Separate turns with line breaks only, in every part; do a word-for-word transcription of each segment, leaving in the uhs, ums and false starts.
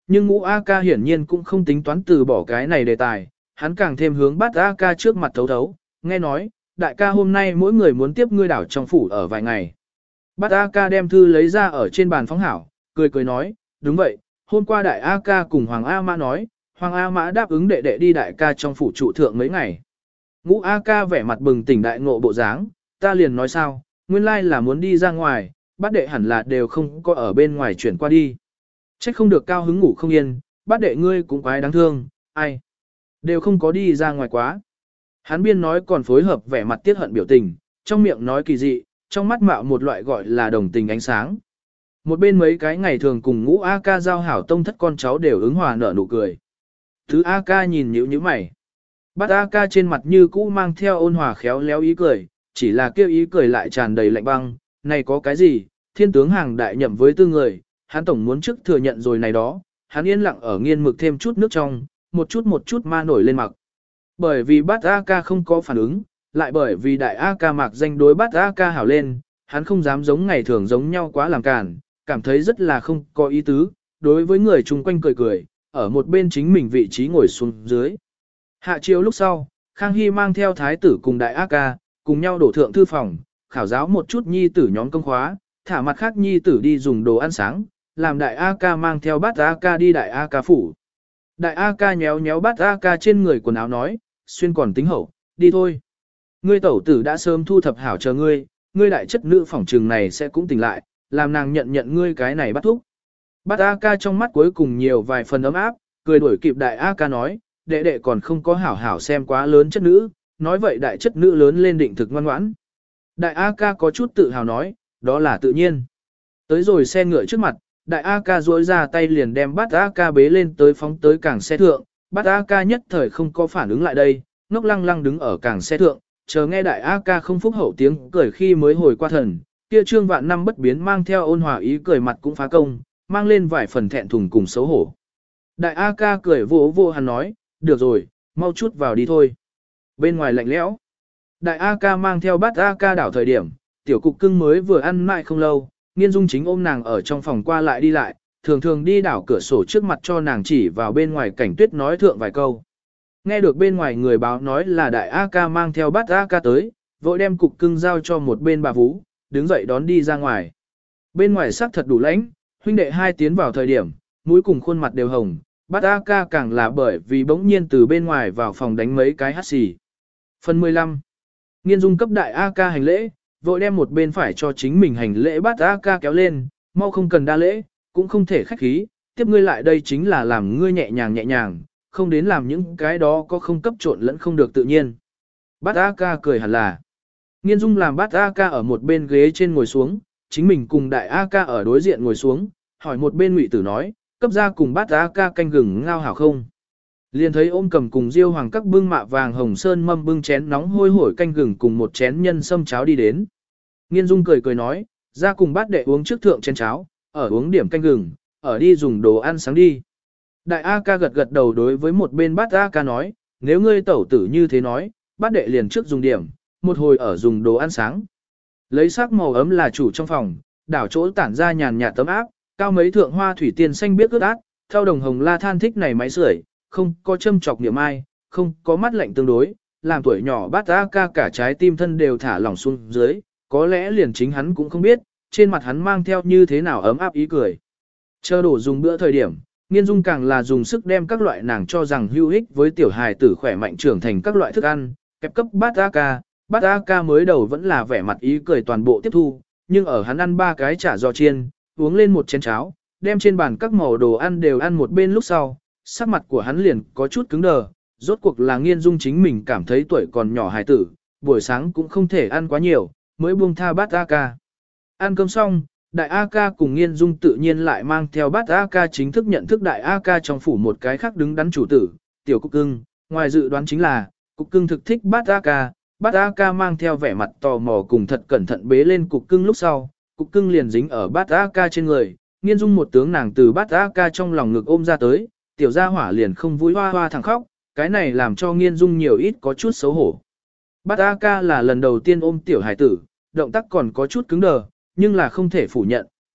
Nhưng ngũ A ca hiển nhiên cũng không tính toán từ bỏ cái này đề tài, hắn càng thêm hướng bát A ca trước mặt thấu thấu, nghe nói, đại ca hôm nay mỗi người muốn tiếp ngươi đảo trong phủ ở vài ngày. Bát A ca đem thư lấy ra ở trên bàn phóng hảo, cười cười nói, đúng vậy, hôm qua đại A ca cùng Hoàng A Mã nói, Hoàng A Mã đáp ứng đệ đệ đi đại ca trong phủ trụ thượng mấy ngày. Ngũ A ca vẻ mặt bừng tỉnh đại ngộ bộ dáng, ta liền nói sao, nguyên lai là muốn đi ra ngoài, bát đệ hẳn là đều không có ở bên ngoài chuyển qua đi. Trách không được cao hứng ngủ không yên, bát đệ ngươi cũng quái đáng thương, ai, đều không có đi ra ngoài quá. Hắn biên nói còn phối hợp vẻ mặt tiếc hận biểu tình, trong miệng nói kỳ dị, trong mắt mạo một loại gọi là đồng tình ánh sáng. Một bên mấy cái ngày thường cùng ngũ A ca giao hảo tông thất con cháu đều ứng hòa nở nụ cười. Thứ A ca nhìn nhíu nhíu mày. Bát A ca trên mặt như cũ mang theo ôn hòa khéo léo ý cười, chỉ là kêu ý cười lại tràn đầy lạnh băng, này có cái gì, thiên tướng hàng đại nhậm với tư người, hắn tổng muốn trước thừa nhận rồi này đó, hắn yên lặng ở nghiên mực thêm chút nước trong, một chút một chút ma nổi lên mặc. Bởi vì bát A ca không có phản ứng, lại bởi vì đại A ca mạc danh đối bát A ca hảo lên, hắn không dám giống ngày thường giống nhau quá làm cản, cảm thấy rất là không có ý tứ, đối với người chung quanh cười cười, ở một bên chính mình vị trí ngồi xuống dưới. Hạ chiều lúc sau, Khang Hy mang theo thái tử cùng đại A ca, cùng nhau đổ thượng thư phòng, khảo giáo một chút nhi tử nhóm công khóa, thả mặt khác nhi tử đi dùng đồ ăn sáng, làm đại A ca mang theo bát A ca đi đại A ca phủ. Đại A ca nhéo nhéo bát A ca trên người quần áo nói, xuyên còn tính hậu, đi thôi. Ngươi tẩu tử đã sớm thu thập hảo chờ ngươi, ngươi đại chất nữ phỏng trừng này sẽ cũng tỉnh lại, làm nàng nhận nhận ngươi cái này bắt thúc. Bát A ca trong mắt cuối cùng nhiều vài phần ấm áp, cười đuổi kịp đại A ca nói, đệ đệ còn không có hảo hảo xem quá lớn chất nữ, nói vậy đại chất nữ lớn lên định thực ngoan ngoãn. Đại A ca có chút tự hào nói, đó là tự nhiên. Tới rồi xe ngựa trước mặt, đại A ca duỗi ra tay liền đem bát A ca bế lên tới phóng tới cảng xe thượng, bát A ca nhất thời không có phản ứng lại đây, ngốc lăng lăng đứng ở cảng xe thượng, chờ nghe đại A ca không phúc hậu tiếng cười khi mới hồi qua thần, kia trương vạn năm bất biến mang theo ôn hòa ý cười mặt cũng phá công, mang lên vài phần thẹn thùng cùng xấu hổ. Đại A ca cười vỗ vỗ hắn nói, được rồi, mau chút vào đi thôi. Bên ngoài lạnh lẽo. Đại A ca mang theo bát A ca đảo thời điểm, tiểu cục cưng mới vừa ăn mại không lâu, Nghiên Dung chính ôm nàng ở trong phòng qua lại đi lại, thường thường đi đảo cửa sổ trước mặt cho nàng chỉ vào bên ngoài cảnh tuyết nói thượng vài câu. Nghe được bên ngoài người báo nói là đại A ca mang theo bát A ca tới, vội đem cục cưng giao cho một bên bà vú, đứng dậy đón đi ra ngoài. Bên ngoài sắc thật đủ lãnh, huynh đệ hai tiến vào thời điểm, mũi cùng khuôn mặt đều hồng, bát A ca càng là bởi vì bỗng nhiên từ bên ngoài vào phòng đánh mấy cái hắt xì. Phần mười lăm. Nghiên Dung cấp đại A ca hành lễ, vội đem một bên phải cho chính mình hành lễ bát A ca kéo lên, mau không cần đa lễ, cũng không thể khách khí, tiếp ngươi lại đây chính là làm ngươi nhẹ nhàng nhẹ nhàng, không đến làm những cái đó có không cấp trộn lẫn không được tự nhiên. Bát A ca cười hẳn là. Nghiên Dung làm bát A ca ở một bên ghế trên ngồi xuống, chính mình cùng đại A ca ở đối diện ngồi xuống, hỏi một bên Ngụy Tử nói, cấp ra cùng bát A ca canh gừng ngao hảo không. Liền thấy ôm cầm cùng Diêu Hoàng các bưng mạ vàng hồng sơn mâm bưng chén nóng hôi hổi canh gừng cùng một chén nhân sâm cháo đi đến. Nghiên Dung cười cười nói, ra cùng bát đệ uống trước thượng chén cháo, ở uống điểm canh gừng, ở đi dùng đồ ăn sáng đi. Đại A ca gật gật đầu đối với một bên bát A ca nói, nếu ngươi tẩu tử như thế nói, bát đệ liền trước dùng điểm, một hồi ở dùng đồ ăn sáng. Lấy sắc màu ấm là chủ trong phòng, đảo chỗ tản ra nhàn nhạt tấm áp, cao mấy thượng hoa thủy tiên xanh biếc ướt át, theo đồng hồng la than thích này máy sưởi, không có châm chọc niệm ai, không có mắt lạnh tương đối, làm tuổi nhỏ bát A ca cả trái tim thân đều thả lỏng xuống dưới, có lẽ liền chính hắn cũng không biết, trên mặt hắn mang theo như thế nào ấm áp ý cười. Chờ đổ dùng bữa thời điểm, Nghiên Dung càng là dùng sức đem các loại nàng cho rằng hữu ích với tiểu hài tử khỏe mạnh trưởng thành các loại thức ăn, kẹp cấp bát A ca, bát A ca mới đầu vẫn là vẻ mặt ý cười toàn bộ tiếp thu, nhưng ở hắn ăn ba cái chả giò chiên, uống lên một chén cháo, đem trên bàn các màu đồ ăn đều ăn một bên lúc sau, sắc mặt của hắn liền có chút cứng đờ, rốt cuộc là Nghiên Dung chính mình cảm thấy tuổi còn nhỏ hài tử, buổi sáng cũng không thể ăn quá nhiều, mới buông tha bát A ca. Ăn cơm xong, đại A ca cùng Nghiên Dung tự nhiên lại mang theo bát A ca chính thức nhận thức đại A ca trong phủ một cái khác đứng đắn chủ tử, tiểu cục cưng, ngoài dự đoán chính là, cục cưng thực thích bát A ca, bát A ca mang theo vẻ mặt tò mò cùng thật cẩn thận bế lên cục cưng lúc sau, cục cưng liền dính ở bát A ca trên người, Nghiên Dung một tướng nàng từ bát A ca trong lòng ngực ôm ra tới, tiểu gia hỏa liền không vui hoa hoa thẳng khóc, cái này làm cho Nghiên Dung nhiều ít có chút xấu hổ. Bát A ca là lần đầu tiên ôm tiểu hải tử, động tác còn có chút cứng đờ, nhưng là không thể phủ nhận,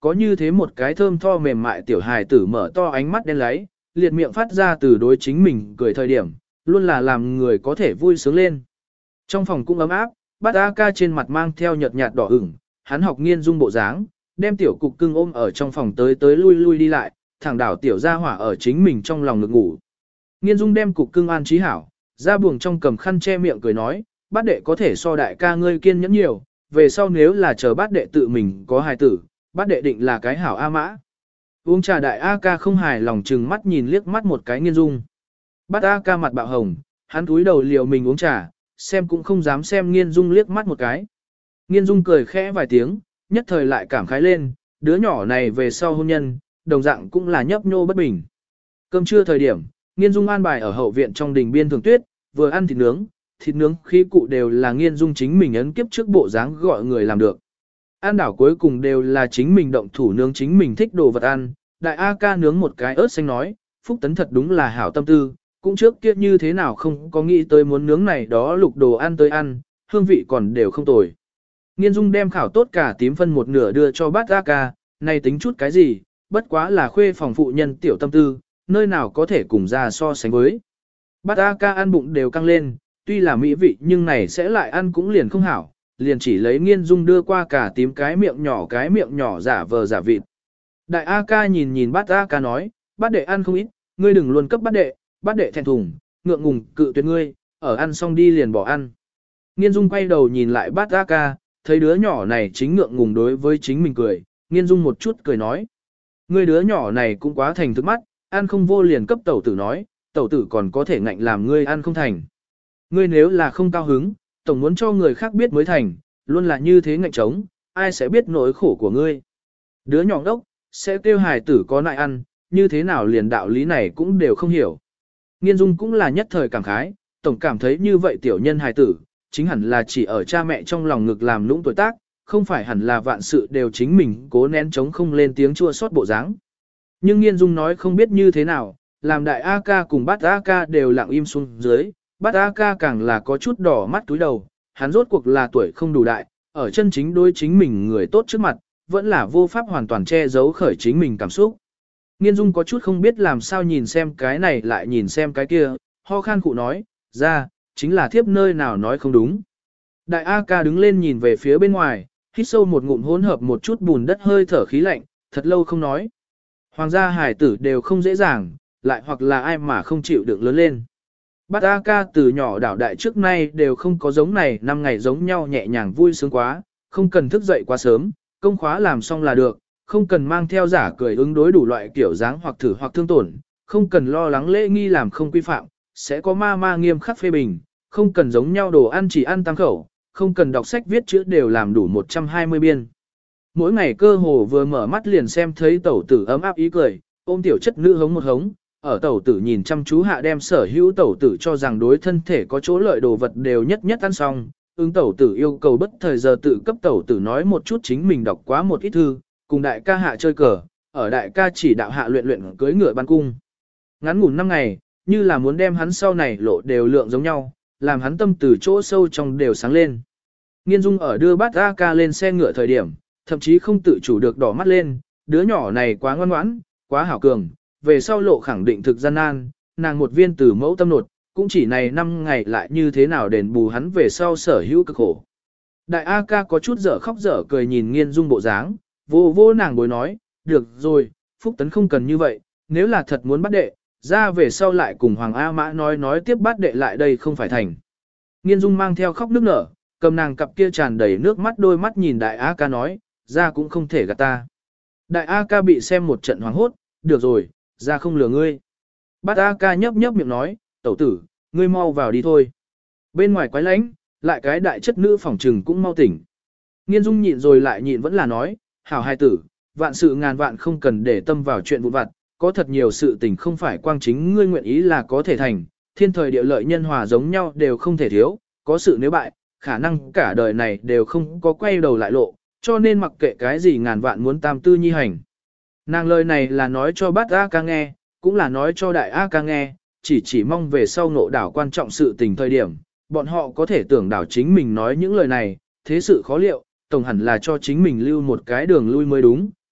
có như thế một cái thơm tho mềm mại tiểu hài tử mở to ánh mắt đen láy, liệt miệng phát ra từ đối chính mình cười thời điểm, luôn là làm người có thể vui sướng lên. Trong phòng cũng ấm áp, bát A ca trên mặt mang theo nhợt nhạt đỏ ửng, hắn học Nghiên Dung bộ dáng, đem tiểu cục cưng ôm ở trong phòng tới tới lui lui đi lại, thẳng đảo tiểu gia hỏa ở chính mình trong lòng ngực ngủ. Nghiên Dung đem cục cưng an trí hảo, ra buồng trong cầm khăn che miệng cười nói, bát đệ có thể so đại ca ngươi kiên nhẫn nhiều, về sau nếu là chờ bát đệ tự mình có hài tử, bát đệ định là cái hảo A mã. Uống trà đại A ca không hài lòng chừng mắt nhìn liếc mắt một cái Nghiên Dung. Bát A ca mặt bạo hồng, hắn túi đầu liều mình uống trà, xem cũng không dám xem Nghiên Dung liếc mắt một cái. Nghiên Dung cười khẽ vài tiếng, nhất thời lại cảm khái lên, đứa nhỏ này về sau hôn nhân, đồng dạng cũng là nhấp nhô bất bình. Cơm trưa thời điểm, Nghiên Dung an bài ở hậu viện trong đình biên thường tuyết, vừa ăn thịt nướng, thịt nướng khí cụ đều là Nghiên Dung chính mình ấn kiếp trước bộ dáng gọi người làm được. Ăn đảo cuối cùng đều là chính mình động thủ nướng chính mình thích đồ vật ăn, đại A ca nướng một cái ớt xanh nói, Phúc Tấn thật đúng là hảo tâm tư, cũng trước kia như thế nào không có nghĩ tới muốn nướng này đó lục đồ ăn tới ăn, hương vị còn đều không tồi. Nghiên Dung đem khảo tốt cả tím phân một nửa đưa cho bát A ca, này tính chút cái gì, bất quá là khuê phòng phụ nhân tiểu tâm tư, nơi nào có thể cùng ra so sánh với. Bát A ca ăn bụng đều căng lên, tuy là mỹ vị nhưng này sẽ lại ăn cũng liền không hảo, liền chỉ lấy Nghiên Dung đưa qua cả tím cái miệng nhỏ cái miệng nhỏ giả vờ giả vịt. Đại A ca nhìn nhìn bát A ca nói, bát đệ ăn không ít, ngươi đừng luôn cấp bát đệ, bát đệ thẹn thùng, ngượng ngùng cự tuyệt ngươi, ở ăn xong đi liền bỏ ăn. Nghiên Dung quay đầu nhìn lại bát A ca, thấy đứa nhỏ này chính ngượng ngùng đối với chính mình cười, Nghiên Dung một chút cười nói. Ngươi đứa nhỏ này cũng quá thành thức mắt, ăn không vô liền cấp tẩu tử nói, tẩu tử còn có thể ngạnh làm ngươi ăn không thành. Ngươi nếu là không cao hứng, tổng muốn cho người khác biết mới thành, luôn là như thế ngạnh trống, ai sẽ biết nỗi khổ của ngươi. Đứa nhỏ đốc, sẽ kêu hài tử có nại ăn, như thế nào liền đạo lý này cũng đều không hiểu. Nghiên Dung cũng là nhất thời cảm khái, tổng cảm thấy như vậy tiểu nhân hài tử, chính hẳn là chỉ ở cha mẹ trong lòng ngực làm lũng tuổi tác, không phải hẳn là vạn sự đều chính mình cố nén chống không lên tiếng chua xót bộ dáng. Nhưng Nghiên Dung nói không biết như thế nào, làm đại A ca cùng bát A ca đều lặng im xuống dưới, bát A ca càng là có chút đỏ mắt túi đầu, hắn rốt cuộc là tuổi không đủ đại, ở chân chính đối chính mình người tốt trước mặt, vẫn là vô pháp hoàn toàn che giấu khởi chính mình cảm xúc. Nghiên Dung có chút không biết làm sao nhìn xem cái này lại nhìn xem cái kia, ho khan cụ nói, ra, chính là thiếp nơi nào nói không đúng. Đại A ca đứng lên nhìn về phía bên ngoài, hít sâu một ngụm hỗn hợp một chút bùn đất hơi thở khí lạnh, thật lâu không nói. Hoàng gia hải tử đều không dễ dàng, lại hoặc là ai mà không chịu được lớn lên. Bát A ca từ nhỏ đảo đại trước nay đều không có giống này, năm ngày giống nhau nhẹ nhàng vui sướng quá, không cần thức dậy quá sớm, công khóa làm xong là được, không cần mang theo giả cười ứng đối đủ loại kiểu dáng hoặc thử hoặc thương tổn, không cần lo lắng lễ nghi làm không quy phạm, sẽ có ma ma nghiêm khắc phê bình, không cần giống nhau đồ ăn chỉ ăn tăng khẩu, không cần đọc sách viết chữ đều làm đủ một trăm hai mươi biên. Mỗi ngày cơ hồ vừa mở mắt liền xem thấy tẩu tử ấm áp ý cười, ôm tiểu chất nữ hống một hống, ở tẩu tử nhìn chăm chú hạ đem sở hữu tẩu tử cho rằng đối thân thể có chỗ lợi đồ vật đều nhất nhất ăn xong, ứng tẩu tử yêu cầu bất thời giờ tự cấp tẩu tử nói một chút chính mình đọc quá một ít thư, cùng đại ca hạ chơi cờ, ở đại ca chỉ đạo hạ luyện luyện cưới ngựa ban cung. Ngắn ngủn năm ngày, như là muốn đem hắn sau này lộ đều lượng giống nhau, làm hắn tâm từ chỗ sâu trong đều sáng lên. Nghiên Dung ở đưa bát A ca lên xe ngựa thời điểm, thậm chí không tự chủ được đỏ mắt lên, đứa nhỏ này quá ngoan ngoãn, quá hảo cường, về sau lộ khẳng định thực gian nan, nàng một viên từ mẫu tâm nột, cũng chỉ này năm ngày lại như thế nào đền bù hắn về sau sở hữu cực khổ. Đại A ca có chút dở khóc dở cười nhìn Nghiên Dung bộ dáng, vô vô nàng bối nói, được rồi, Phúc Tấn không cần như vậy, nếu là thật muốn bắt đệ, ra về sau lại cùng Hoàng A Mã nói nói tiếp bắt đệ lại đây không phải thành. Nghiên Dung mang theo khóc nước nở, cầm nàng cặp kia tràn đầy nước mắt đôi mắt nhìn Đại A ca nói, ra cũng không thể gạt ta. Đại A ca bị xem một trận hoảng hốt, được rồi, ra không lừa ngươi. Bát A ca nhấp nhấp miệng nói, tẩu tử, ngươi mau vào đi thôi. Bên ngoài quái lánh, lại cái đại chất nữ phòng trừng cũng mau tỉnh. Nghiên Dung nhịn rồi lại nhịn vẫn là nói, hảo hài tử, vạn sự ngàn vạn không cần để tâm vào chuyện vụn vặt, có thật nhiều sự tình không phải quang chính ngươi nguyện ý là có thể thành, thiên thời địa lợi nhân hòa giống nhau đều không thể thiếu, có sự nếu bại, khả năng cả đời này đều không có quay đầu lại lộ, cho nên mặc kệ cái gì ngàn vạn muốn tam tư nhi hành. Nàng lời này là nói cho bát A ca nghe, cũng là nói cho đại A ca nghe, chỉ chỉ mong về sau ngộ đảo quan trọng sự tình thời điểm, bọn họ có thể tưởng đảo chính mình nói những lời này, thế sự khó liệu, tổng hẳn là cho chính mình lưu một cái đường lui mới đúng,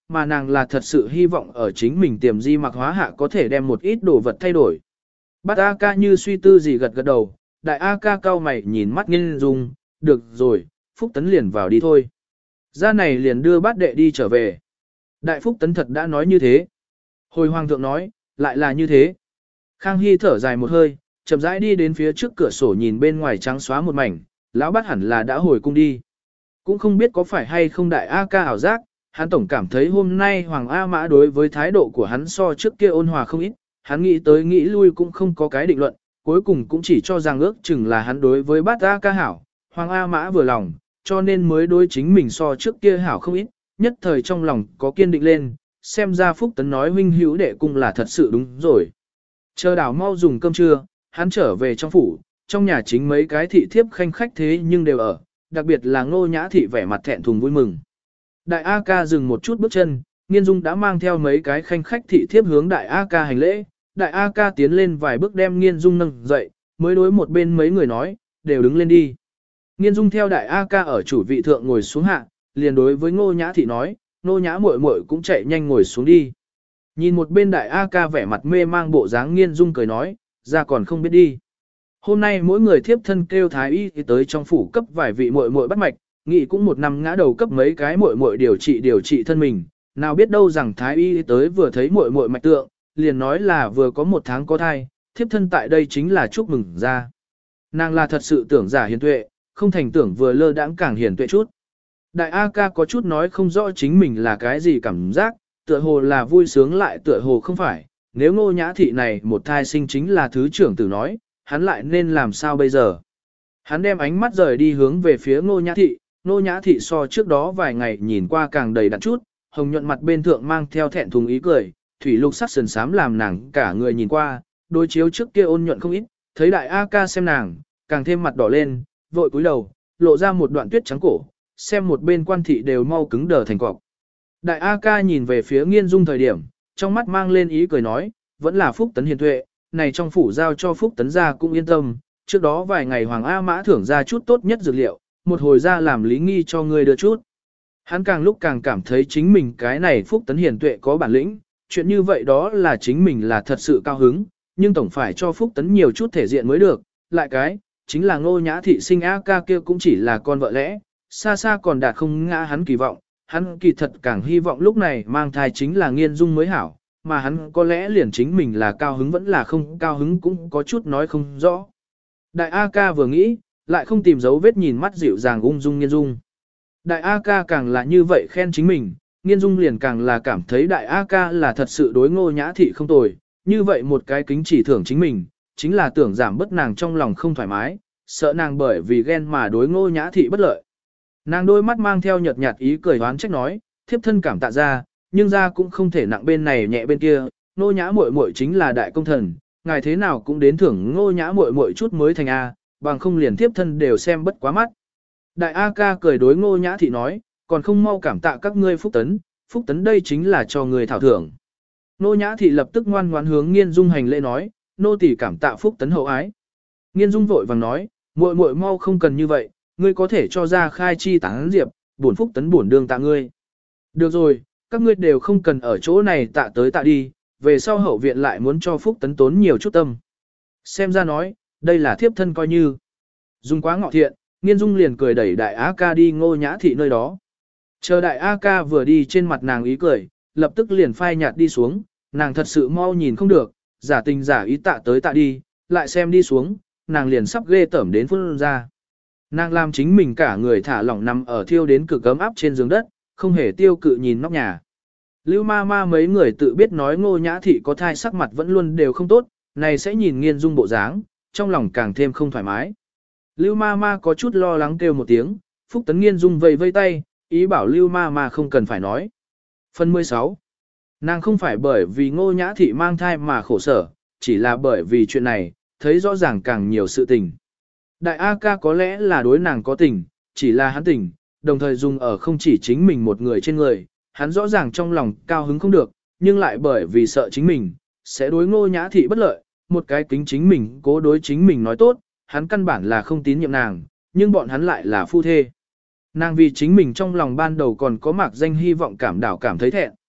mà nàng là thật sự hy vọng ở chính mình tiềm di mặc hóa hạ có thể đem một ít đồ vật thay đổi. Bát A ca như suy tư gì gật gật đầu, đại A ca cau mày nhìn mắt Nghiên Dung, được rồi, Phúc Tấn liền vào đi thôi. Ra này liền đưa bát đệ đi trở về. Đại Phúc Tấn thật đã nói như thế. Hồi hoàng thượng nói, lại là như thế. Khang Hy thở dài một hơi, chậm rãi đi đến phía trước cửa sổ nhìn bên ngoài trắng xóa một mảnh, lão bát hẳn là đã hồi cung đi. Cũng không biết có phải hay không đại A ca ảo giác, hắn tổng cảm thấy hôm nay Hoàng A Mã đối với thái độ của hắn so trước kia ôn hòa không ít, hắn nghĩ tới nghĩ lui cũng không có cái định luận, cuối cùng cũng chỉ cho rằng ước chừng là hắn đối với bát A ca hảo, Hoàng A Mã vừa lòng, cho nên mới đối chính mình so trước kia hảo không ít, nhất thời trong lòng có kiên định lên, xem ra Phúc Tấn nói huynh hữu đệ cung là thật sự đúng rồi. Chờ đảo mau dùng cơm trưa, hắn trở về trong phủ, trong nhà chính mấy cái thị thiếp khanh khách thế nhưng đều ở, đặc biệt là Ngô Nhã thị vẻ mặt thẹn thùng vui mừng. Đại A ca dừng một chút bước chân, Nghiên Dung đã mang theo mấy cái khanh khách thị thiếp hướng đại A ca hành lễ, đại A ca tiến lên vài bước đem Nghiên Dung nâng dậy, mới đối một bên mấy người nói, đều đứng lên đi. Nghiên Dung theo đại A ca ở chủ vị thượng ngồi xuống hạ, liền đối với Ngô Nhã thị nói, Ngô Nhã muội muội cũng chạy nhanh ngồi xuống đi. Nhìn một bên đại A ca vẻ mặt mê mang bộ dáng Nghiên Dung cười nói, ra còn không biết đi. Hôm nay mỗi người thiếp thân kêu thái y thì tới trong phủ cấp vài vị muội muội bắt mạch, nghị cũng một năm ngã đầu cấp mấy cái muội muội điều trị điều trị thân mình, nào biết đâu rằng thái y tới vừa thấy muội muội mạch tượng, liền nói là vừa có một tháng có thai, thiếp thân tại đây chính là chúc mừng ra. Nàng là thật sự tưởng giả hiền tuệ, không thành tưởng vừa lơ đãng càng hiền tuệ chút. Đại A ca có chút nói không rõ chính mình là cái gì cảm giác, tựa hồ là vui sướng lại tựa hồ không phải, nếu Ngô Nhã thị này một thai sinh chính là thứ trưởng tử nói, hắn lại nên làm sao bây giờ. Hắn đem ánh mắt rời đi hướng về phía Ngô Nhã thị, Ngô Nhã thị so trước đó vài ngày nhìn qua càng đầy đặn chút, hồng nhuận mặt bên thượng mang theo thẹn thùng ý cười, thủy lục sắc sườn xám làm nàng cả người nhìn qua, đối chiếu trước kia ôn nhuận không ít, thấy đại A ca xem nàng, càng thêm mặt đỏ lên, vội cúi đầu, lộ ra một đoạn tuyết trắng cổ, xem một bên quan thị đều mau cứng đờ thành cọc. Đại A ca nhìn về phía Nghiên Dung thời điểm, trong mắt mang lên ý cười nói, vẫn là Phúc Tấn hiền tuệ, này trong phủ giao cho Phúc Tấn ra cũng yên tâm, trước đó vài ngày Hoàng A Mã thưởng ra chút tốt nhất dược liệu, một hồi ra làm lý nghi cho ngươi đưa chút. Hắn càng lúc càng cảm thấy chính mình cái này Phúc Tấn hiền tuệ có bản lĩnh, chuyện như vậy đó là chính mình là thật sự cao hứng, nhưng tổng phải cho Phúc Tấn nhiều chút thể diện mới được, lại cái, chính là Ngô Nhã thị sinh A ca kia cũng chỉ là con vợ lẽ, xa xa còn đạt không ngã hắn kỳ vọng, hắn kỳ thật càng hy vọng lúc này mang thai chính là Nghiên Dung mới hảo, mà hắn có lẽ liền chính mình là cao hứng vẫn là không cao hứng cũng có chút nói không rõ. Đại A ca vừa nghĩ, lại không tìm dấu vết nhìn mắt dịu dàng ung dung Nghiên Dung. Đại A ca càng là như vậy khen chính mình, Nghiên Dung liền càng là cảm thấy đại A ca là thật sự đối Ngô Nhã thị không tồi, như vậy một cái kính chỉ thưởng chính mình, chính là tưởng giảm bớt nàng trong lòng không thoải mái, sợ nàng bởi vì ghen mà đối Ngô Nhã thị bất lợi. Nàng đôi mắt mang theo nhợt nhạt ý cười hoán trách nói, thiếp thân cảm tạ ra, nhưng ra cũng không thể nặng bên này nhẹ bên kia, Ngô Nhã muội muội chính là đại công thần, ngài thế nào cũng đến thưởng Ngô Nhã muội muội chút mới thành A, bằng không liền thiếp thân đều xem bất quá mắt. Đại A ca cười đối Ngô Nhã thị nói, còn không mau cảm tạ các ngươi Phúc Tấn, Phúc Tấn đây chính là cho người thảo thưởng. Ngô Nhã thị lập tức ngoan ngoãn hướng Nghiên Dung hành lễ nói, nô tỳ cảm tạ Phúc Tấn hậu ái. Nghiên Dung vội vàng nói, muội muội mau không cần như vậy, ngươi có thể cho ra khai chi tán diệp, bổn Phúc Tấn bổn đương tạ ngươi. Được rồi, các ngươi đều không cần ở chỗ này tạ tới tạ đi, về sau hậu viện lại muốn cho Phúc Tấn tốn nhiều chút tâm. Xem ra nói, đây là thiếp thân coi như. Dung quá ngọ thiện, Nghiên Dung liền cười đẩy đại A ca đi Ngô Nhã thị nơi đó. Chờ đại A ca vừa đi trên mặt nàng ý cười, lập tức liền phai nhạt đi xuống, nàng thật sự mau nhìn không được, giả tình giả ý tạ tới tạ đi, lại xem đi xuống, nàng liền sắp ghê tởm đến phun ra. Nàng làm chính mình cả người thả lỏng nằm ở thiêu đến cực ấm áp trên giường đất, không hề tiêu cự nhìn nóc nhà. Lưu ma ma mấy người tự biết nói Ngô Nhã thị có thai sắc mặt vẫn luôn đều không tốt, này sẽ nhìn Nghiên Dung bộ dáng, trong lòng càng thêm không thoải mái. Lưu ma ma có chút lo lắng kêu một tiếng, Phúc Tấn Nghiên Dung vây vây tay, ý bảo Lưu ma ma không cần phải nói. Phần mười sáu. Nàng không phải bởi vì Ngô Nhã thị mang thai mà khổ sở, chỉ là bởi vì chuyện này, thấy rõ ràng càng nhiều sự tình. Đại A ca có lẽ là đối nàng có tình, chỉ là hắn tình, đồng thời dùng ở không chỉ chính mình một người trên người, hắn rõ ràng trong lòng cao hứng không được, nhưng lại bởi vì sợ chính mình, sẽ đối Ngô Nhã thị bất lợi, một cái kính chính mình cố đối chính mình nói tốt, hắn căn bản là không tín nhiệm nàng, nhưng bọn hắn lại là phu thê. Nàng vì chính mình trong lòng ban đầu còn có mạc danh hy vọng cảm đảo cảm thấy thẹn,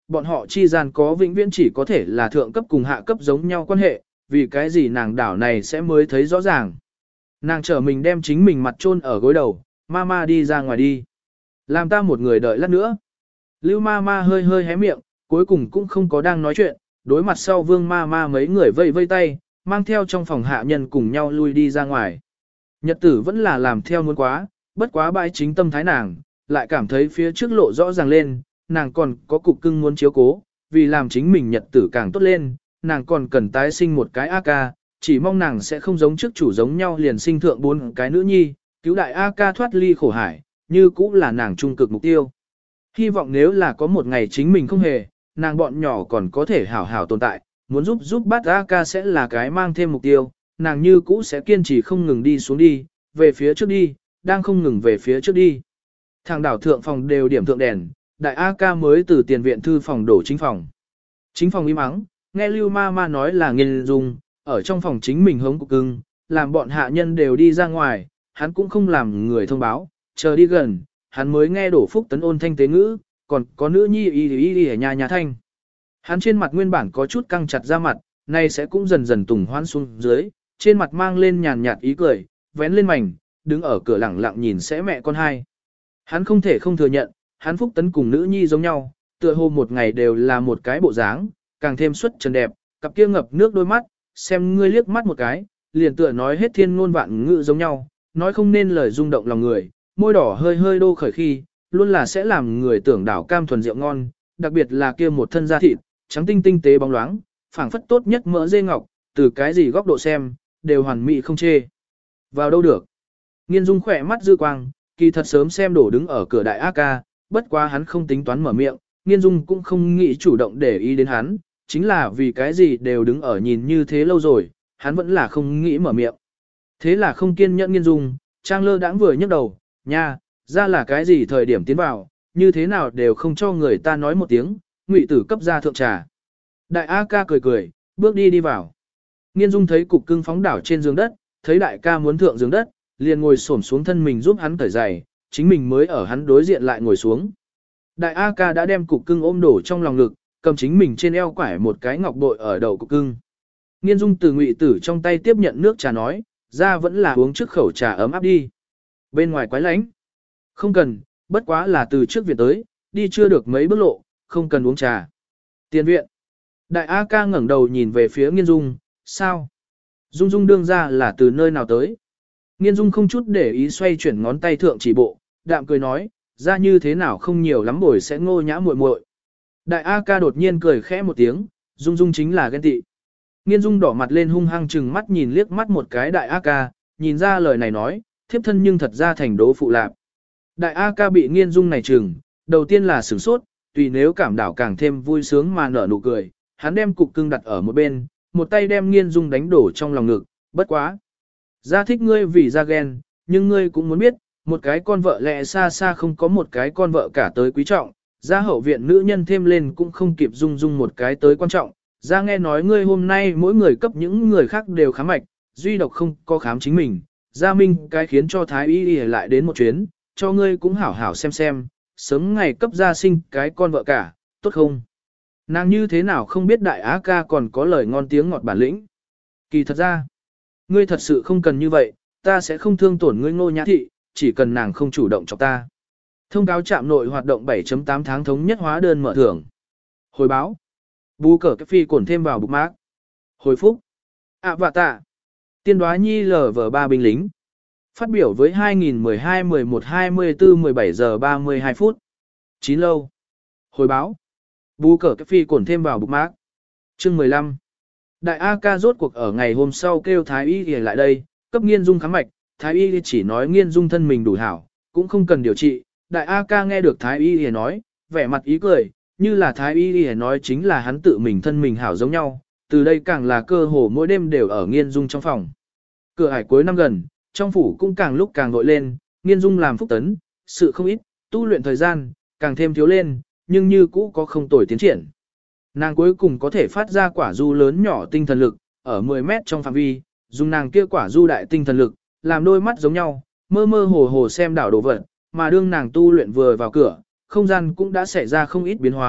bọn họ chi gian có vĩnh viễn chỉ có thể là thượng cấp cùng hạ cấp giống nhau quan hệ, vì cái gì nàng đảo này sẽ mới thấy rõ ràng. Nàng trở mình đem chính mình mặt chôn ở gối đầu, mama đi ra ngoài đi. Làm ta một người đợi lát nữa. Lưu mama hơi hơi hé miệng, cuối cùng cũng không có đang nói chuyện, đối mặt sau vương mama mấy người vây vây tay, mang theo trong phòng hạ nhân cùng nhau lui đi ra ngoài. Nhật tử vẫn là làm theo muốn quá, bất quá bãi chính tâm thái nàng, lại cảm thấy phía trước lộ rõ ràng lên, nàng còn có cục cưng muốn chiếu cố, vì làm chính mình nhật tử càng tốt lên, nàng còn cần tái sinh một cái a ca, chỉ mong nàng sẽ không giống trước chủ giống nhau liền sinh thượng bốn cái nữ nhi, cứu đại a ca thoát ly khổ hải, như cũng là nàng trung cực mục tiêu. Hy vọng nếu là có một ngày chính mình không hề, nàng bọn nhỏ còn có thể hảo hảo tồn tại, muốn giúp giúp bát a ca sẽ là cái mang thêm mục tiêu, nàng như cũ sẽ kiên trì không ngừng đi xuống đi, về phía trước đi, đang không ngừng về phía trước đi. Thằng đảo thượng phòng đều điểm thượng đèn, đại A ca mới từ tiền viện thư phòng đổ chính phòng. Chính phòng im ắng, nghe Lưu ma ma nói là Nghiên Dung, ở trong phòng chính mình hống cục cưng, làm bọn hạ nhân đều đi ra ngoài, hắn cũng không làm người thông báo, chờ đi gần, hắn mới nghe đổ phúc tấn ôn thanh tế ngữ, còn có nữ nhi y y y ở nhà nhà thanh. Hắn trên mặt nguyên bản có chút căng chặt ra mặt, nay sẽ cũng dần dần tùng hoan xuống dưới, trên mặt mang lên nhàn nhạt ý cười, vén lên mảnh, đứng ở cửa lẳng lặng nhìn sẽ mẹ con hai. Hắn không thể không thừa nhận, hắn phúc tấn cùng nữ nhi giống nhau, tựa hồ một ngày đều là một cái bộ dáng, càng thêm xuất trần đẹp, cặp kia ngập nước đôi mắt, xem ngươi liếc mắt một cái, liền tựa nói hết thiên ngôn vạn ngữ giống nhau, nói không nên lời rung động lòng người, môi đỏ hơi hơi đô khởi khi, luôn là sẽ làm người tưởng đảo cam thuần rượu ngon, đặc biệt là kia một thân da thịt, trắng tinh tinh tế bóng loáng, phảng phất tốt nhất mỡ dê ngọc, từ cái gì góc độ xem, đều hoàn mỹ không chê. Vào đâu được? Nghiên Dung khỏe mắt dư quang, kỳ thật sớm xem đổ đứng ở cửa đại A ca, bất quá hắn không tính toán mở miệng, Nghiên Dung cũng không nghĩ chủ động để ý đến hắn, chính là vì cái gì đều đứng ở nhìn như thế lâu rồi, hắn vẫn là không nghĩ mở miệng. Thế là không kiên nhẫn Nghiên Dung, Trang Lơ đãng vừa nhấc đầu, nha, ra là cái gì thời điểm tiến vào, như thế nào đều không cho người ta nói một tiếng, ngụy tử cấp ra thượng trà. Đại A ca cười cười, bước đi đi vào. Nghiên Dung thấy cục cưng phóng đảo trên giường đất, thấy đại ca muốn thượng giường đất, liền ngồi xổm xuống thân mình giúp hắn cởi giày, chính mình mới ở hắn đối diện lại ngồi xuống. Đại A ca đã đem cục cưng ôm đổ trong lòng ngực, cầm chính mình trên eo quải một cái ngọc bội ở đầu cục cưng. Nghiên Dung từ ngụy tử trong tay tiếp nhận nước trà nói, ra vẫn là uống trước khẩu trà ấm áp đi. Bên ngoài quái lánh. Không cần, bất quá là từ trước viện tới, đi chưa được mấy bước lộ, không cần uống trà. Tiền viện. Đại A ca ngẩng đầu nhìn về phía Nghiên Dung, sao? Dung Dung đương ra là từ nơi nào tới? Nghiên Dung không chút để ý xoay chuyển ngón tay thượng chỉ bộ, đạm cười nói, ra như thế nào không nhiều lắm bồi sẽ ngô nhã muội muội. Đại A ca đột nhiên cười khẽ một tiếng, Dung Dung chính là ghen tị. Nghiên Dung đỏ mặt lên hung hăng chừng mắt nhìn liếc mắt một cái đại A ca, nhìn ra lời này nói, thiếp thân nhưng thật ra thành đố phụ lạc. Đại A ca bị Nghiên Dung này chừng, đầu tiên là sửng sốt, tùy nếu cảm đảo càng thêm vui sướng mà nở nụ cười, hắn đem cục cưng đặt ở một bên, một tay đem Nghiên Dung đánh đổ trong lòng ngực, bất quá. Ra thích ngươi vì ra ghen, nhưng ngươi cũng muốn biết, một cái con vợ lẽ xa xa không có một cái con vợ cả tới quý trọng, ra hậu viện nữ nhân thêm lên cũng không kịp Dung Dung một cái tới quan trọng, ra nghe nói ngươi hôm nay mỗi người cấp những người khác đều khám mạch, duy độc không có khám chính mình, ra minh cái khiến cho thái y y lại đến một chuyến, cho ngươi cũng hảo hảo xem xem, sớm ngày cấp gia sinh cái con vợ cả, tốt không? Nàng như thế nào không biết đại á ca còn có lời ngon tiếng ngọt bản lĩnh. Kỳ thật ra, ngươi thật sự không cần như vậy, ta sẽ không thương tổn ngươi Ngô Nhã Thị, chỉ cần nàng không chủ động chọc ta. Thông cáo trạm nội hoạt động bảy chấm tám tháng thống nhất hóa đơn mở thưởng. Hồi báo. Bù cờ cái phi cổn thêm vào bục mác. Hồi phúc. À và tạ. Tiên đoá nhi lờ vờ ba binh lính. Phát biểu với hai nghìn mười hai mười một hai mươi tư mười bảy giờ ba mươi hai phút. Chín lâu. Hồi báo. Bù cờ cái phi cổn thêm vào bục mác. Chương mười lăm. Đại A ca rốt cuộc ở ngày hôm sau kêu Thái Y Y lại đây, cấp Nghiên Dung khám mạch, Thái Y chỉ nói Nghiên Dung thân mình đủ hảo, cũng không cần điều trị. Đại A ca nghe được Thái Y Y nói, vẻ mặt ý cười, như là Thái Y Y nói chính là hắn tự mình thân mình hảo giống nhau, từ đây càng là cơ hồ mỗi đêm đều ở Nghiên Dung trong phòng. Cửa hải cuối năm gần, trong phủ cũng càng lúc càng vội lên, Nghiên Dung làm phúc tấn, sự không ít, tu luyện thời gian, càng thêm thiếu lên, nhưng như cũ có không tồi tiến triển. Nàng cuối cùng có thể phát ra quả du lớn nhỏ tinh thần lực, ở mười mét trong phạm vi, dùng nàng kia quả du đại tinh thần lực, làm đôi mắt giống nhau, mơ mơ hồ hồ xem đảo đồ vật, mà đương nàng tu luyện vừa vào cửa, không gian cũng đã xảy ra không ít biến hóa,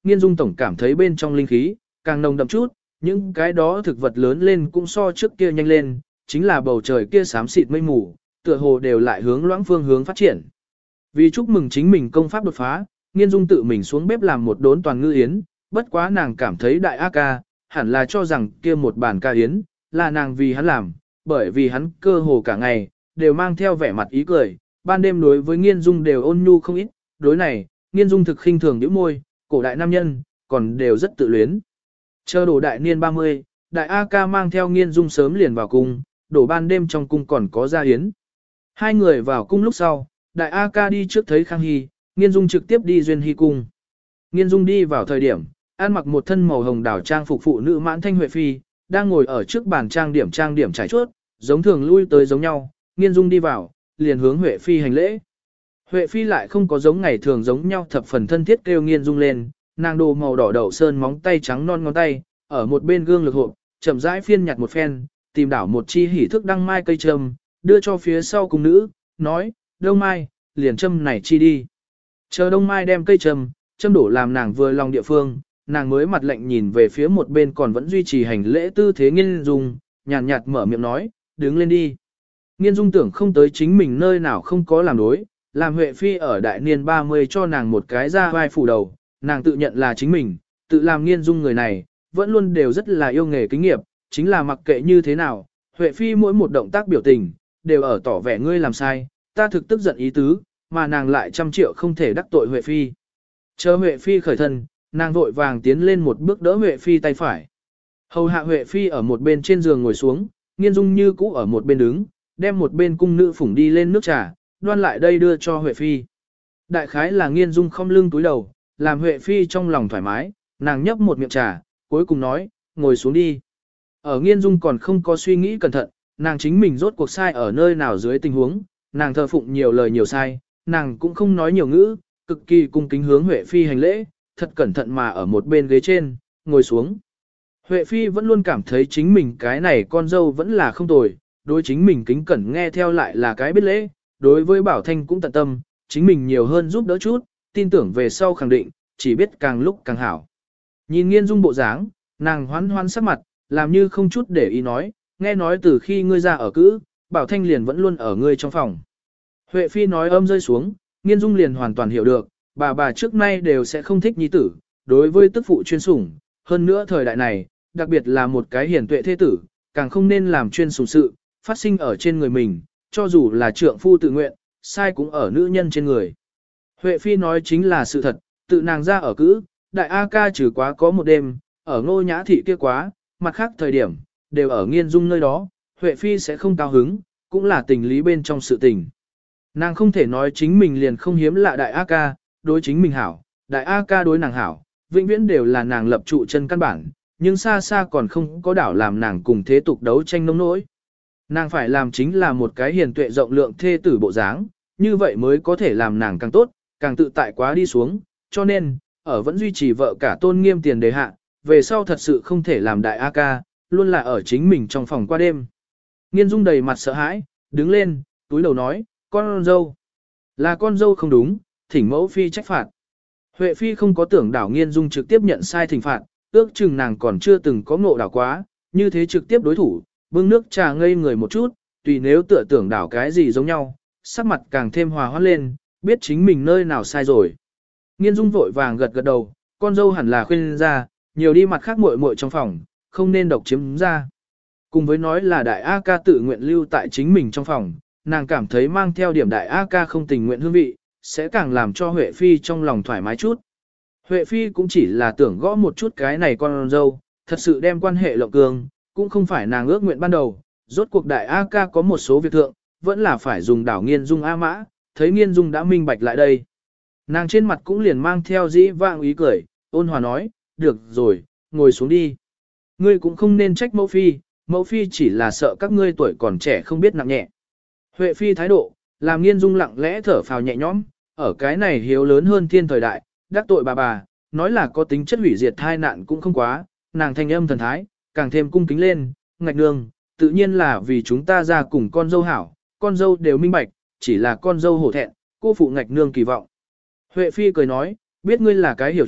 Nghiên Dung tổng cảm thấy bên trong linh khí, càng nồng đậm chút, những cái đó thực vật lớn lên cũng so trước kia nhanh lên, chính là bầu trời kia xám xịt mây mù, tựa hồ đều lại hướng loãng phương hướng phát triển. Vì chúc mừng chính mình công pháp đột phá, Nghiên Dung tự mình xuống bếp làm một đốn toàn ngư yến, bất quá nàng cảm thấy đại A ca, hẳn là cho rằng kia một bàn ca yến, là nàng vì hắn làm, bởi vì hắn cơ hồ cả ngày, đều mang theo vẻ mặt ý cười, ban đêm đối với Nghiên Dung đều ôn nhu không ít, đối này, Nghiên Dung thực khinh thường nhíu môi, cổ đại nam nhân, còn đều rất tự luyến. Chờ đổ đại niên ba mươi, đại A ca mang theo Nghiên Dung sớm liền vào cung, đổ ban đêm trong cung còn có gia yến. Hai người vào cung lúc sau, đại A ca đi trước thấy Khang Hy, Nghiên Dung trực tiếp đi Duyên Hy cung. Nghiên Dung đi vào thời điểm, ăn mặc một thân màu hồng đảo trang phục phụ nữ Mãn Thanh Huệ Phi, đang ngồi ở trước bàn trang điểm trang điểm trải chuốt, giống thường lui tới giống nhau, Nghiên Dung đi vào, liền hướng Huệ Phi hành lễ. Huệ Phi lại không có giống ngày thường giống nhau thập phần thân thiết kêu Nghiên Dung lên, nàng đồ màu đỏ đậu sơn móng tay trắng non ngón tay, ở một bên gương lực hộp, chậm rãi phiên nhặt một phen, tìm đảo một chi hỉ thức đăng mai cây trâm, đưa cho phía sau cung nữ, nói, đông mai, liền châm này chi đi. Chờ đông mai đem cây trâm, châm đổ làm nàng vừa lòng địa phương, nàng mới mặt lạnh nhìn về phía một bên còn vẫn duy trì hành lễ tư thế Nghiên Dung, nhàn nhạt, nhạt mở miệng nói, đứng lên đi. Nghiên Dung tưởng không tới chính mình nơi nào không có làm đối, làm Huệ Phi ở đại niên ba mươi cho nàng một cái ra vai phủ đầu, nàng tự nhận là chính mình, tự làm Nghiên Dung người này, vẫn luôn đều rất là yêu nghề kinh nghiệp, chính là mặc kệ như thế nào, Huệ Phi mỗi một động tác biểu tình, đều ở tỏ vẻ ngươi làm sai, ta thực tức giận ý tứ, mà nàng lại trăm triệu không thể đắc tội Huệ Phi. Chờ Huệ Phi khởi thân, nàng vội vàng tiến lên một bước đỡ Huệ Phi tay phải. Hầu hạ Huệ Phi ở một bên trên giường ngồi xuống, Nghiên Dung như cũ ở một bên đứng, đem một bên cung nữ phủng đi lên nước trà, đoan lại đây đưa cho Huệ Phi. Đại khái là Nghiên Dung không lưng túi đầu, làm Huệ Phi trong lòng thoải mái, nàng nhấp một miệng trà, cuối cùng nói, ngồi xuống đi. Ở Nghiên Dung còn không có suy nghĩ cẩn thận, nàng chính mình rốt cuộc sai ở nơi nào dưới tình huống, nàng thờ phụng nhiều lời nhiều sai, nàng cũng không nói nhiều ngữ, cực kỳ cung kính hướng Huệ Phi hành lễ, thật cẩn thận mà ở một bên ghế trên, ngồi xuống. Huệ Phi vẫn luôn cảm thấy chính mình cái này con dâu vẫn là không tồi, đối chính mình kính cẩn nghe theo lại là cái biết lễ, đối với Bảo Thanh cũng tận tâm, chính mình nhiều hơn giúp đỡ chút, tin tưởng về sau khẳng định, chỉ biết càng lúc càng hảo. Nhìn Nghiên Dung bộ dáng, nàng hoán hoán sắc mặt, làm như không chút để ý nói, nghe nói từ khi ngươi ra ở cữ, Bảo Thanh liền vẫn luôn ở ngươi trong phòng. Huệ Phi nói âm rơi xuống, Nghiên Dung liền hoàn toàn hiểu được, bà bà trước nay đều sẽ không thích nhi tử, đối với tức phụ chuyên sủng, hơn nữa thời đại này, đặc biệt là một cái hiển tuệ thế tử, càng không nên làm chuyên sủng sự, phát sinh ở trên người mình, cho dù là trượng phu tự nguyện, sai cũng ở nữ nhân trên người. Huệ Phi nói chính là sự thật, tự nàng ra ở cữ, đại A ca trừ quá có một đêm, ở Ngô Nhã thị kia quá, mặt khác thời điểm, đều ở Nghiên Dung nơi đó, Huệ Phi sẽ không cao hứng, cũng là tình lý bên trong sự tình. Nàng không thể nói chính mình liền không hiếm lạ đại A ca, đối chính mình hảo, đại A ca đối nàng hảo, vĩnh viễn đều là nàng lập trụ chân căn bản, nhưng xa xa còn không có đảo làm nàng cùng thế tục đấu tranh nông nỗi. Nàng phải làm chính là một cái hiền tuệ rộng lượng thê tử bộ dáng, như vậy mới có thể làm nàng càng tốt, càng tự tại quá đi xuống, cho nên, ở vẫn duy trì vợ cả tôn nghiêm tiền đề hạ, về sau thật sự không thể làm đại A ca, luôn là ở chính mình trong phòng qua đêm. Nghiên Dung đầy mặt sợ hãi, đứng lên, túi đầu nói, con dâu. Là con dâu không đúng, thỉnh mẫu phi trách phạt. Huệ Phi không có tưởng đảo Nghiên Dung trực tiếp nhận sai thỉnh phạt, ước chừng nàng còn chưa từng có ngộ đảo quá, như thế trực tiếp đối thủ, bưng nước trà ngây người một chút, tùy nếu tựa tưởng đảo cái gì giống nhau, sắc mặt càng thêm hòa hoãn lên, biết chính mình nơi nào sai rồi. Nghiên Dung vội vàng gật gật đầu, con dâu hẳn là khuyên ra, nhiều đi mặt khác muội muội trong phòng, không nên độc chiếm ra. Cùng với nói là đại A ca tự nguyện lưu tại chính mình trong phòng, nàng cảm thấy mang theo điểm đại A ca không tình nguyện hương vị, sẽ càng làm cho Huệ Phi trong lòng thoải mái chút. Huệ Phi cũng chỉ là tưởng gõ một chút cái này con dâu, thật sự đem quan hệ lộng cường, cũng không phải nàng ước nguyện ban đầu, rốt cuộc đại A ca có một số việc thượng, vẫn là phải dùng đảo Nghiên Dung A mã, thấy Nghiên Dung đã minh bạch lại đây. Nàng trên mặt cũng liền mang theo dĩ vãng ý cười, ôn hòa nói, được rồi, ngồi xuống đi. Ngươi cũng không nên trách mẫu phi, mẫu phi chỉ là sợ các ngươi tuổi còn trẻ không biết nặng nhẹ. Huệ Phi thái độ, làm Nghiên Dung lặng lẽ thở phào nhẹ nhõm, ở cái này hiếu lớn hơn thiên thời đại, đắc tội bà bà, nói là có tính chất hủy diệt thai nạn cũng không quá, nàng thanh âm thần thái, càng thêm cung kính lên, ngạch nương, tự nhiên là vì chúng ta ra cùng con dâu hảo, con dâu đều minh bạch, chỉ là con dâu hổ thẹn, cô phụ ngạch nương kỳ vọng. Huệ Phi cười nói, biết ngươi là cái hiểu chuyện,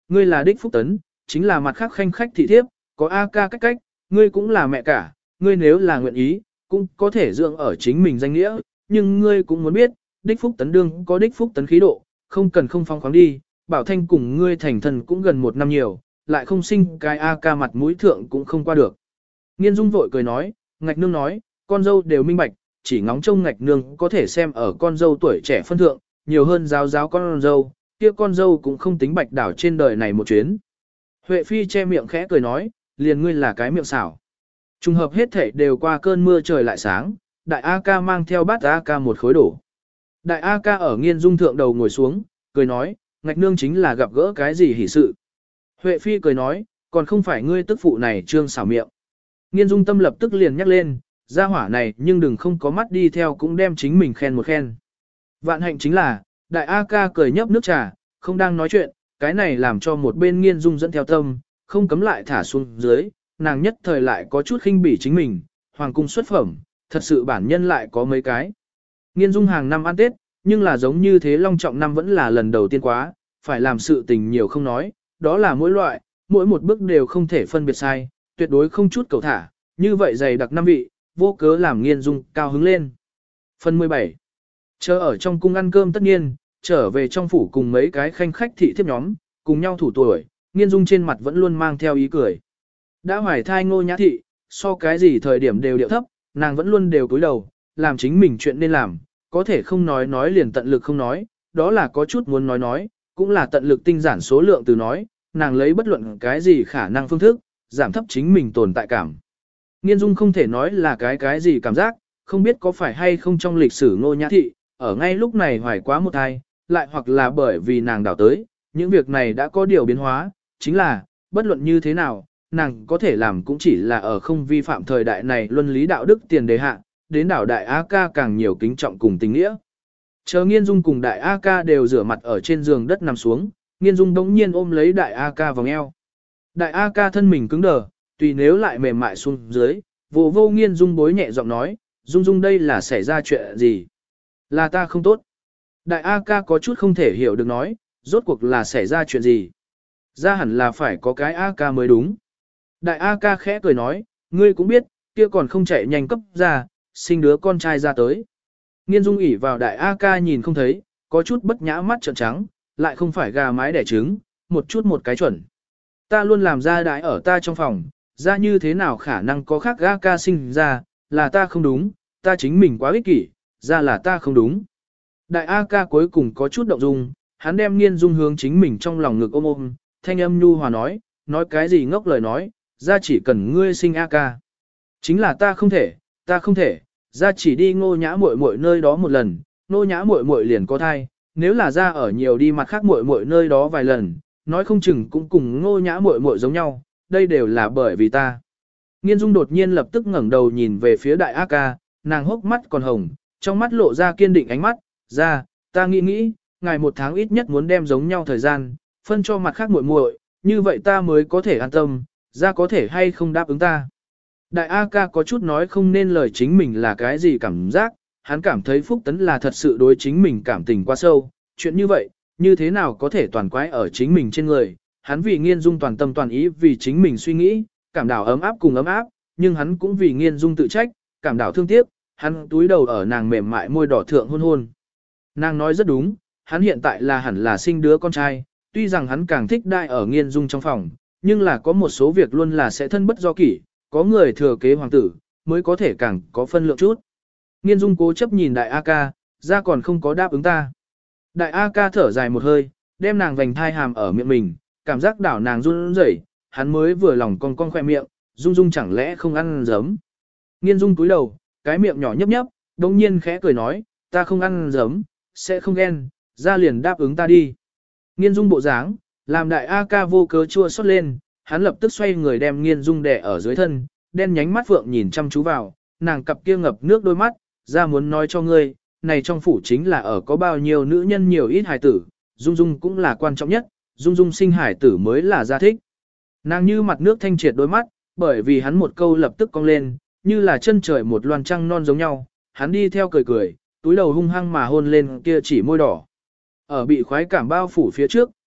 ngươi là đích phúc tấn, chính là mặt khác khanh khách thị thiếp, có A ca cách cách, ngươi cũng là mẹ cả, ngươi nếu là nguyện ý, cũng có thể dưỡng ở chính mình danh nghĩa, nhưng ngươi cũng muốn biết, đích phúc tấn đương có đích phúc tấn khí độ, không cần không phong khoáng đi, bảo thanh cùng ngươi thành thần cũng gần một năm nhiều, lại không sinh cái A ca mặt mũi thượng cũng không qua được. Nghiên Dung vội cười nói, ngạch nương nói, con dâu đều minh bạch, chỉ ngóng trông ngạch nương có thể xem ở con dâu tuổi trẻ phân thượng, nhiều hơn giáo giáo con dâu, kia con dâu cũng không tính bạch đảo trên đời này một chuyến. Huệ Phi che miệng khẽ cười nói, liền ngươi là cái miệng xảo. Trùng hợp hết thể đều qua cơn mưa trời lại sáng, đại A ca mang theo bát A ca một khối đổ. Đại A ca ở Nghiên Dung thượng đầu ngồi xuống, cười nói, ngạch nương chính là gặp gỡ cái gì hỉ sự. Huệ Phi cười nói, còn không phải ngươi tức phụ này trương xảo miệng. Nghiên Dung tâm lập tức liền nhắc lên, gia hỏa này nhưng đừng không có mắt đi theo cũng đem chính mình khen một khen. Vạn hạnh chính là, đại A ca cười nhấp nước trà, không đang nói chuyện, cái này làm cho một bên Nghiên Dung dẫn theo tâm, không cấm lại thả xuống dưới, nàng nhất thời lại có chút khinh bỉ chính mình, hoàng cung xuất phẩm, thật sự bản nhân lại có mấy cái. Nghiên Dung hàng năm ăn Tết, nhưng là giống như thế long trọng năm vẫn là lần đầu tiên quá, phải làm sự tình nhiều không nói, đó là mỗi loại, mỗi một bước đều không thể phân biệt sai, tuyệt đối không chút cầu thả, như vậy dày đặc năm vị, vô cớ làm Nghiên Dung cao hứng lên. Phần mười bảy. Chờ ở trong cung ăn cơm tất nhiên, trở về trong phủ cùng mấy cái khanh khách thị thiếp nhóm, cùng nhau thủ tuổi, Nghiên Dung trên mặt vẫn luôn mang theo ý cười. Đã hoài thai Ngô Nhã Thị, so cái gì thời điểm đều điệu thấp, nàng vẫn luôn đều cúi đầu, làm chính mình chuyện nên làm, có thể không nói nói liền tận lực không nói, đó là có chút muốn nói nói, cũng là tận lực tinh giản số lượng từ nói, nàng lấy bất luận cái gì khả năng phương thức, giảm thấp chính mình tồn tại cảm. Nghiên Dung không thể nói là cái cái gì cảm giác, không biết có phải hay không trong lịch sử Ngô Nhã Thị, ở ngay lúc này hoài quá một thai, lại hoặc là bởi vì nàng đào tới, những việc này đã có điều biến hóa, chính là, bất luận như thế nào, nàng có thể làm cũng chỉ là ở không vi phạm thời đại này luân lý đạo đức tiền đề hạ, đến đảo đại A ca càng nhiều kính trọng cùng tình nghĩa. Chờ Nghiên Dung cùng đại A ca đều rửa mặt ở trên giường đất nằm xuống, Nghiên Dung đống nhiên ôm lấy đại A ca vòng eo. Đại A ca thân mình cứng đờ, tùy nếu lại mềm mại xuống dưới, vô vô Nghiên Dung bối nhẹ giọng nói, Dung Dung đây là xảy ra chuyện gì? Là ta không tốt. Đại A ca có chút không thể hiểu được nói, rốt cuộc là xảy ra chuyện gì? Ra hẳn là phải có cái A ca mới đúng. Đại A ca khẽ cười nói, ngươi cũng biết, kia còn không chạy nhanh cấp ra, sinh đứa con trai ra tới. Nghiên Dung ỉ vào đại A ca nhìn không thấy, có chút bất nhã mắt trợn trắng, lại không phải gà mái đẻ trứng, một chút một cái chuẩn. Ta luôn làm ra đại ở ta trong phòng, ra như thế nào khả năng có khác A ca sinh ra, là ta không đúng, ta chính mình quá ích kỷ, ra là ta không đúng. Đại A ca cuối cùng có chút động dung, hắn đem Nghiên Dung hướng chính mình trong lòng ngực ôm ôm, thanh âm nhu hòa nói, nói cái gì ngốc lời nói, ra chỉ cần ngươi sinh A ca. Chính là ta không thể, ta không thể, ra chỉ đi Ngô Nhã muội muội nơi đó một lần, Ngô Nhã muội muội liền có thai, nếu là ra ở nhiều đi mặt khác muội muội nơi đó vài lần, nói không chừng cũng cùng Ngô Nhã muội muội giống nhau, đây đều là bởi vì ta. Nghiên Dung đột nhiên lập tức ngẩng đầu nhìn về phía đại A ca, nàng hốc mắt còn hồng, trong mắt lộ ra kiên định ánh mắt, ra, ta nghĩ nghĩ, ngày một tháng ít nhất muốn đem giống nhau thời gian, phân cho mặt khác muội muội, như vậy ta mới có thể an tâm, ra có thể hay không đáp ứng ta. Đại A ca có chút nói không nên lời chính mình là cái gì cảm giác, hắn cảm thấy Phúc Tấn là thật sự đối chính mình cảm tình quá sâu, chuyện như vậy, như thế nào có thể toàn quái ở chính mình trên người, hắn vì Nghiên Dung toàn tâm toàn ý vì chính mình suy nghĩ, cảm đảo ấm áp cùng ấm áp, nhưng hắn cũng vì Nghiên Dung tự trách, cảm đảo thương tiếc, hắn túi đầu ở nàng mềm mại môi đỏ thượng hôn hôn. Nàng nói rất đúng, hắn hiện tại là hẳn là sinh đứa con trai, tuy rằng hắn càng thích đại ở Nghiên Dung trong phòng, nhưng là có một số việc luôn là sẽ thân bất do kỷ, có người thừa kế hoàng tử, mới có thể càng có phân lượng chút. Nghiên Dung cố chấp nhìn đại A ca, ra còn không có đáp ứng ta. Đại A ca thở dài một hơi, đem nàng vành thai hàm ở miệng mình, cảm giác đảo nàng run rẩy, hắn mới vừa lòng cong cong khoe miệng, Dung Dung chẳng lẽ không ăn giấm. Nghiên Dung cúi đầu, cái miệng nhỏ nhấp nhấp, đồng nhiên khẽ cười nói, ta không ăn giấm, sẽ không ghen, ra liền đáp ứng ta đi. Nghiên Dung bộ dáng, làm đại A ca vô cớ chua xót lên, hắn lập tức xoay người đem Nghiên Dung đè ở dưới thân, đen nhánh mắt phượng nhìn chăm chú vào, nàng cặp kia ngập nước đôi mắt, ra muốn nói cho ngươi, này trong phủ chính là ở có bao nhiêu nữ nhân nhiều ít hài tử, Dung Dung cũng là quan trọng nhất, Dung Dung sinh hài tử mới là gia thích. Nàng như mặt nước thanh triệt đôi mắt, bởi vì hắn một câu lập tức cong lên, như là chân trời một loàn trăng non giống nhau, hắn đi theo cười cười, túi đầu hung hăng mà hôn lên kia chỉ môi đỏ. Ở bị khoái cảm bao phủ phía trước,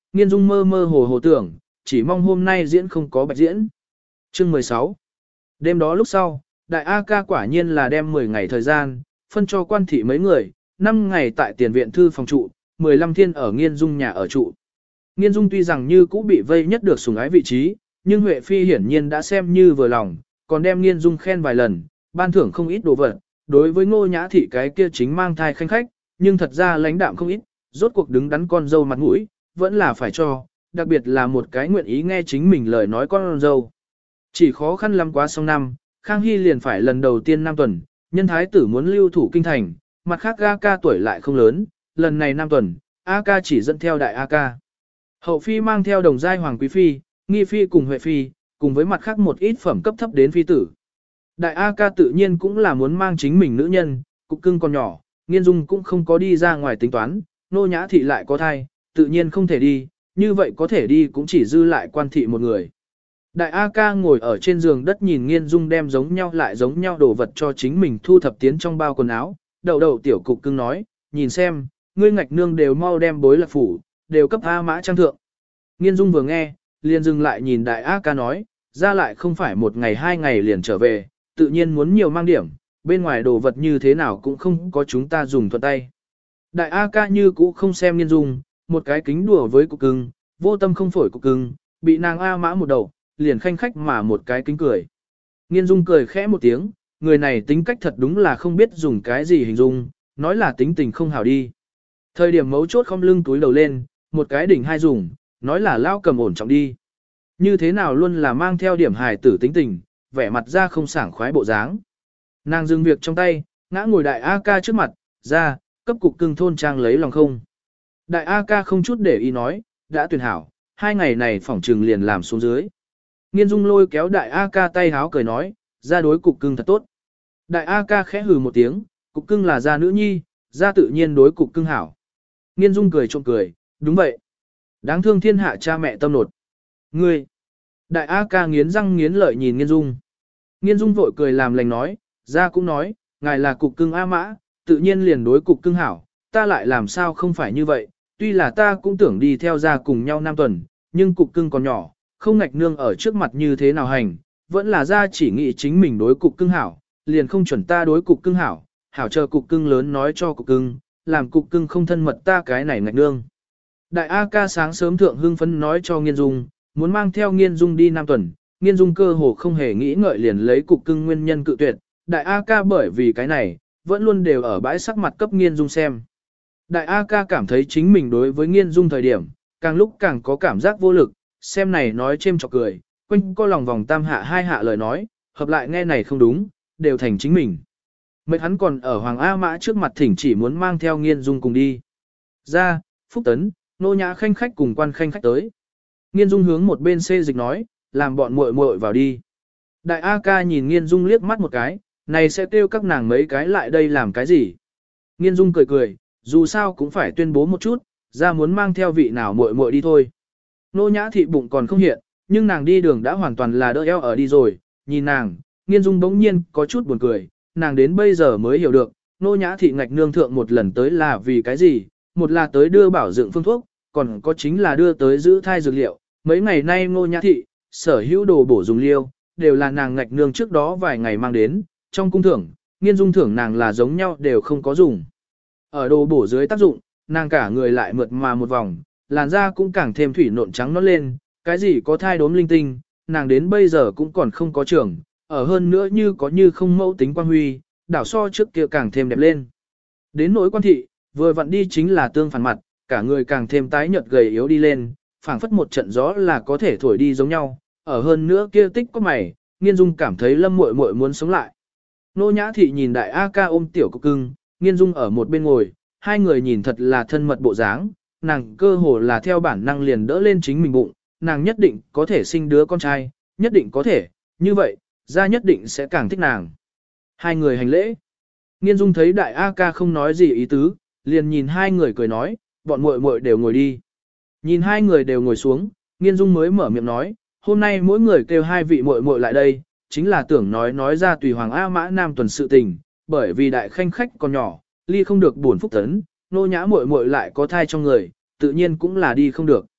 Nghiên Dung mơ mơ hồ hồ tưởng, chỉ mong hôm nay diễn không có bạch diễn. Chương mười sáu. Đêm đó lúc sau, đại A ca quả nhiên là đem mười ngày thời gian, phân cho quan thị mấy người, năm ngày tại tiền viện thư phòng trụ, mười lăm thiên ở Nghiên Dung nhà ở trụ. Nghiên Dung tuy rằng như cũ bị vây nhất được sủng ái vị trí, nhưng Huệ Phi hiển nhiên đã xem như vừa lòng, còn đem Nghiên Dung khen vài lần, ban thưởng không ít đồ vật. Đối với Ngô Nhã Thị cái kia chính mang thai khanh khách, nhưng thật ra lãnh đạm không ít, rốt cuộc đứng đắn con dâu mặt mũi, vẫn là phải cho, đặc biệt là một cái nguyện ý nghe chính mình lời nói con dâu. Chỉ khó khăn lắm quá xong năm, Khang Hy liền phải lần đầu tiên năm tuần, nhân thái tử muốn lưu thủ kinh thành, mặt khác A ca tuổi lại không lớn, lần này năm tuần, A ca chỉ dẫn theo đại A ca. Hậu phi mang theo đồng giai hoàng quý phi, nghi phi cùng Huệ phi, cùng với mặt khác một ít phẩm cấp thấp đến phi tử. Đại A ca tự nhiên cũng là muốn mang chính mình nữ nhân, cục cưng còn nhỏ, Nghiên Dung cũng không có đi ra ngoài tính toán, Nô Nhã Thị lại có thai, tự nhiên không thể đi, như vậy có thể đi cũng chỉ dư lại quan thị một người. Đại A ca ngồi ở trên giường đất nhìn Nghiên Dung đem giống nhau lại giống nhau đồ vật cho chính mình thu thập tiến trong bao quần áo, đầu đầu tiểu cục cưng nói, nhìn xem, ngươi ngạch nương đều mau đem bối lạc phủ, đều cấp A mã trang thượng. Nghiên Dung vừa nghe, liền dừng lại nhìn đại A ca nói, ra lại không phải một ngày hai ngày liền trở về, tự nhiên muốn nhiều mang điểm, bên ngoài đồ vật như thế nào cũng không có chúng ta dùng thuận tay. Đại A ca như cũ không xem Nghiên Dung, một cái kính đùa với cục cưng, vô tâm không phổi cục cưng, bị nàng A mã một đầu, liền khanh khách mà một cái kính cười. Nghiên Dung cười khẽ một tiếng, người này tính cách thật đúng là không biết dùng cái gì hình dung, nói là tính tình không hảo đi. Thời điểm mấu chốt không lưng túi đầu lên, một cái đỉnh hai dùng, nói là lao cầm ổn trọng đi. Như thế nào luôn là mang theo điểm hài tử tính tình, vẻ mặt ra không sảng khoái bộ dáng. Nàng dừng việc trong tay, ngã ngồi đại A ca trước mặt, ra, cấp cục cưng thôn trang lấy lòng không. Đại A ca không chút để ý nói, đã tuyển hảo, hai ngày này phỏng trừng liền làm xuống dưới. Nghiên Dung lôi kéo đại A ca tay háo cười nói, ra đối cục cưng thật tốt. Đại A ca khẽ hừ một tiếng, cục cưng là gia nữ nhi, ra tự nhiên đối cục cưng hảo. Nghiên Dung cười trộm cười, đúng vậy. Đáng thương thiên hạ cha mẹ tâm nột. Ngươi! Đại A ca nghiến răng nghiến lợi nhìn Nghiên Dung. Nghiên Dung vội cười làm lành nói, ra cũng nói, ngài là cục cưng A mã, tự nhiên liền đối cục cưng hảo, ta lại làm sao không phải như vậy, tuy là ta cũng tưởng đi theo ra cùng nhau năm tuần, nhưng cục cưng còn nhỏ, không ngạch nương ở trước mặt như thế nào hành, vẫn là ra chỉ nghĩ chính mình đối cục cưng hảo, liền không chuẩn ta đối cục cưng hảo, hảo chờ cục cưng lớn nói cho cục cưng, làm cục cưng không thân mật ta cái này ngạch nương. Đại A ca sáng sớm thượng hưng phấn nói cho Nghiên Dung, muốn mang theo Nghiên Dung đi năm tuần, Nghiên Dung cơ hồ không hề nghĩ ngợi liền lấy cục cưng nguyên nhân cự tuyệt, Đại A ca bởi vì cái này, vẫn luôn đều ở bãi sắc mặt cấp Nghiên Dung xem. Đại A ca cảm thấy chính mình đối với Nghiên Dung thời điểm, càng lúc càng có cảm giác vô lực, xem này nói chêm chọc cười, quanh co lòng vòng tam hạ hai hạ lời nói, hợp lại nghe này không đúng, đều thành chính mình. Mấy hắn còn ở Hoàng A Mã trước mặt thỉnh chỉ muốn mang theo Nghiên Dung cùng đi. Ra, Phúc Tấn, Nô Nhã khanh khách cùng quan khanh khách tới. Nghiên Dung hướng một bên xê dịch nói, làm bọn muội muội vào đi. Đại A ca nhìn Nghiên Dung liếc mắt một cái, này sẽ kêu các nàng mấy cái lại đây làm cái gì. Nghiên Dung cười cười, dù sao cũng phải tuyên bố một chút, ra muốn mang theo vị nào muội muội đi thôi. Nô Nhã Thị bụng còn không hiện, nhưng nàng đi đường đã hoàn toàn là đỡ eo ở đi rồi, nhìn nàng, Nghiên Dung bỗng nhiên có chút buồn cười, nàng đến bây giờ mới hiểu được, Nô Nhã Thị ngạch nương thượng một lần tới là vì cái gì, một là tới đưa bảo dưỡng phương thuốc, còn có chính là đưa tới giữ thai dược liệu, mấy ngày nay Nô Nhã Thị, sở hữu đồ bổ dùng liêu, đều là nàng ngạch nương trước đó vài ngày mang đến, trong cung thưởng, Nghiên Dung thưởng nàng là giống nhau đều không có dùng. Ở đồ bổ dưới tác dụng, nàng cả người lại mượt mà một vòng, làn da cũng càng thêm thủy nộn trắng nó lên, cái gì có thai đốm linh tinh, nàng đến bây giờ cũng còn không có trưởng, ở hơn nữa như có như không mẫu tính quan huy, đảo so trước kia càng thêm đẹp lên. Đến nỗi quan thị, vừa vặn đi chính là tương phản mặt, cả người càng thêm tái nhợt gầy yếu đi lên, phảng phất một trận gió là có thể thổi đi giống nhau, ở hơn nữa kia tích có mày, Nghiên Dung cảm thấy Lâm muội muội muốn sống lại. Nô Nhã Thị nhìn đại A ca ôm tiểu cục cưng, Nghiên Dung ở một bên ngồi, hai người nhìn thật là thân mật bộ dáng, nàng cơ hồ là theo bản năng liền đỡ lên chính mình bụng, nàng nhất định có thể sinh đứa con trai, nhất định có thể, như vậy, ra nhất định sẽ càng thích nàng. Hai người hành lễ. Nghiên Dung thấy đại A ca không nói gì ý tứ, liền nhìn hai người cười nói, bọn muội muội đều ngồi đi. Nhìn hai người đều ngồi xuống, Nghiên Dung mới mở miệng nói, hôm nay mỗi người kêu hai vị muội muội lại đây, chính là tưởng nói nói ra tùy Hoàng A Mã Nam tuần sự tình, bởi vì đại khanh khách còn nhỏ, ly không được buồn Phúc Tấn, Nô Nhã muội muội lại có thai trong người, tự nhiên cũng là đi không được.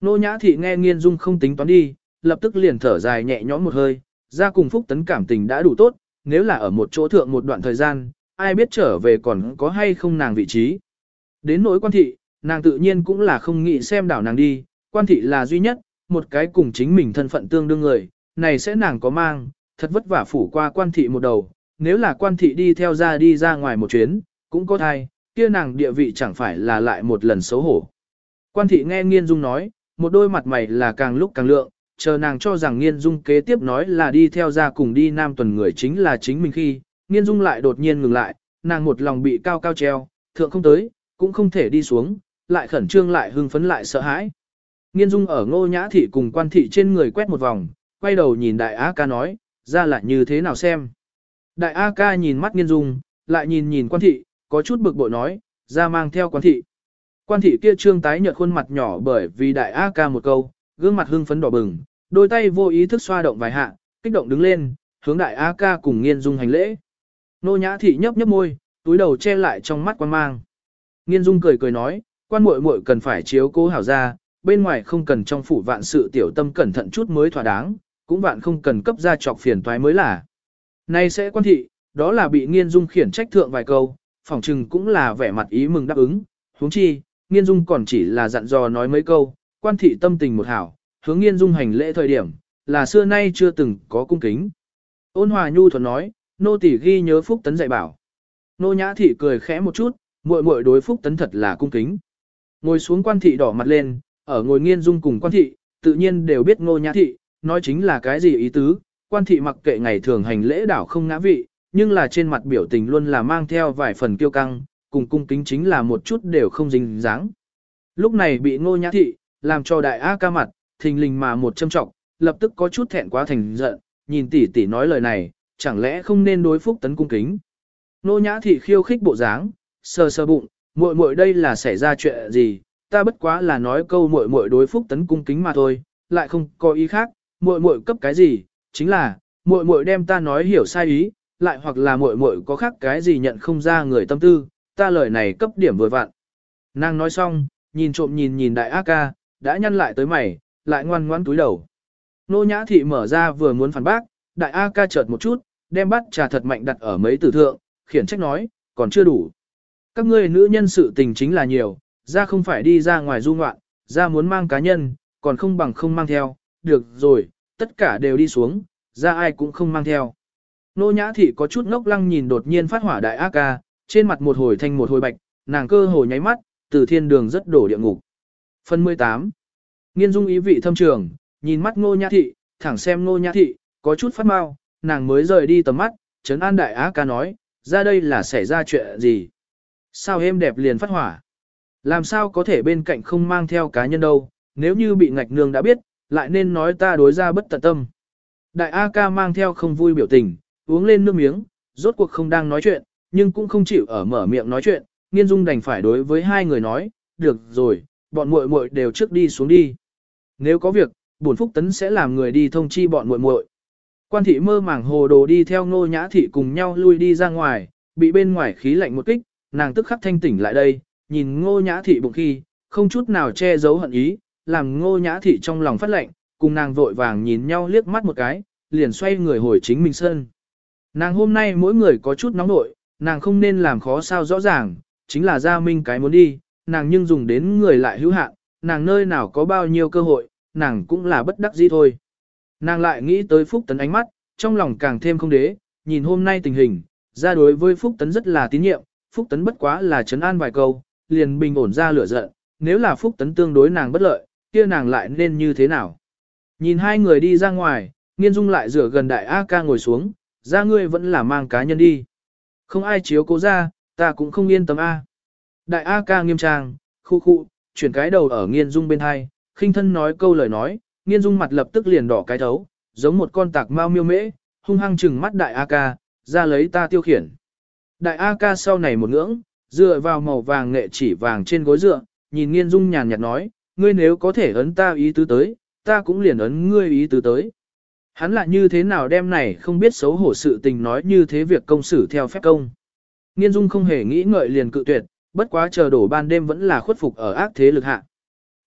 Nô Nhã Thị nghe Nghiên Dung không tính toán đi, lập tức liền thở dài nhẹ nhõm một hơi, ra cùng Phúc Tấn cảm tình đã đủ tốt, nếu là ở một chỗ thượng một đoạn thời gian, ai biết trở về còn có hay không nàng vị trí. Đến nỗi Quan Thị, nàng tự nhiên cũng là không nghĩ xem đảo nàng đi, Quan Thị là duy nhất, một cái cùng chính mình thân phận tương đương người, này sẽ nàng có mang, thật vất vả phủ qua Quan Thị một đầu, nếu là Quan Thị đi theo ra đi ra ngoài một chuyến, cũng có thai, kia nàng địa vị chẳng phải là lại một lần xấu hổ. Quan Thị nghe Nghiên Dung nói, một đôi mặt mày là càng lúc càng lượng, chờ nàng cho rằng Nghiên Dung kế tiếp nói là đi theo ra cùng đi Nam Tuần người chính là chính mình khi, Nghiên Dung lại đột nhiên ngừng lại, nàng một lòng bị cao cao treo, thượng không tới, cũng không thể đi xuống, lại khẩn trương lại hưng phấn lại sợ hãi. Nghiên Dung ở Ngô Nhã Thị cùng Quan Thị trên người quét một vòng, quay đầu nhìn Đại A Ca nói, ra lại như thế nào xem. Đại A Ca nhìn mắt Nghiên Dung, lại nhìn nhìn Quan Thị, có chút bực bội nói, ra mang theo Quan Thị. Quan Thị kia trương tái nhợt khuôn mặt nhỏ bởi vì Đại A Ca một câu, gương mặt hưng phấn đỏ bừng, đôi tay vô ý thức xoa động vài hạ, kích động đứng lên, hướng Đại A Ca cùng Nghiên Dung hành lễ. Nô Nhã Thị nhấp nhấp môi, túi đầu che lại trong mắt quan mang. Nghiên Dung cười cười nói, Quan muội muội cần phải chiếu cố hảo ra, bên ngoài không cần trong phủ vạn sự tiểu tâm cẩn thận chút mới thỏa đáng, cũng vạn không cần cấp ra trọc phiền toái mới là. Nay sẽ Quan Thị, đó là bị Nghiên Dung khiển trách thượng vài câu, phỏng chừng cũng là vẻ mặt ý mừng đáp ứng, huống chi, Nghiên Dung còn chỉ là dặn dò nói mấy câu, Quan Thị tâm tình một hảo, hướng Nghiên Dung hành lễ thời điểm, là xưa nay chưa từng có cung kính. Ôn Hòa nhu thuận nói, nô tỳ ghi nhớ Phúc Tấn dạy bảo. Nô Nhã Thị cười khẽ một chút, muội muội đối Phúc Tấn thật là cung kính. Ngồi xuống Quan Thị đỏ mặt lên, ở ngồi Nghiên Dung cùng Quan Thị, tự nhiên đều biết Nô Nhã Thị, nói chính là cái gì ý tứ, Quan Thị mặc kệ ngày thường hành lễ đảo không ngã vị, nhưng là trên mặt biểu tình luôn là mang theo vài phần kiêu căng, cùng cung kính chính là một chút đều không dính dáng. Lúc này bị Ngô Nhã Thị, làm cho Đại A Ca mặt, thình lình mà một châm trọng, lập tức có chút thẹn quá thành giận, nhìn tỷ tỷ nói lời này, chẳng lẽ không nên đối Phúc Tấn cung kính. Ngô Nhã Thị khiêu khích bộ dáng, sờ sờ bụng, muội muội đây là xảy ra chuyện gì, ta bất quá là nói câu muội muội đối Phúc Tấn cung kính mà thôi, lại không có ý khác, muội muội cấp cái gì, chính là, muội muội đem ta nói hiểu sai ý, lại hoặc là muội muội có khác cái gì nhận không ra người tâm tư, ta lời này cấp điểm vừa vặn. Nàng nói xong, nhìn trộm nhìn nhìn Đại A Ca, đã nhăn lại tới mày, lại ngoan ngoãn túi đầu. Nô Nhã Thị mở ra vừa muốn phản bác, Đại A Ca chợt một chút, đem bát trà thật mạnh đặt ở mấy tử thượng, khiển trách nói, còn chưa đủ. Các ngươi nữ nhân sự tình chính là nhiều, ra không phải đi ra ngoài du ngoạn, ra muốn mang cá nhân, còn không bằng không mang theo, được rồi, tất cả đều đi xuống, ra ai cũng không mang theo. Nô Nhã Thị có chút ngốc lăng nhìn đột nhiên phát hỏa Đại A Ca, trên mặt một hồi thanh một hồi bạch, nàng cơ hồ nháy mắt, từ thiên đường rất đổ địa ngục. Phần mười tám. Nghiên Dung ý vị thâm trường, nhìn mắt Ngô Nhã Thị, thẳng xem Ngô Nhã Thị, có chút phát mau, nàng mới rời đi tầm mắt, trấn an Đại A Ca nói, ra đây là xảy ra chuyện gì? Sao êm đẹp liền phát hỏa? Làm sao có thể bên cạnh không mang theo cá nhân đâu, nếu như bị ngạch nương đã biết, lại nên nói ta đối ra bất tận tâm. Đại A Ca mang theo không vui biểu tình, uống lên nước miếng, rốt cuộc không đang nói chuyện, nhưng cũng không chịu ở mở miệng nói chuyện, Nghiên Dung đành phải đối với hai người nói, được rồi, bọn muội muội đều trước đi xuống đi. Nếu có việc, bổn Phúc Tấn sẽ làm người đi thông chi bọn muội muội. Quan Thị mơ màng hồ đồ đi theo Ngô Nhã Thị cùng nhau lui đi ra ngoài, bị bên ngoài khí lạnh một kích, nàng tức khắc thanh tỉnh lại đây, nhìn Ngô Nhã Thị bụng khi, không chút nào che giấu hận ý, làm Ngô Nhã Thị trong lòng phát lạnh, cùng nàng vội vàng nhìn nhau liếc mắt một cái, liền xoay người hồi chính mình sân. Nàng hôm nay mỗi người có chút nóng nội, nàng không nên làm khó sao rõ ràng, chính là Gia Minh cái muốn đi, nàng nhưng dùng đến người lại hữu hạn, nàng nơi nào có bao nhiêu cơ hội, nàng cũng là bất đắc dĩ thôi. Nàng lại nghĩ tới Phúc Tấn ánh mắt, trong lòng càng thêm không đế, nhìn hôm nay tình hình, ra đối với Phúc Tấn rất là tín nhiệm, Phúc Tấn bất quá là trấn an vài câu, liền bình ổn ra lửa giận, nếu là Phúc Tấn tương đối nàng bất lợi, kia nàng lại nên như thế nào. Nhìn hai người đi ra ngoài, Nghiên Dung lại rửa gần Đại A Ca ngồi xuống, ra ngươi vẫn là mang cá nhân đi. Không ai chiếu cố ra, ta cũng không yên tâm A. Đại A Ca nghiêm trang, khu khu, chuyển cái đầu ở Nghiên Dung bên hai, khinh thân nói câu lời nói, Nghiên Dung mặt lập tức liền đỏ cái thấu, giống một con tạc mau miêu mễ, hung hăng trừng mắt Đại A Ca, ra lấy ta tiêu khiển. Đại A Ca sau này một ngưỡng, dựa vào màu vàng nghệ chỉ vàng trên gối dựa, nhìn Nghiên Dung nhàn nhạt nói, ngươi nếu có thể ấn ta ý tứ tới, ta cũng liền ấn ngươi ý tứ tới. Hắn lại như thế nào đem này không biết xấu hổ sự tình nói như thế việc công xử theo phép công. Nghiên Dung không hề nghĩ ngợi liền cự tuyệt, bất quá chờ đổ ban đêm vẫn là khuất phục ở ác thế lực hạ.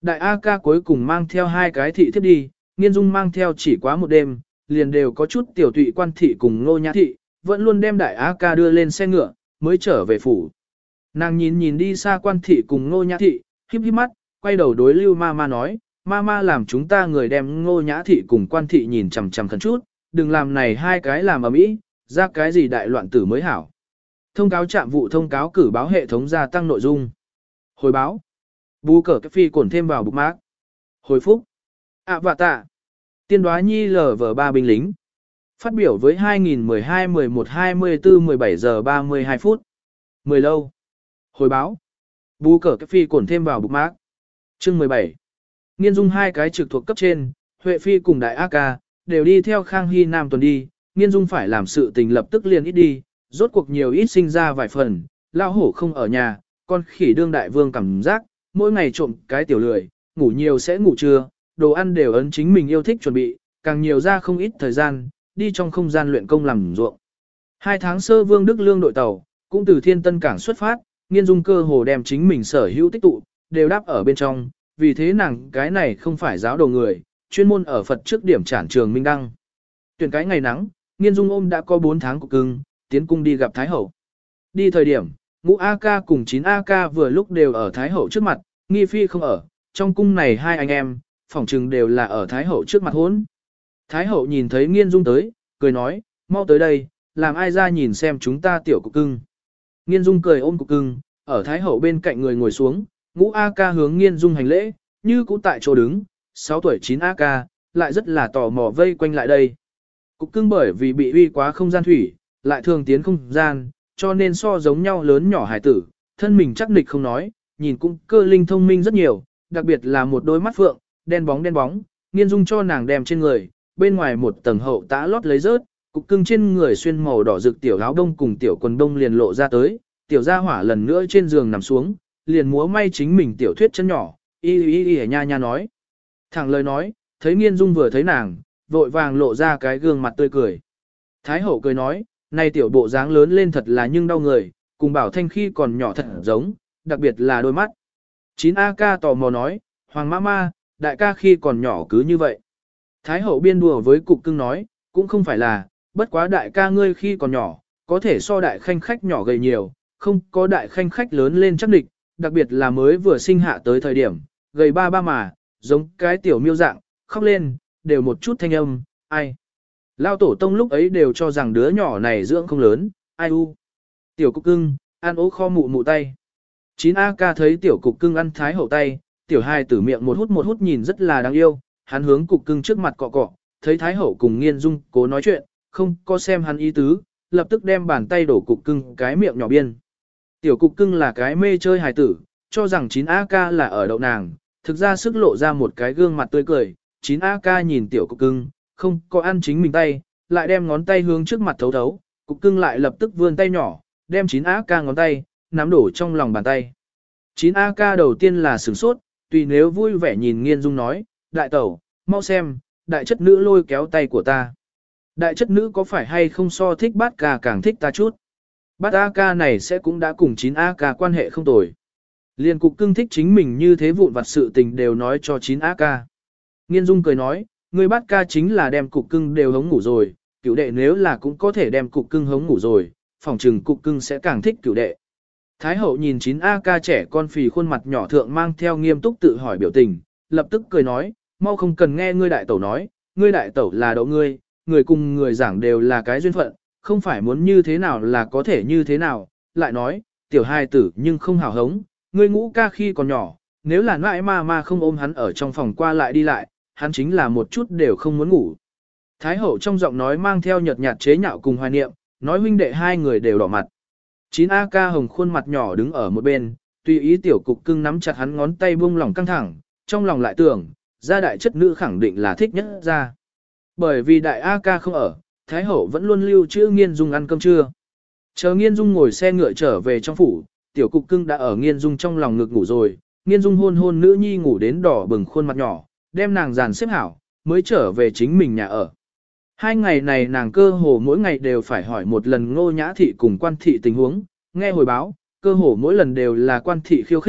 Đại A ca cuối cùng mang theo hai cái thị thiếp đi, Nghiên Dung mang theo chỉ quá một đêm, liền đều có chút tiểu tụy quan thị cùng Ngô Nhã thị, vẫn luôn đem đại A ca đưa lên xe ngựa, mới trở về phủ. Nàng nhìn nhìn đi xa quan thị cùng Ngô Nhã thị, híp híp mắt, quay đầu đối Lưu Ma Ma nói, Ma Ma làm chúng ta người đem Ngô Nhã thị cùng quan thị nhìn chằm chằm khẩn chút, đừng làm này hai cái làm ầm ĩ, ra cái gì đại loạn tử mới hảo. Thông cáo trạm vụ thông cáo cử báo hệ thống gia tăng nội dung. Hồi báo. Bú cờ cái phi cổn thêm vào bục mác. Hồi phúc. ạ vạ tạ. Tiên đoá nhi lờ vờ ba binh lính. Phát biểu với hai nghìn mười hai mười một hai mươi tư mười bảy giờ ba mươi hai phút. mười lâu. Hồi báo. Bú cờ cái phi cổn thêm vào bục mác. Chương mười bảy. Nghiên Dung hai cái trực thuộc cấp trên, Huệ Phi cùng Đại A Ca, đều đi theo Khang Hy Nam tuần đi, Nghiên Dung phải làm sự tình lập tức liền ít đi, rốt cuộc nhiều ít sinh ra vài phần, lao hổ không ở nhà, con khỉ đương đại vương cảm giác, mỗi ngày trộm cái tiểu lười, ngủ nhiều sẽ ngủ trưa, đồ ăn đều ấn chính mình yêu thích chuẩn bị, càng nhiều ra không ít thời gian, đi trong không gian luyện công làm ruộng. Hai tháng sơ Vương Đức Lương đội tàu, cũng từ Thiên Tân Cảng xuất phát, Nghiên Dung cơ hồ đem chính mình sở hữu tích tụ, đều đáp ở bên trong, vì thế nàng cái này không phải giáo đồ người, chuyên môn ở Phật trước điểm trản trường Minh Đăng. Tuyển cái ngày nắng, Nghiên Dung ôm đã có bốn tháng của cưng, tiến cung đi gặp Thái Hậu. Đi thời điểm, ngũ A ca cùng chín A ca vừa lúc đều ở Thái Hậu trước mặt, Nghi Phi không ở, trong cung này hai anh em, phỏng chừng đều là ở Thái Hậu trước mặt hốn. Thái Hậu nhìn thấy Nghiên Dung tới, cười nói, mau tới đây, làm ai ra nhìn xem chúng ta tiểu cục cưng. Nghiên Dung cười ôm cục cưng, ở Thái Hậu bên cạnh người ngồi xuống, ngũ A ca hướng Nghiên Dung hành lễ, như cũ tại chỗ đứng, sáu tuổi chín A ca, lại rất là tò mò vây quanh lại đây. Cục cưng bởi vì bị uy quá không gian thủy, lại thường tiến không gian, cho nên so giống nhau lớn nhỏ hải tử, thân mình chắc nịch không nói, nhìn cũng cơ linh thông minh rất nhiều, đặc biệt là một đôi mắt phượng, đen bóng đen bóng, Nghiên Dung cho nàng đem trên người, bên ngoài một tầng hậu tã lót lấy rớt, cục cưng trên người xuyên màu đỏ rực tiểu áo đông cùng tiểu quần đông liền lộ ra tới, tiểu gia hỏa lần nữa trên giường nằm xuống, liền múa may chính mình tiểu thuyết chân nhỏ, y y y nha nha nói. Thẳng lời nói, thấy Nghiên Dung vừa thấy nàng, vội vàng lộ ra cái gương mặt tươi cười. Thái Hậu cười nói, này tiểu bộ dáng lớn lên thật là nhưng đau người, cùng Bảo Thanh khi còn nhỏ thật giống, đặc biệt là đôi mắt. chín A ca tò mò nói, Hoàng ma ma, đại ca khi còn nhỏ cứ như vậy. Thái Hậu biên đùa với cục cưng nói, cũng không phải là, bất quá đại ca ngươi khi còn nhỏ, có thể so đại khanh khách nhỏ gầy nhiều, không có đại khanh khách lớn lên chắc địch, đặc biệt là mới vừa sinh hạ tới thời điểm, gầy ba ba mà, giống cái tiểu miêu dạng, khóc lên, đều một chút thanh âm, ai. Lao tổ tông lúc ấy đều cho rằng đứa nhỏ này dưỡng không lớn, ai u. Tiểu cục cưng, ăn ố kho mụ mụ tay. chín A ca thấy tiểu cục cưng ăn Thái Hậu tay, tiểu hai tử miệng một hút một hút nhìn rất là đáng yêu, hắn hướng cục cưng trước mặt cọ cọ, thấy Thái Hậu cùng Nghiên Dung cố nói chuyện, không có xem hắn ý tứ, lập tức đem bàn tay đổ cục cưng cái miệng nhỏ biên. Tiểu cục cưng là cái mê chơi hài tử, cho rằng chín A ca là ở đậu nàng, thực ra sức lộ ra một cái gương mặt tươi cười, chín A ca nhìn tiểu cục cưng, không có ăn chính mình tay, lại đem ngón tay hướng trước mặt thấu thấu, cục cưng lại lập tức vươn tay nhỏ, đem chín A ca ngón tay, nắm đổ trong lòng bàn tay. chín A ca đầu tiên là sửng sốt, tùy nếu vui vẻ nhìn Nghiên Dung nói, đại tẩu, mau xem, đại chất nữ lôi kéo tay của ta. Đại chất nữ có phải hay không so thích bát ca càng thích ta chút. Bát A ca này sẽ cũng đã cùng chín A ca quan hệ không tồi. Liên cục cưng thích chính mình như thế vụn vặt sự tình đều nói cho chín A ca. Nghiên Dung cười nói, người bát ca chính là đem cục cưng đều hống ngủ rồi, cửu đệ nếu là cũng có thể đem cục cưng hống ngủ rồi, phòng trừng cục cưng sẽ càng thích cửu đệ. Thái Hậu nhìn chín A ca trẻ con phì khuôn mặt nhỏ thượng mang theo nghiêm túc tự hỏi biểu tình, lập tức cười nói, mau không cần nghe ngươi đại tẩu nói, ngươi đại tẩu là đậu ngươi, người cùng người giảng đều là cái duyên phận, không phải muốn như thế nào là có thể như thế nào, lại nói, tiểu hai tử nhưng không hào hống, ngươi ngũ ca khi còn nhỏ, nếu là nãi ma ma không ôm hắn ở trong phòng qua lại đi lại, hắn chính là một chút đều không muốn ngủ. Thái Hậu trong giọng nói mang theo nhợt nhạt chế nhạo cùng hoài niệm, nói huynh đệ hai người đều đỏ mặt. chín A ca hồng khuôn mặt nhỏ đứng ở một bên, tùy ý tiểu cục cưng nắm chặt hắn ngón tay buông lỏng căng thẳng, trong lòng lại tưởng, gia đại chất nữ khẳng định là thích nhất ra. Bởi vì đại A ca không ở, Thái Hậu vẫn luôn lưu trữ Nghiên Dung ăn cơm trưa. Chờ Nghiên Dung ngồi xe ngựa trở về trong phủ, tiểu cục cưng đã ở Nghiên Dung trong lòng ngực ngủ rồi, Nghiên Dung hôn hôn nữ nhi ngủ đến đỏ bừng khuôn mặt nhỏ, đem nàng dàn xếp hảo, mới trở về chính mình nhà ở. Hai ngày này nàng cơ hồ mỗi ngày đều phải hỏi một lần Ngô Nhã Thị cùng Quan Thị tình huống, nghe hồi báo, cơ hồ mỗi lần đều là Quan Thị khiêu khích,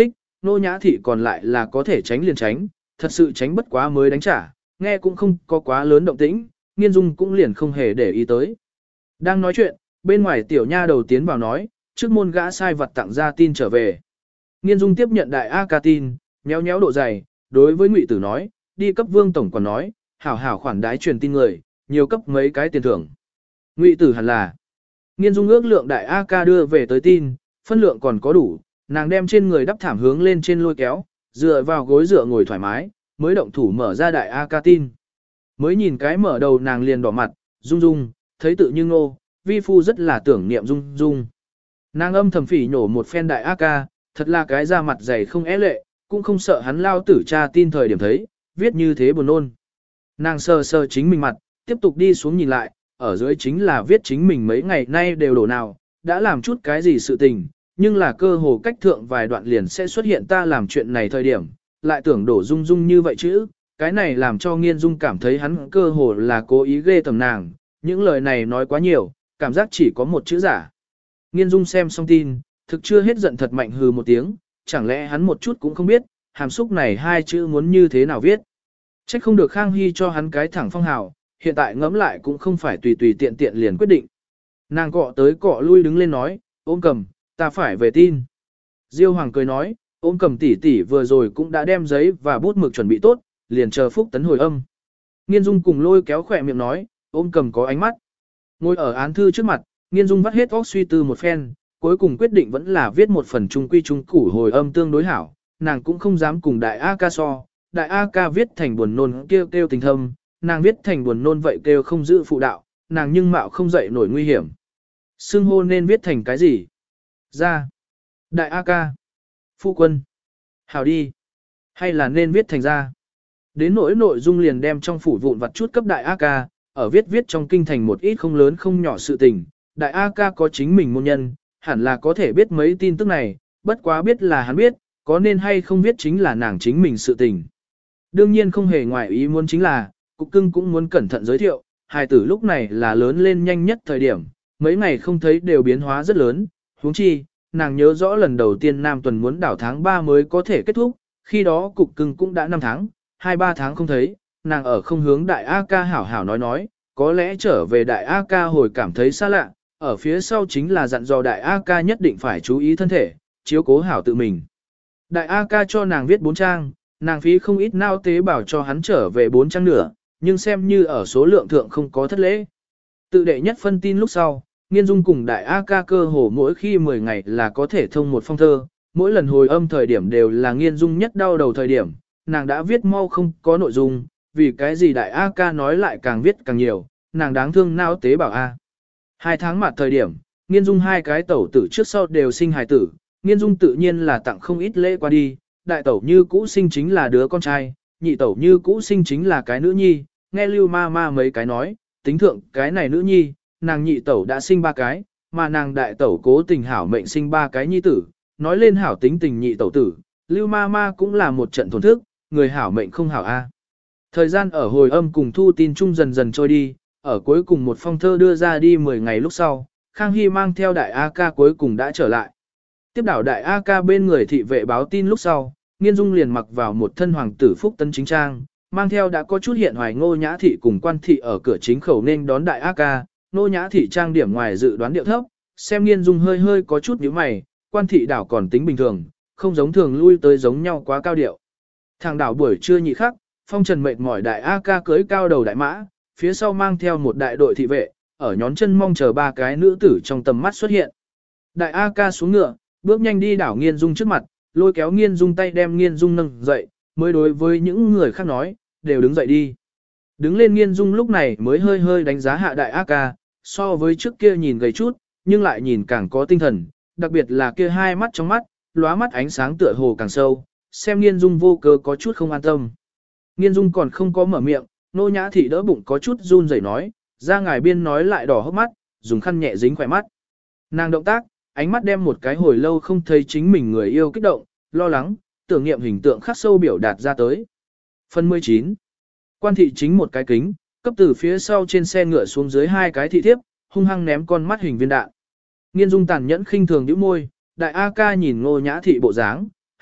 Nô Nhã Thị còn lại là có thể tránh liền tránh, thật sự tránh bất quá mới đánh trả, nghe cũng không có quá lớn động tĩnh, Nghiên Dung cũng liền không hề để ý tới. Đang nói chuyện, bên ngoài tiểu nha đầu tiến vào nói, trước môn gã sai vật tặng ra tin trở về. Nghiên Dung tiếp nhận đại A ca tin, nhéo nhéo độ dày, đối với Ngụy Tử nói, đi cấp Vương tổng quản nói, hảo hảo khoản đái truyền tin người, nhiều cấp mấy cái tiền thưởng. Ngụy Tử hẳn là. Nghiên Dung ước lượng đại A ca đưa về tới tin, phân lượng còn có đủ, nàng đem trên người đắp thảm hướng lên trên lôi kéo, dựa vào gối dựa ngồi thoải mái, mới động thủ mở ra đại A ca tin. Mới nhìn cái mở đầu nàng liền đỏ mặt, Dung Dung, thấy tự như ngô, vi phu rất là tưởng niệm Dung Dung. Nàng âm thầm phỉ nhổ một phen đại A ca, thật là cái da mặt dày không é lệ, cũng không sợ hắn lao tử tra tin thời điểm thấy, viết như thế buồn nôn. Nàng sờ sờ chính mình mặt, tiếp tục đi xuống nhìn lại, ở dưới chính là viết chính mình mấy ngày nay đều đổ nào, đã làm chút cái gì sự tình, nhưng là cơ hồ cách thượng vài đoạn liền sẽ xuất hiện ta làm chuyện này thời điểm, lại tưởng đổ Dung Dung như vậy chứ, cái này làm cho Nghiên Dung cảm thấy hắn cơ hồ là cố ý ghê tầm nàng, những lời này nói quá nhiều, cảm giác chỉ có một chữ giả. Nghiên Dung xem xong tin, thực chưa hết giận thật mạnh hừ một tiếng, chẳng lẽ hắn một chút cũng không biết, hàm xúc này hai chữ muốn như thế nào viết. Trách không được Khang Hy cho hắn cái thẳng phong hào, hiện tại ngẫm lại cũng không phải tùy tùy tiện tiện liền quyết định. Nàng cọ tới cọ lui đứng lên nói, ôm cầm, ta phải về tin. Diêu Hoàng cười nói, ôm cầm tỷ tỷ vừa rồi cũng đã đem giấy và bút mực chuẩn bị tốt, liền chờ Phúc Tấn hồi âm. Nghiên Dung cùng lôi kéo khỏe miệng nói, ôm cầm có ánh mắt. Ngồi ở án thư trước mặt, Nghiên Dung vắt hết óc suy tư một phen, cuối cùng quyết định vẫn là viết một phần trung quy trung củ hồi âm tương đối hảo, nàng cũng không dám cùng đại A ca so, đại A ca viết thành buồn nôn kêu kêu tình thâm, nàng viết thành buồn nôn vậy kêu không giữ phụ đạo, nàng nhưng mạo không dậy nổi nguy hiểm. Xưng hô nên viết thành cái gì? Ra. Đại A ca. Phu quân. Hảo đi. Hay là nên viết thành ra. Đến nỗi nội dung liền đem trong phủ vụn vặt chút cấp đại A ca, ở viết viết trong kinh thành một ít không lớn không nhỏ sự tình. Đại A ca có chính mình môn nhân, hẳn là có thể biết mấy tin tức này, bất quá biết là hắn biết, có nên hay không biết chính là nàng chính mình sự tình. Đương nhiên không hề ngoài ý muốn chính là, Cục Cưng cũng muốn cẩn thận giới thiệu, hài tử lúc này là lớn lên nhanh nhất thời điểm, mấy ngày không thấy đều biến hóa rất lớn, huống chi, nàng nhớ rõ lần đầu tiên Nam Tuần muốn đảo tháng ba mới có thể kết thúc, khi đó Cục Cưng cũng đã năm tháng, hai ba tháng không thấy, nàng ở không hướng đại A ca hảo hảo nói nói, có lẽ trở về đại A ca hồi cảm thấy xa lạ, ở phía sau chính là dặn dò đại A ca nhất định phải chú ý thân thể, chiếu cố hảo tự mình. Đại A ca cho nàng viết bốn trang, nàng phí không ít nao tế bảo cho hắn trở về bốn trang nữa, nhưng xem như ở số lượng thượng không có thất lễ. Tự đệ nhất phân tin lúc sau, Nghiên Dung cùng đại A ca cơ hồ mỗi khi mười ngày là có thể thông một phong thơ, mỗi lần hồi âm thời điểm đều là Nghiên Dung nhất đau đầu thời điểm, nàng đã viết mau không có nội dung, vì cái gì đại A ca nói lại càng viết càng nhiều, nàng đáng thương nao tế bảo A. Hai tháng mặt thời điểm, Nghiên Dung hai cái tẩu tử trước sau đều sinh hài tử, Nghiên Dung tự nhiên là tặng không ít lễ qua đi, đại tẩu như cũ sinh chính là đứa con trai, nhị tẩu như cũ sinh chính là cái nữ nhi, nghe lưu ma ma mấy cái nói, tính thượng cái này nữ nhi, nàng nhị tẩu đã sinh ba cái, mà nàng đại tẩu cố tình hảo mệnh sinh ba cái nhi tử, nói lên hảo tính tình nhị tẩu tử, lưu ma ma cũng là một trận thổn thức, người hảo mệnh không hảo a. Thời gian ở hồi âm cùng thu tin chung dần dần trôi đi, ở cuối cùng một phong thơ đưa ra đi mười ngày lúc sau, Khang Hy mang theo đại A ca cuối cùng đã trở lại. Tiếp đảo đại A ca bên người thị vệ báo tin lúc sau, Nghiên Dung liền mặc vào một thân hoàng tử Phúc Tấn chính trang, mang theo đã có chút hiện hoài Ngô Nhã Thị cùng quan thị ở cửa chính khẩu nên đón đại A ca. Ngô Nhã Thị trang điểm ngoài dự đoán điệu thấp, xem Nghiên Dung hơi hơi có chút nhíu mày, quan thị đảo còn tính bình thường, không giống thường lui tới giống nhau quá cao điệu. Thằng đảo buổi trưa nhị khắc, phong trần mệt mỏi đại A ca cưới cao đầu đại mã, phía sau mang theo một đại đội thị vệ, ở nhón chân mong chờ ba cái nữ tử trong tầm mắt xuất hiện. Đại A ca xuống ngựa, bước nhanh đi đảo Nghiên Dung trước mặt, lôi kéo Nghiên Dung tay đem Nghiên Dung nâng dậy, mới đối với những người khác nói, đều đứng dậy đi. Đứng lên Nghiên Dung lúc này mới hơi hơi đánh giá hạ đại A ca, so với trước kia nhìn gầy chút, nhưng lại nhìn càng có tinh thần, đặc biệt là kia hai mắt trong mắt, lóa mắt ánh sáng tựa hồ càng sâu, xem Nghiên Dung vô cớ có chút không an tâm. Nghiên Dung còn không có mở miệng, Nô Nhã Thị đỡ bụng có chút run rẩy nói, ra ngài biên nói lại đỏ hốc mắt, dùng khăn nhẹ dính khỏe mắt. Nàng động tác, ánh mắt đem một cái hồi lâu không thấy chính mình người yêu kích động, lo lắng, tưởng niệm hình tượng khắc sâu biểu đạt ra tới. Phần mười chín. Quan thị chính một cái kính, cấp từ phía sau trên xe ngựa xuống dưới hai cái thị thiếp, hung hăng ném con mắt hình viên đạn. Nghiên Dung tàn nhẫn khinh thường nhíu môi, đại A ca nhìn Ngô Nhã Thị bộ dáng,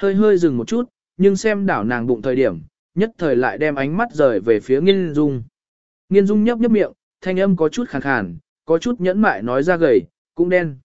hơi hơi dừng một chút, nhưng xem đảo nàng bụng thời điểm, nhất thời lại đem ánh mắt rời về phía Nghiên Dung. Nghiên Dung nhấp nhấp miệng, thanh âm có chút khàn khàn, có chút nhẫn mại nói ra gầy, cũng đen.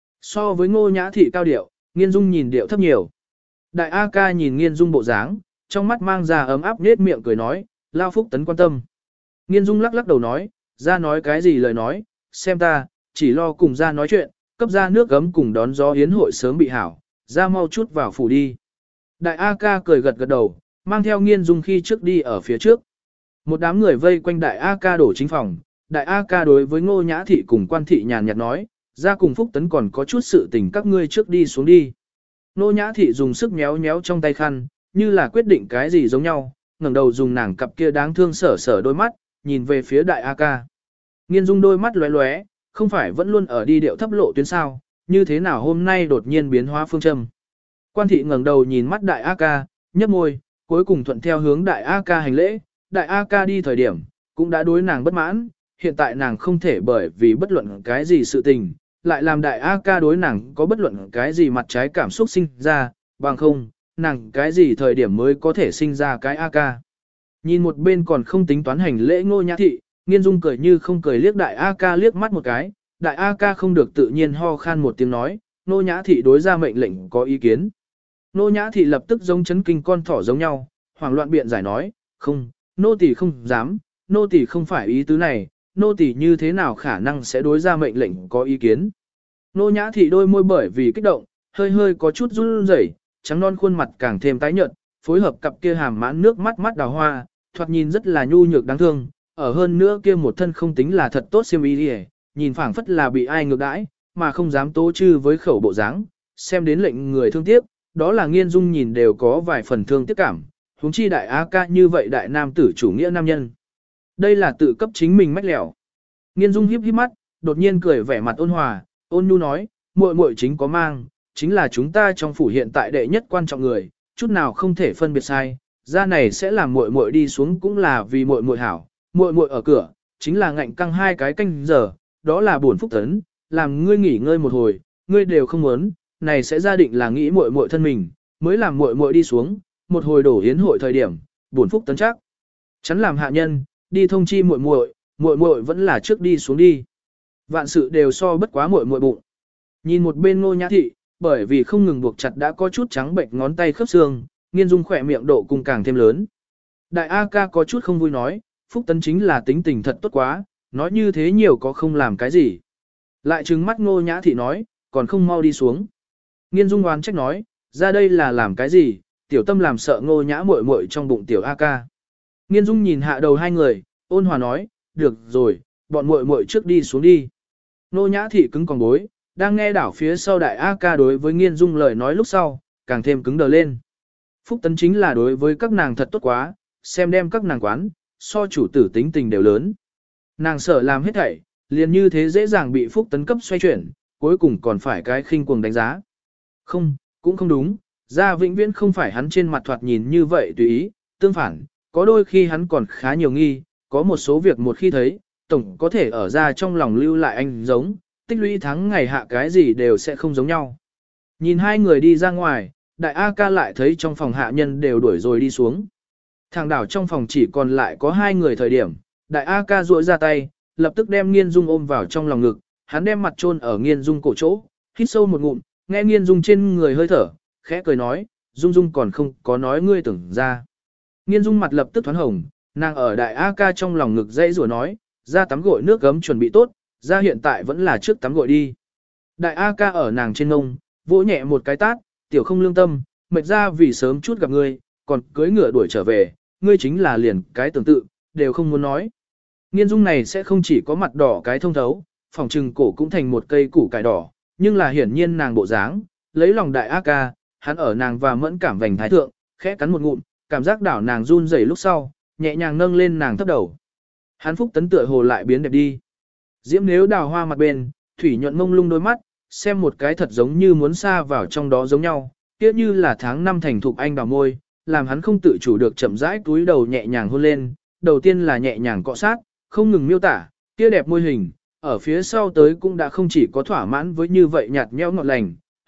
So với Ngô Nhã Thị cao điệu, Nghiên Dung nhìn điệu thấp nhiều. Đại A ca nhìn Nghiên Dung bộ dáng, trong mắt mang ra ấm áp nết miệng cười nói, lao Phúc Tấn quan tâm. Nghiên Dung lắc lắc đầu nói, ra nói cái gì lời nói, xem ta, chỉ lo cùng ra nói chuyện, cấp ra nước gấm cùng đón gió yến hội sớm bị hảo, ra mau chút vào phủ đi. Đại A ca cười gật gật đầu, mang theo Nghiên Dung khi trước đi ở phía trước. Một đám người vây quanh Đại A ca đổ chính phòng, Đại A ca đối với Ngô Nhã Thị cùng Quan Thị nhàn nhạt nói, ra cùng Phúc Tấn còn có chút sự tình các ngươi trước đi xuống đi. Ngô Nhã Thị dùng sức nhéo nhéo trong tay khăn, như là quyết định cái gì giống nhau, ngẩng đầu dùng nàng cặp kia đáng thương sở sở đôi mắt, nhìn về phía Đại A ca. Nghiên Dung đôi mắt lóe lóe, không phải vẫn luôn ở đi điệu thấp lộ tuyến sao, như thế nào hôm nay đột nhiên biến hóa phương châm. Quan Thị ngẩng đầu nhìn mắt Đại A ca, nhấp môi, cuối cùng thuận theo hướng Đại A ca hành lễ, Đại A ca đi thời điểm, cũng đã đối nàng bất mãn, hiện tại nàng không thể bởi vì bất luận cái gì sự tình, lại làm Đại A ca đối nàng có bất luận cái gì mặt trái cảm xúc sinh ra, bằng không, nàng cái gì thời điểm mới có thể sinh ra cái A ca. Nhìn một bên còn không tính toán hành lễ Ngô Nhã Thị, Nghiên Dung cười như không cười liếc Đại A ca liếc mắt một cái, Đại A ca không được tự nhiên ho khan một tiếng nói, Ngô Nhã Thị đối ra mệnh lệnh có ý kiến. Ngô Nhã Thị lập tức giống chấn kinh con thỏ giống nhau, hoảng loạn biện giải nói, không, nô tỳ không dám, nô tỳ không phải ý tứ này, nô tỳ như thế nào khả năng sẽ đối ra mệnh lệnh có ý kiến. Ngô Nhã Thị đôi môi bởi vì kích động, hơi hơi có chút run rẩy, trắng non khuôn mặt càng thêm tái nhợt, phối hợp cặp kia hàm mãn nước mắt mắt đào hoa, thoạt nhìn rất là nhu nhược đáng thương, ở hơn nữa kia một thân không tính là thật tốt xiêm y đi, nhìn phảng phất là bị ai ngược đãi, mà không dám tố chư với khẩu bộ dáng, xem đến lệnh người thương tiếc, đó là Nghiên Dung nhìn đều có vài phần thương tiếc cảm, huống chi Đại A ca như vậy đại nam tử chủ nghĩa nam nhân. Đây là tự cấp chính mình mách lẻo. Nghiên Dung híp híp mắt, đột nhiên cười vẻ mặt ôn hòa, ôn nhu nói, muội muội chính có mang, chính là chúng ta trong phủ hiện tại đệ nhất quan trọng người, chút nào không thể phân biệt sai, ra này sẽ làm muội muội đi xuống cũng là vì muội muội hảo, muội muội ở cửa, chính là ngạnh căng hai cái canh giờ, đó là buồn Phúc Tấn, làm ngươi nghỉ ngơi một hồi, ngươi đều không muốn, này sẽ gia định là nghĩ muội muội thân mình, mới làm muội muội đi xuống, một hồi đổ hiến hội thời điểm, buồn Phúc Tấn chắc chắn làm hạ nhân, đi thông chi muội muội, muội muội vẫn là trước đi xuống đi. Vạn sự đều so bất quá muội muội bụng. Nhìn một bên Ngô Nhã Thị, bởi vì không ngừng buộc chặt đã có chút trắng bệnh ngón tay khớp xương, Nghiên Dung khỏe miệng độ cùng càng thêm lớn. Đại A ca có chút không vui nói, Phúc Tấn chính là tính tình thật tốt quá, nói như thế nhiều có không làm cái gì. Lại trừng mắt Ngô Nhã Thị nói, còn không mau đi xuống. Nghiên Dung oán trách nói, ra đây là làm cái gì, tiểu tâm làm sợ Ngô Nhã muội muội trong bụng tiểu A ca. Nghiên Dung nhìn hạ đầu hai người, ôn hòa nói, được rồi, bọn muội muội trước đi xuống đi. Ngô Nhã Thị cứng còn bối, đang nghe đảo phía sau đại A ca đối với Nghiên Dung lời nói lúc sau, càng thêm cứng đờ lên. Phúc Tấn chính là đối với các nàng thật tốt quá, xem đem các nàng quán, so chủ tử tính tình đều lớn. Nàng sợ làm hết thảy, liền như thế dễ dàng bị Phúc Tấn cấp xoay chuyển, cuối cùng còn phải cái khinh cuồng đánh giá. Không, cũng không đúng, ra vĩnh viễn không phải hắn trên mặt thoạt nhìn như vậy tùy ý, tương phản, có đôi khi hắn còn khá nhiều nghi, có một số việc một khi thấy, tổng có thể ở ra trong lòng lưu lại anh giống, tích lũy tháng ngày hạ cái gì đều sẽ không giống nhau. Nhìn hai người đi ra ngoài, đại A ca lại thấy trong phòng hạ nhân đều đuổi rồi đi xuống. Thằng đảo trong phòng chỉ còn lại có hai người thời điểm, đại A ca duỗi ra tay, lập tức đem Nghiên Dung ôm vào trong lòng ngực, hắn đem mặt chôn ở Nghiên Dung cổ chỗ, hít sâu một ngụm, nghe Nghiên Dung trên người hơi thở, khẽ cười nói, Dung Dung còn không có nói ngươi tưởng ra. Nghiên Dung mặt lập tức thoáng hồng, nàng ở đại A ca trong lòng ngực dây rủa nói, ra tắm gội nước gấm chuẩn bị tốt, ra hiện tại vẫn là trước tắm gội đi. Đại A ca ở nàng trên ngông, vỗ nhẹ một cái tát, tiểu không lương tâm, mệt ra vì sớm chút gặp ngươi, còn cưới ngựa đuổi trở về, ngươi chính là liền cái tưởng tự, đều không muốn nói. Nghiên Dung này sẽ không chỉ có mặt đỏ cái thông thấu, phòng trừng cổ cũng thành một cây củ cải đỏ, nhưng là hiển nhiên nàng bộ dáng, lấy lòng đại A ca, hắn ở nàng và mẫn cảm vành thái thượng, khẽ cắn một ngụm, cảm giác đảo nàng run rẩy lúc sau, nhẹ nhàng nâng lên nàng thấp đầu. Hắn Phúc Tấn tựa hồ lại biến đẹp đi. Diễm nếu đào hoa mặt bên, thủy nhuận mông lung đôi mắt, xem một cái thật giống như muốn xa vào trong đó giống nhau, kia như là tháng năm thành thục anh đào môi, làm hắn không tự chủ được chậm rãi túi đầu nhẹ nhàng hôn lên, đầu tiên là nhẹ nhàng cọ sát, không ngừng miêu tả, kia đẹp môi hình, ở phía sau tới cũng đã không chỉ có thỏa mãn với như vậy nhạt nhẽo ngọt lành,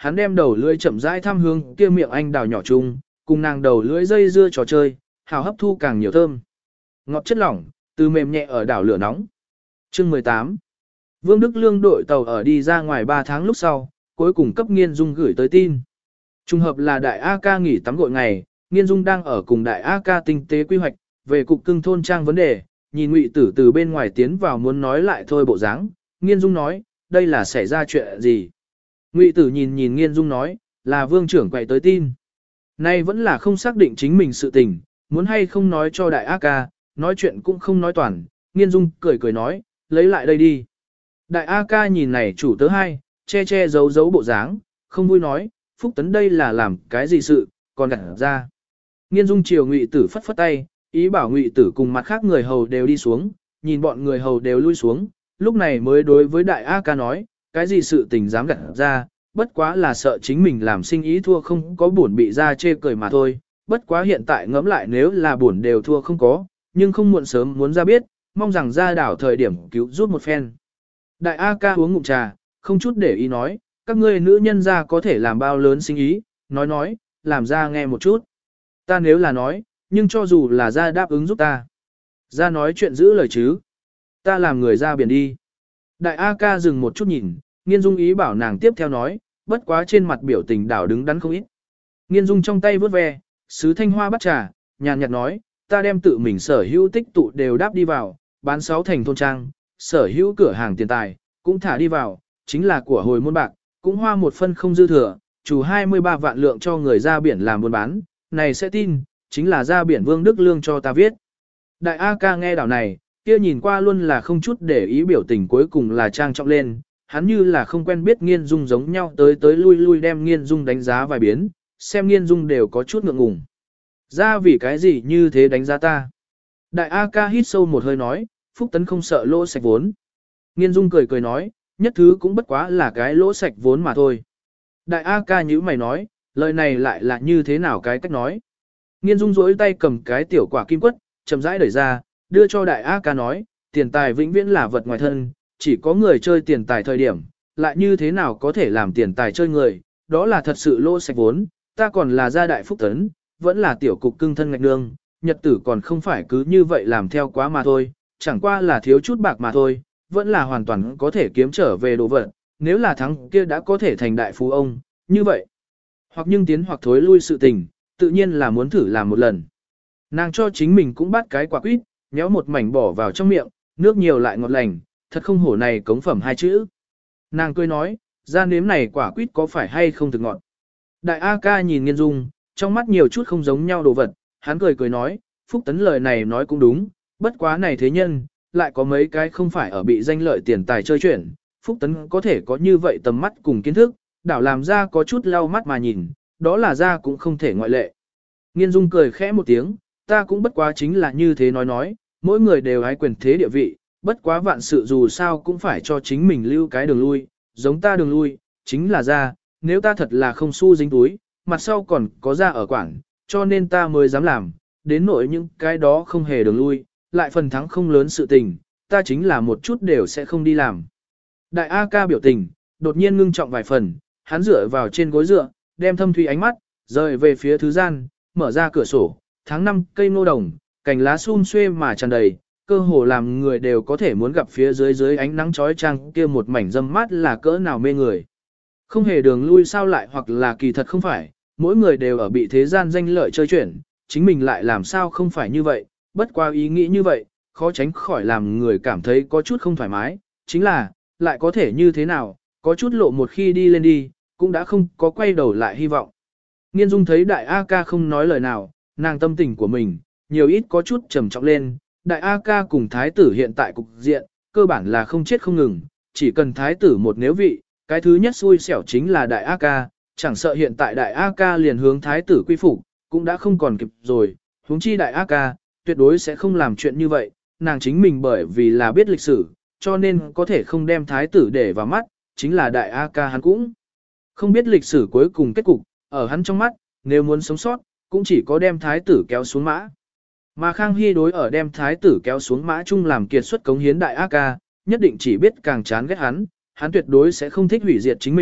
hắn đem đầu lưỡi chậm rãi thăm hướng kia miệng anh đào nhỏ chung, cùng nàng đầu lưỡi dây dưa trò chơi, hào hấp thu càng nhiều thơm. Ngọt chất lỏng, từ mềm nhẹ ở đảo lửa nóng. Chương mười tám. Vương Đức Lương đội tàu ở đi ra ngoài ba tháng lúc sau, cuối cùng cấp Nghiên Dung gửi tới tin. Trùng hợp là đại A ca nghỉ tắm gội ngày, Nghiên Dung đang ở cùng đại A ca tinh tế quy hoạch, về cục cưng thôn trang vấn đề, nhìn Ngụy Tử từ bên ngoài tiến vào muốn nói lại thôi bộ dáng, Nghiên Dung nói, đây là xảy ra chuyện gì? Ngụy Tử nhìn nhìn Nghiên Dung nói, là Vương trưởng quậy tới tin. Nay vẫn là không xác định chính mình sự tình, muốn hay không nói cho đại A ca, nói chuyện cũng không nói toàn, Nghiên Dung cười cười nói, lấy lại đây đi. Đại A ca nhìn này chủ tớ hai, che che giấu giấu bộ dáng, không vui nói, Phúc Tấn đây là làm cái gì sự, còn gặt ra. Nghiên Dung chiều Ngụy Tử phất phất tay, ý bảo Ngụy Tử cùng mặt khác người hầu đều đi xuống, nhìn bọn người hầu đều lui xuống, lúc này mới đối với đại A ca nói, cái gì sự tình dám gặt ra, bất quá là sợ chính mình làm sinh ý thua không có buồn bị ra chê cười mà thôi, bất quá hiện tại ngẫm lại nếu là buồn đều thua không có, nhưng không muộn sớm muốn ra biết, mong rằng ra đảo thời điểm cứu giúp một phen. Đại A ca uống ngụm trà, không chút để ý nói, các ngươi nữ nhân ra có thể làm bao lớn sinh ý, nói nói, làm ra nghe một chút. Ta nếu là nói, nhưng cho dù là ra đáp ứng giúp ta. Ra nói chuyện giữ lời chứ. Ta làm người ra biển đi. Đại A ca dừng một chút nhìn, Nghiên Dung ý bảo nàng tiếp theo nói, bất quá trên mặt biểu tình đảo đứng đắn không ít. Nghiên Dung trong tay vớt ve, sứ thanh hoa bắt trà, nhàn nhạt nói, ta đem tự mình sở hữu tích tụ đều đáp đi vào, bán sáu thành thôn trang, sở hữu cửa hàng tiền tài, cũng thả đi vào, chính là của hồi môn bạc, cũng hoa một phân không dư thừa, chủ hai mươi ba vạn lượng cho người ra biển làm buôn bán, này sẽ tin, chính là ra biển Vương Đức Lương cho ta viết. Đại A ca nghe đảo này, kia nhìn qua luôn là không chút để ý biểu tình cuối cùng là trang trọng lên, hắn như là không quen biết Nghiên Dung giống nhau tới tới lui lui đem Nghiên Dung đánh giá vài biến, xem Nghiên Dung đều có chút ngượng ngùng. Ra vì cái gì như thế đánh giá ta? Đại A ca hít sâu một hơi nói, Phúc Tấn không sợ lỗ sạch vốn. Nghiên Dung cười cười nói, nhất thứ cũng bất quá là cái lỗ sạch vốn mà thôi. Đại A ca nhíu mày nói, lời này lại là như thế nào cái cách nói. Nghiên Dung duỗi tay cầm cái tiểu quả kim quất, chậm rãi đẩy ra, đưa cho Đại A ca nói, tiền tài vĩnh viễn là vật ngoài thân, chỉ có người chơi tiền tài thời điểm, lại như thế nào có thể làm tiền tài chơi người, đó là thật sự lỗ sạch vốn, ta còn là gia đại Phúc Tấn, vẫn là tiểu cục cưng thân ngạch nương, nhật tử còn không phải cứ như vậy làm theo quá mà thôi, chẳng qua là thiếu chút bạc mà thôi, vẫn là hoàn toàn có thể kiếm trở về đồ vật, nếu là thắng kia đã có thể thành đại phú ông, như vậy. Hoặc nhưng tiến hoặc thối lui sự tình, tự nhiên là muốn thử làm một lần. Nàng cho chính mình cũng bắt cái quả quýt, nhéo một mảnh bỏ vào trong miệng, nước nhiều lại ngọt lành, thật không hổ này cống phẩm hai chữ. Nàng cười nói, ra nếm này quả quýt có phải hay không thực ngọt. Đại A ca nhìn Nghiên Dung, trong mắt nhiều chút không giống nhau đồ vật, hắn cười cười nói, Phúc Tấn lời này nói cũng đúng, bất quá này thế nhân, lại có mấy cái không phải ở bị danh lợi tiền tài chơi chuyển, Phúc Tấn có thể có như vậy tầm mắt cùng kiến thức, đảo làm ra có chút lau mắt mà nhìn, đó là ra cũng không thể ngoại lệ. Nghiên Dung cười khẽ một tiếng, ta cũng bất quá chính là như thế nói nói, mỗi người đều ái quyền thế địa vị, bất quá vạn sự dù sao cũng phải cho chính mình lưu cái đường lui, giống ta đường lui, chính là ra, nếu ta thật là không xu dính túi, mặt sau còn có ra ở quảng, cho nên ta mới dám làm, đến nỗi những cái đó không hề đường lui, lại phần thắng không lớn sự tình, ta chính là một chút đều sẽ không đi làm. Đại A ca biểu tình, đột nhiên ngưng trọng vài phần, hắn dựa vào trên gối dựa, đem thâm thủy ánh mắt, rời về phía thứ gian, mở ra cửa sổ, tháng năm cây ngô đồng, cành lá sum xuê mà tràn đầy, cơ hồ làm người đều có thể muốn gặp phía dưới dưới ánh nắng chói chang kia một mảnh dâm mát là cỡ nào mê người. Không hề đường lui sao lại hoặc là kỳ thật không phải, mỗi người đều ở bị thế gian danh lợi chơi chuyển, chính mình lại làm sao không phải như vậy, bất qua ý nghĩ như vậy, khó tránh khỏi làm người cảm thấy có chút không thoải mái, chính là, lại có thể như thế nào, có chút lộ một khi đi lên đi, cũng đã không có quay đầu lại hy vọng. Nghiên Dung thấy đại A ca không nói lời nào, nàng tâm tình của mình, nhiều ít có chút trầm trọng lên, đại A ca cùng thái tử hiện tại cục diện, cơ bản là không chết không ngừng, chỉ cần thái tử một nếu vị, cái thứ nhất xui xẻo chính là đại A ca, chẳng sợ hiện tại đại A ca liền hướng thái tử quy phục, cũng đã không còn kịp rồi, huống chi đại A ca, tuyệt đối sẽ không làm chuyện như vậy, nàng chính mình bởi vì là biết lịch sử, cho nên có thể không đem thái tử để vào mắt, chính là đại A ca hắn cũng không biết lịch sử cuối cùng kết cục, ở hắn trong mắt, nếu muốn sống sót, cũng chỉ có đem thái tử kéo xuống mã. Mà Khang Hy đối ở đem thái tử kéo xuống mã chung làm kiệt xuất cống hiến đại A ca, nhất định chỉ biết càng chán ghét hắn, hắn tuyệt đối sẽ không thích hủy diệt chính mình,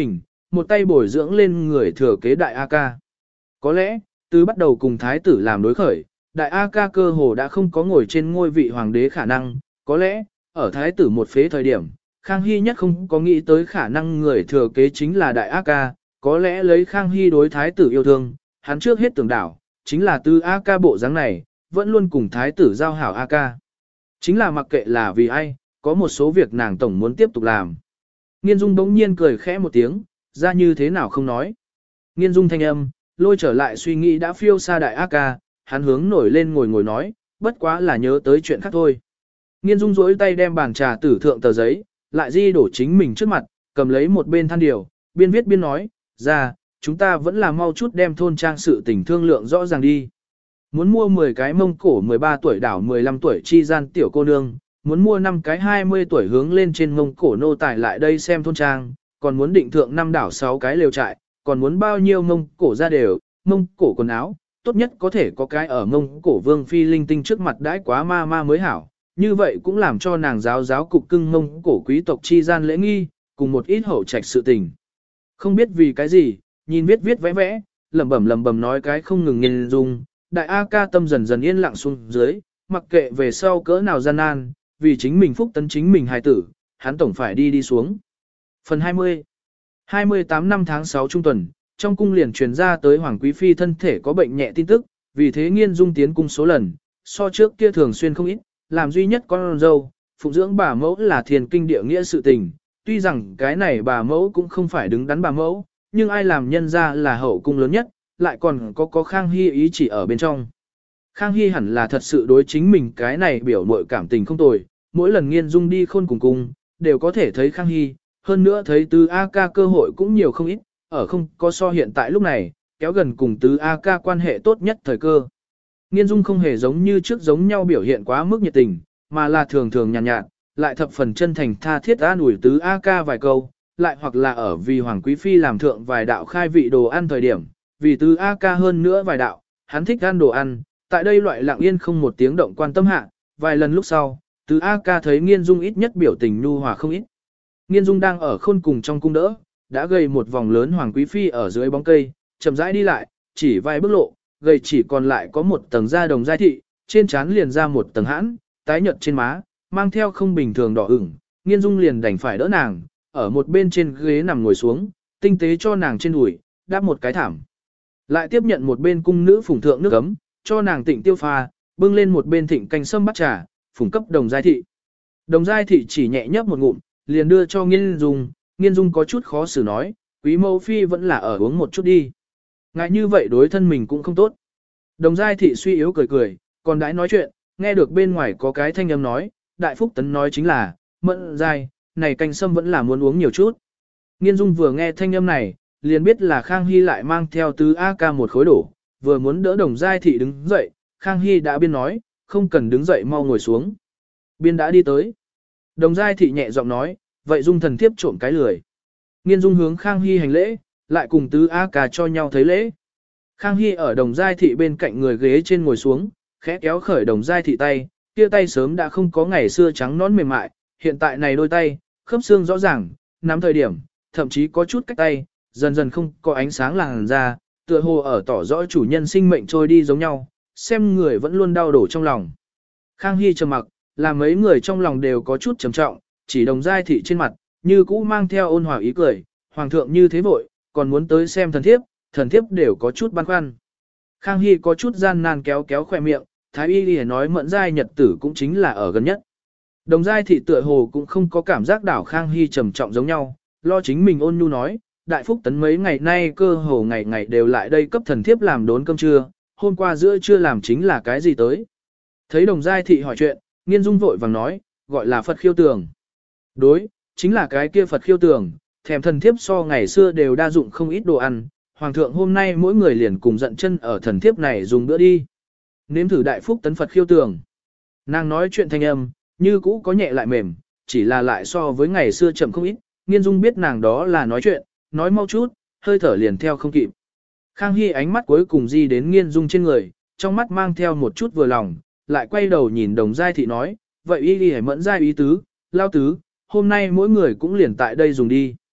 một tay bồi dưỡng lên người thừa kế đại A ca. Có lẽ, từ bắt đầu cùng thái tử làm đối khởi, đại A ca cơ hồ đã không có ngồi trên ngôi vị hoàng đế khả năng, có lẽ, ở thái tử một phế thời điểm, Khang Hy nhất không có nghĩ tới khả năng người thừa kế chính là đại A ca, có lẽ lấy Khang Hy đối thái tử yêu thương, hắn trước hết tưởng đảo, chính là từ A ca bộ dáng này, vẫn luôn cùng thái tử giao hảo A ca. Chính là mặc kệ là vì ai, có một số việc nàng tổng muốn tiếp tục làm. Nghiên Dung bỗng nhiên cười khẽ một tiếng, ra như thế nào không nói. Nghiên Dung thanh âm, lôi trở lại suy nghĩ đã phiêu xa đại A ca, hắn hướng nổi lên ngồi ngồi nói, bất quá là nhớ tới chuyện khác thôi. Nghiên Dung duỗi tay đem bàn trà tử thượng tờ giấy, lại di đổ chính mình trước mặt, cầm lấy một bên than điều, biên viết biên nói, ra, chúng ta vẫn là mau chút đem thôn trang sự tình thương lượng rõ ràng đi. Muốn mua mười cái Mông Cổ mười ba tuổi đảo mười lăm tuổi chi gian tiểu cô nương, muốn mua năm cái hai mươi tuổi hướng lên trên Mông Cổ nô tài lại đây xem thôn trang, còn muốn định thượng năm đảo sáu cái lều trại, còn muốn bao nhiêu Mông Cổ ra đều, Mông Cổ quần áo, tốt nhất có thể có cái ở Mông Cổ vương phi linh tinh trước mặt đãi quá ma ma mới hảo, như vậy cũng làm cho nàng giáo giáo cục cưng Mông Cổ quý tộc chi gian lễ nghi, cùng một ít hậu trạch sự tình. Không biết vì cái gì, nhìn viết viết vẽ vẽ, lẩm bẩm lẩm bẩm nói cái không ngừng nghiền dung, đại A ca tâm dần dần yên lặng xuống dưới, mặc kệ về sau cỡ nào gian nan, vì chính mình phúc tấn chính mình hài tử, hắn tổng phải đi đi xuống. Phần hai mươi hai mươi tám năm tháng sáu trung tuần, trong cung liền truyền ra tới Hoàng Quý Phi thân thể có bệnh nhẹ tin tức, vì thế Nghiên Dung tiến cung số lần, so trước kia thường xuyên không ít, làm duy nhất con dâu, phụng dưỡng bà mẫu là thiền kinh địa nghĩa sự tình, tuy rằng cái này bà mẫu cũng không phải đứng đắn bà mẫu, nhưng ai làm nhân ra là hậu cung lớn nhất, lại còn có có Khang Hy ý chỉ ở bên trong. Khang Hy hẳn là thật sự đối chính mình cái này biểu muội cảm tình không tồi, mỗi lần Nghiên Dung đi khôn cùng cung, đều có thể thấy Khang Hy, hơn nữa thấy Tứ A ca cơ hội cũng nhiều không ít, ở không có so hiện tại lúc này, kéo gần cùng Tứ A ca quan hệ tốt nhất thời cơ. Nghiên Dung không hề giống như trước giống nhau biểu hiện quá mức nhiệt tình, mà là thường thường nhàn nhạt, nhạt, lại thập phần chân thành tha thiết an ủi Tứ A ca vài câu, lại hoặc là ở vì Hoàng Quý Phi làm thượng vài đạo khai vị đồ ăn thời điểm, vì Tứ A ca hơn nữa vài đạo, hắn thích ăn đồ ăn, tại đây loại lặng yên không một tiếng động quan tâm hạ, vài lần lúc sau, Tứ A ca thấy Nghiên Dung ít nhất biểu tình nhu hòa không ít. Nghiên Dung đang ở khôn cùng trong cung đỡ, đã gầy một vòng lớn Hoàng Quý Phi ở dưới bóng cây, chậm rãi đi lại, chỉ vài bước lộ, gầy chỉ còn lại có một tầng da đồng giai thị, trên trán liền ra một tầng hãn, tái nhợt trên má, mang theo không bình thường đỏ ửng, Nghiên Dung liền đành phải đỡ nàng, ở một bên trên ghế nằm ngồi xuống, tinh tế cho nàng trên đùi, đáp một cái thảm. Lại tiếp nhận một bên cung nữ phùng thượng nước ấm, cho nàng tịnh tiêu pha, bưng lên một bên thịnh canh sâm bắt trà, phùng cấp đồng giai thị. Đồng giai thị chỉ nhẹ nhấp một ngụm, liền đưa cho Nghiên Dung, Nghiên Dung có chút khó xử nói, quý mẫu phi vẫn là ở uống một chút đi. Ngại như vậy đối thân mình cũng không tốt. Đồng giai thị suy yếu cười cười, còn đãi nói chuyện, nghe được bên ngoài có cái thanh âm nói, đại phúc tấn nói chính là, mẫn giai, này canh sâm vẫn là muốn uống nhiều chút. Nghiên Dung vừa nghe thanh âm này, liền biết là Khang Hy lại mang theo Tứ A ca một khối đổ, vừa muốn đỡ đồng giai thị đứng dậy, Khang Hy đã biên nói, không cần đứng dậy mau ngồi xuống. Biên đã đi tới. Đồng giai thị nhẹ giọng nói, vậy Dung thần thiếp trộm cái lười. Nghiên Dung hướng Khang Hy hành lễ, lại cùng Tứ A ca cho nhau thấy lễ. Khang Hy ở đồng giai thị bên cạnh người ghế trên ngồi xuống, khẽ kéo khởi đồng giai thị tay, kia tay sớm đã không có ngày xưa trắng nõn mềm mại, hiện tại này đôi tay, khớp xương rõ ràng, nắm thời điểm, thậm chí có chút cách tay, dần dần không có ánh sáng làn ra, tựa hồ ở tỏ rõ chủ nhân sinh mệnh trôi đi giống nhau, xem người vẫn luôn đau đổ trong lòng. Khang Hy trầm mặc, làm mấy người trong lòng đều có chút trầm trọng, chỉ đồng giai thị trên mặt, như cũ mang theo ôn hòa ý cười, hoàng thượng như thế vội, còn muốn tới xem thần thiếp, thần thiếp đều có chút băn khoăn. Khang Hy có chút gian nan kéo kéo khoe miệng, thái y đi nói mẫn giai nhật tử cũng chính là ở gần nhất. Đồng giai thị tựa hồ cũng không có cảm giác đảo Khang Hy trầm trọng giống nhau, lo chính mình ôn nhu nói, đại phúc tấn mấy ngày nay cơ hồ ngày ngày đều lại đây cấp thần thiếp làm đốn cơm trưa, hôm qua giữa trưa làm chính là cái gì tới. Thấy đồng giai thị hỏi chuyện, Nghiên Dung vội vàng nói, gọi là Phật khiêu tường. Đối, chính là cái kia Phật khiêu tường, thèm thần thiếp so ngày xưa đều đa dụng không ít đồ ăn, hoàng thượng hôm nay mỗi người liền cùng dận chân ở thần thiếp này dùng bữa đi. Nếm thử đại phúc tấn Phật khiêu tường. Nàng nói chuyện thanh âm, như cũ có nhẹ lại mềm, chỉ là lại so với ngày xưa chậm không ít, Nghiên Dung biết nàng đó là nói chuyện, nói mau chút, hơi thở liền theo không kịp. Khang Hy ánh mắt cuối cùng di đến Nghiên Dung trên người, trong mắt mang theo một chút vừa lòng, lại quay đầu nhìn đồng giai thị nói, vậy y đi mẫn giai ý tứ, lao tứ, hôm nay mỗi người cũng liền tại đây dùng đi.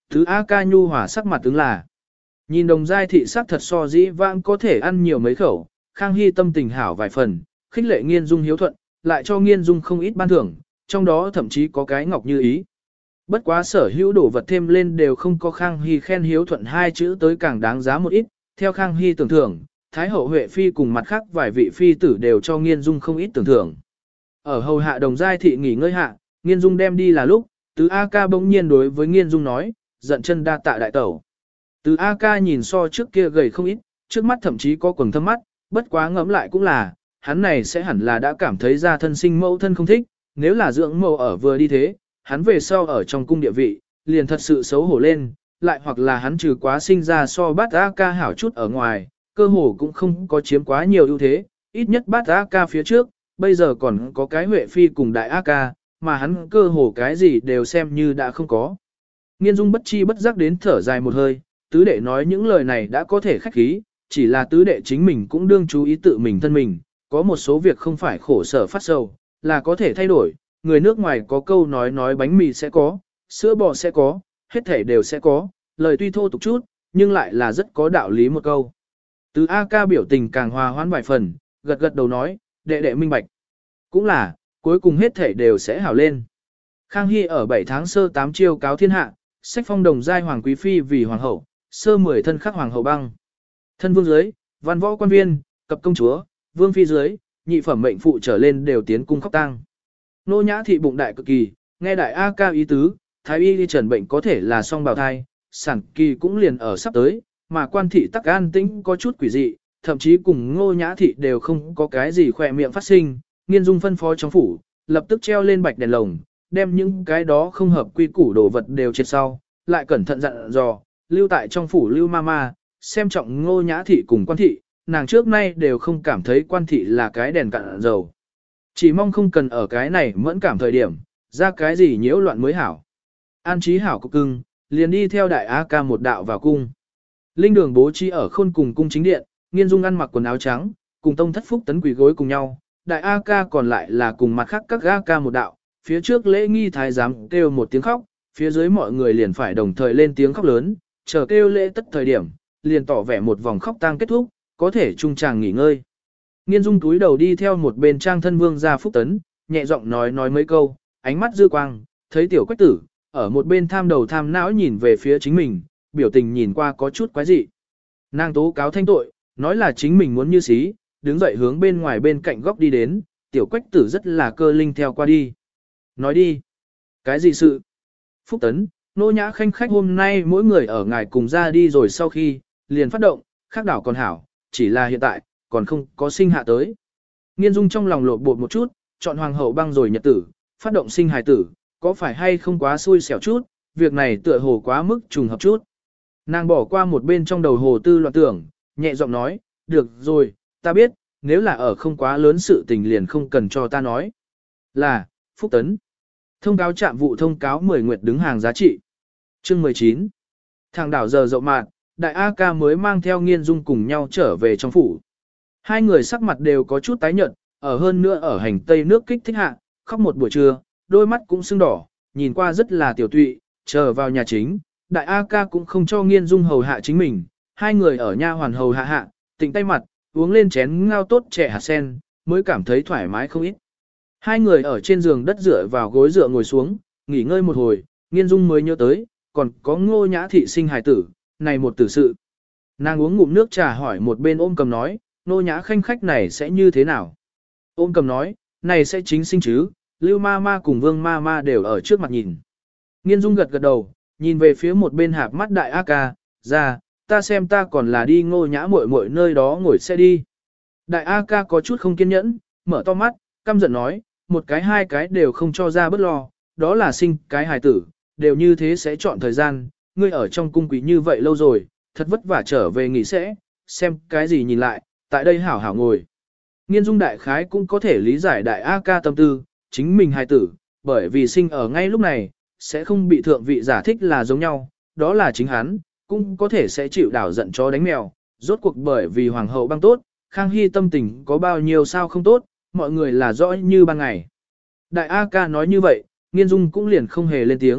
Thứ A ca nhu hòa sắc mặt tướng là. Nhìn đồng giai thị sắc thật so dĩ vãng có thể ăn nhiều mấy khẩu, Khang Hy tâm tình hảo vài phần, khích lệ Nghiên Dung hiếu thuận, lại cho Nghiên Dung không ít ban thưởng, trong đó thậm chí có cái ngọc như ý. Bất quá sở hữu đồ vật thêm lên đều không có Khang Hy khen hiếu thuận hai chữ tới càng đáng giá một ít, theo Khang Hy tưởng thưởng, Thái hậu Huệ Phi cùng mặt khác vài vị phi tử đều cho Nghiên Dung không ít tưởng thưởng. Ở hầu hạ đồng giai thị nghỉ ngơi hạ, Nghiên Dung đem đi là lúc, Tứ A ca bỗng nhiên đối với Nghiên Dung nói, giận chân đa tạ đại tẩu. Tứ A ca nhìn so trước kia gầy không ít, trước mắt thậm chí có quầng thâm mắt, bất quá ngẫm lại cũng là, hắn này sẽ hẳn là đã cảm thấy ra thân sinh mẫu thân không thích, nếu là dưỡng mẫu ở vừa đi thế, hắn về sau ở trong cung địa vị, liền thật sự xấu hổ lên, lại hoặc là hắn trừ quá sinh ra so bát A ca hảo chút ở ngoài, cơ hồ cũng không có chiếm quá nhiều ưu thế, ít nhất bát A ca phía trước, bây giờ còn có cái Huệ Phi cùng đại A ca, mà hắn cơ hồ cái gì đều xem như đã không có. Nghiên Dung bất chi bất giác đến thở dài một hơi, tứ đệ nói những lời này đã có thể khách khí, chỉ là tứ đệ chính mình cũng đương chú ý tự mình thân mình, có một số việc không phải khổ sở phát sầu, là có thể thay đổi, người nước ngoài có câu nói nói bánh mì sẽ có, sữa bò sẽ có, hết thể đều sẽ có, lời tuy thô tục chút, nhưng lại là rất có đạo lý một câu. Tứ A ca biểu tình càng hòa hoãn vài phần, gật gật đầu nói, đệ đệ minh bạch. Cũng là, cuối cùng hết thể đều sẽ hảo lên. Khang Hy ở bảy tháng sơ tám chiêu cáo thiên hạ, sách phong đồng giai hoàng quý phi vì hoàng hậu, sơ mười thân khắc hoàng hậu băng. Thân vương dưới, văn võ quan viên, cập công chúa, vương phi dưới, nhị phẩm mệnh phụ trở lên đều tiến cung khóc tang. Nô nhã thị bụng đại cực kỳ, nghe đại A ca ý tứ, thái y đi trần bệnh có thể là song bào thai, sản kỳ cũng liền ở sắp tới, mà quan thị tắc an tĩnh có chút quỷ dị, thậm chí cùng ngô nhã thị đều không có cái gì khỏe miệng phát sinh, Nghiên Dung phân phó trong phủ, lập tức treo lên bạch đèn lồng, đem những cái đó không hợp quy củ đồ vật đều triệt sau, lại cẩn thận dặn dò, lưu tại trong phủ lưu ma ma, xem trọng ngô nhã thị cùng quan thị, nàng trước nay đều không cảm thấy quan thị là cái đèn cạn dầu. Chỉ mong không cần ở cái này mẫn cảm thời điểm, ra cái gì nhiễu loạn mới hảo. An trí hảo cục cưng, liền đi theo đại A ca một đạo vào cung. Linh đường bố trí ở khôn cùng cung chính điện, Nghiên Dung ăn mặc quần áo trắng, cùng tông thất phúc tấn quỳ gối cùng nhau, đại A ca còn lại là cùng mặt khác các A ca một đạo, phía trước lễ nghi thái giám kêu một tiếng khóc, phía dưới mọi người liền phải đồng thời lên tiếng khóc lớn, chờ kêu lễ tất thời điểm, liền tỏ vẻ một vòng khóc tang kết thúc, có thể trung tràng nghỉ ngơi. Nghiên Dung túi đầu đi theo một bên trang thân vương gia phúc tấn, nhẹ giọng nói nói mấy câu, ánh mắt dư quang, thấy tiểu quách tử, ở một bên tham đầu tham não nhìn về phía chính mình, biểu tình nhìn qua có chút quái dị. Nàng tố cáo thanh tội, nói là chính mình muốn như xí, đứng dậy hướng bên ngoài bên cạnh góc đi đến, tiểu quách tử rất là cơ linh theo qua đi. Nói đi. Cái gì sự? Phúc tấn, nô nhã khanh khách hôm nay mỗi người ở ngài cùng ra đi rồi sau khi, liền phát động, khác đảo còn hảo, chỉ là hiện tại, còn không có sinh hạ tới. Nghiên Dung trong lòng lột bột một chút, chọn hoàng hậu băng rồi nhật tử, phát động sinh hài tử, có phải hay không quá xui xẻo chút, việc này tựa hồ quá mức trùng hợp chút. Nàng bỏ qua một bên trong đầu hồ tư loạn tưởng, nhẹ giọng nói, được rồi, ta biết, nếu là ở không quá lớn sự tình liền không cần cho ta nói. Là, Phúc Tấn. Thông cáo trạm vụ thông cáo mười nguyệt đứng hàng giá trị. Chương mười chín. Thằng đảo giờ dậu mạn, đại A ca mới mang theo Nghiên Dung cùng nhau trở về trong phủ. Hai người sắc mặt đều có chút tái nhợt, ở hơn nữa ở hành tây nước kích thích hạ, khóc một buổi trưa, đôi mắt cũng sưng đỏ, nhìn qua rất là tiểu tụy, chờ vào nhà chính, đại A ca cũng không cho Nghiên Dung hầu hạ chính mình, hai người ở nha hoàn hầu hạ hạ, tịnh tay mặt, uống lên chén ngao tốt trẻ hạt sen, mới cảm thấy thoải mái không ít. Hai người ở trên giường đất dựa vào gối dựa ngồi xuống, nghỉ ngơi một hồi, Nghiên Dung mới nhớ tới, còn có Ngô Nhã thị sinh hài tử, này một tử sự. Nàng uống ngụm nước trà hỏi một bên ôm cầm nói, Ngô Nhã khanh khách này sẽ như thế nào? Ôm cầm nói, này sẽ chính sinh chứ, Lưu ma ma cùng Vương ma ma đều ở trước mặt nhìn. Nghiên Dung gật gật đầu, nhìn về phía một bên hạp mắt đại A ca, ra, ta xem ta còn là đi Ngô Nhã muội muội nơi đó ngồi xe đi. Đại A ca có chút không kiên nhẫn, mở to mắt, căm giận nói, một cái hai cái đều không cho ra bất lo, đó là sinh cái hài tử, đều như thế sẽ chọn thời gian, ngươi ở trong cung quý như vậy lâu rồi, thật vất vả trở về nghỉ sẽ, xem cái gì nhìn lại, tại đây hảo hảo ngồi. Nghiên Dung đại khái cũng có thể lý giải đại A ca tâm tư, chính mình hài tử, bởi vì sinh ở ngay lúc này, sẽ không bị thượng vị giả thích là giống nhau, đó là chính hắn, cũng có thể sẽ chịu đảo giận chó đánh mèo, rốt cuộc bởi vì hoàng hậu băng tốt, Khang Hy tâm tình có bao nhiêu sao không tốt, mọi người là rõ như ban ngày. Đại A ca nói như vậy, Nghiên Dung cũng liền không hề lên tiếng,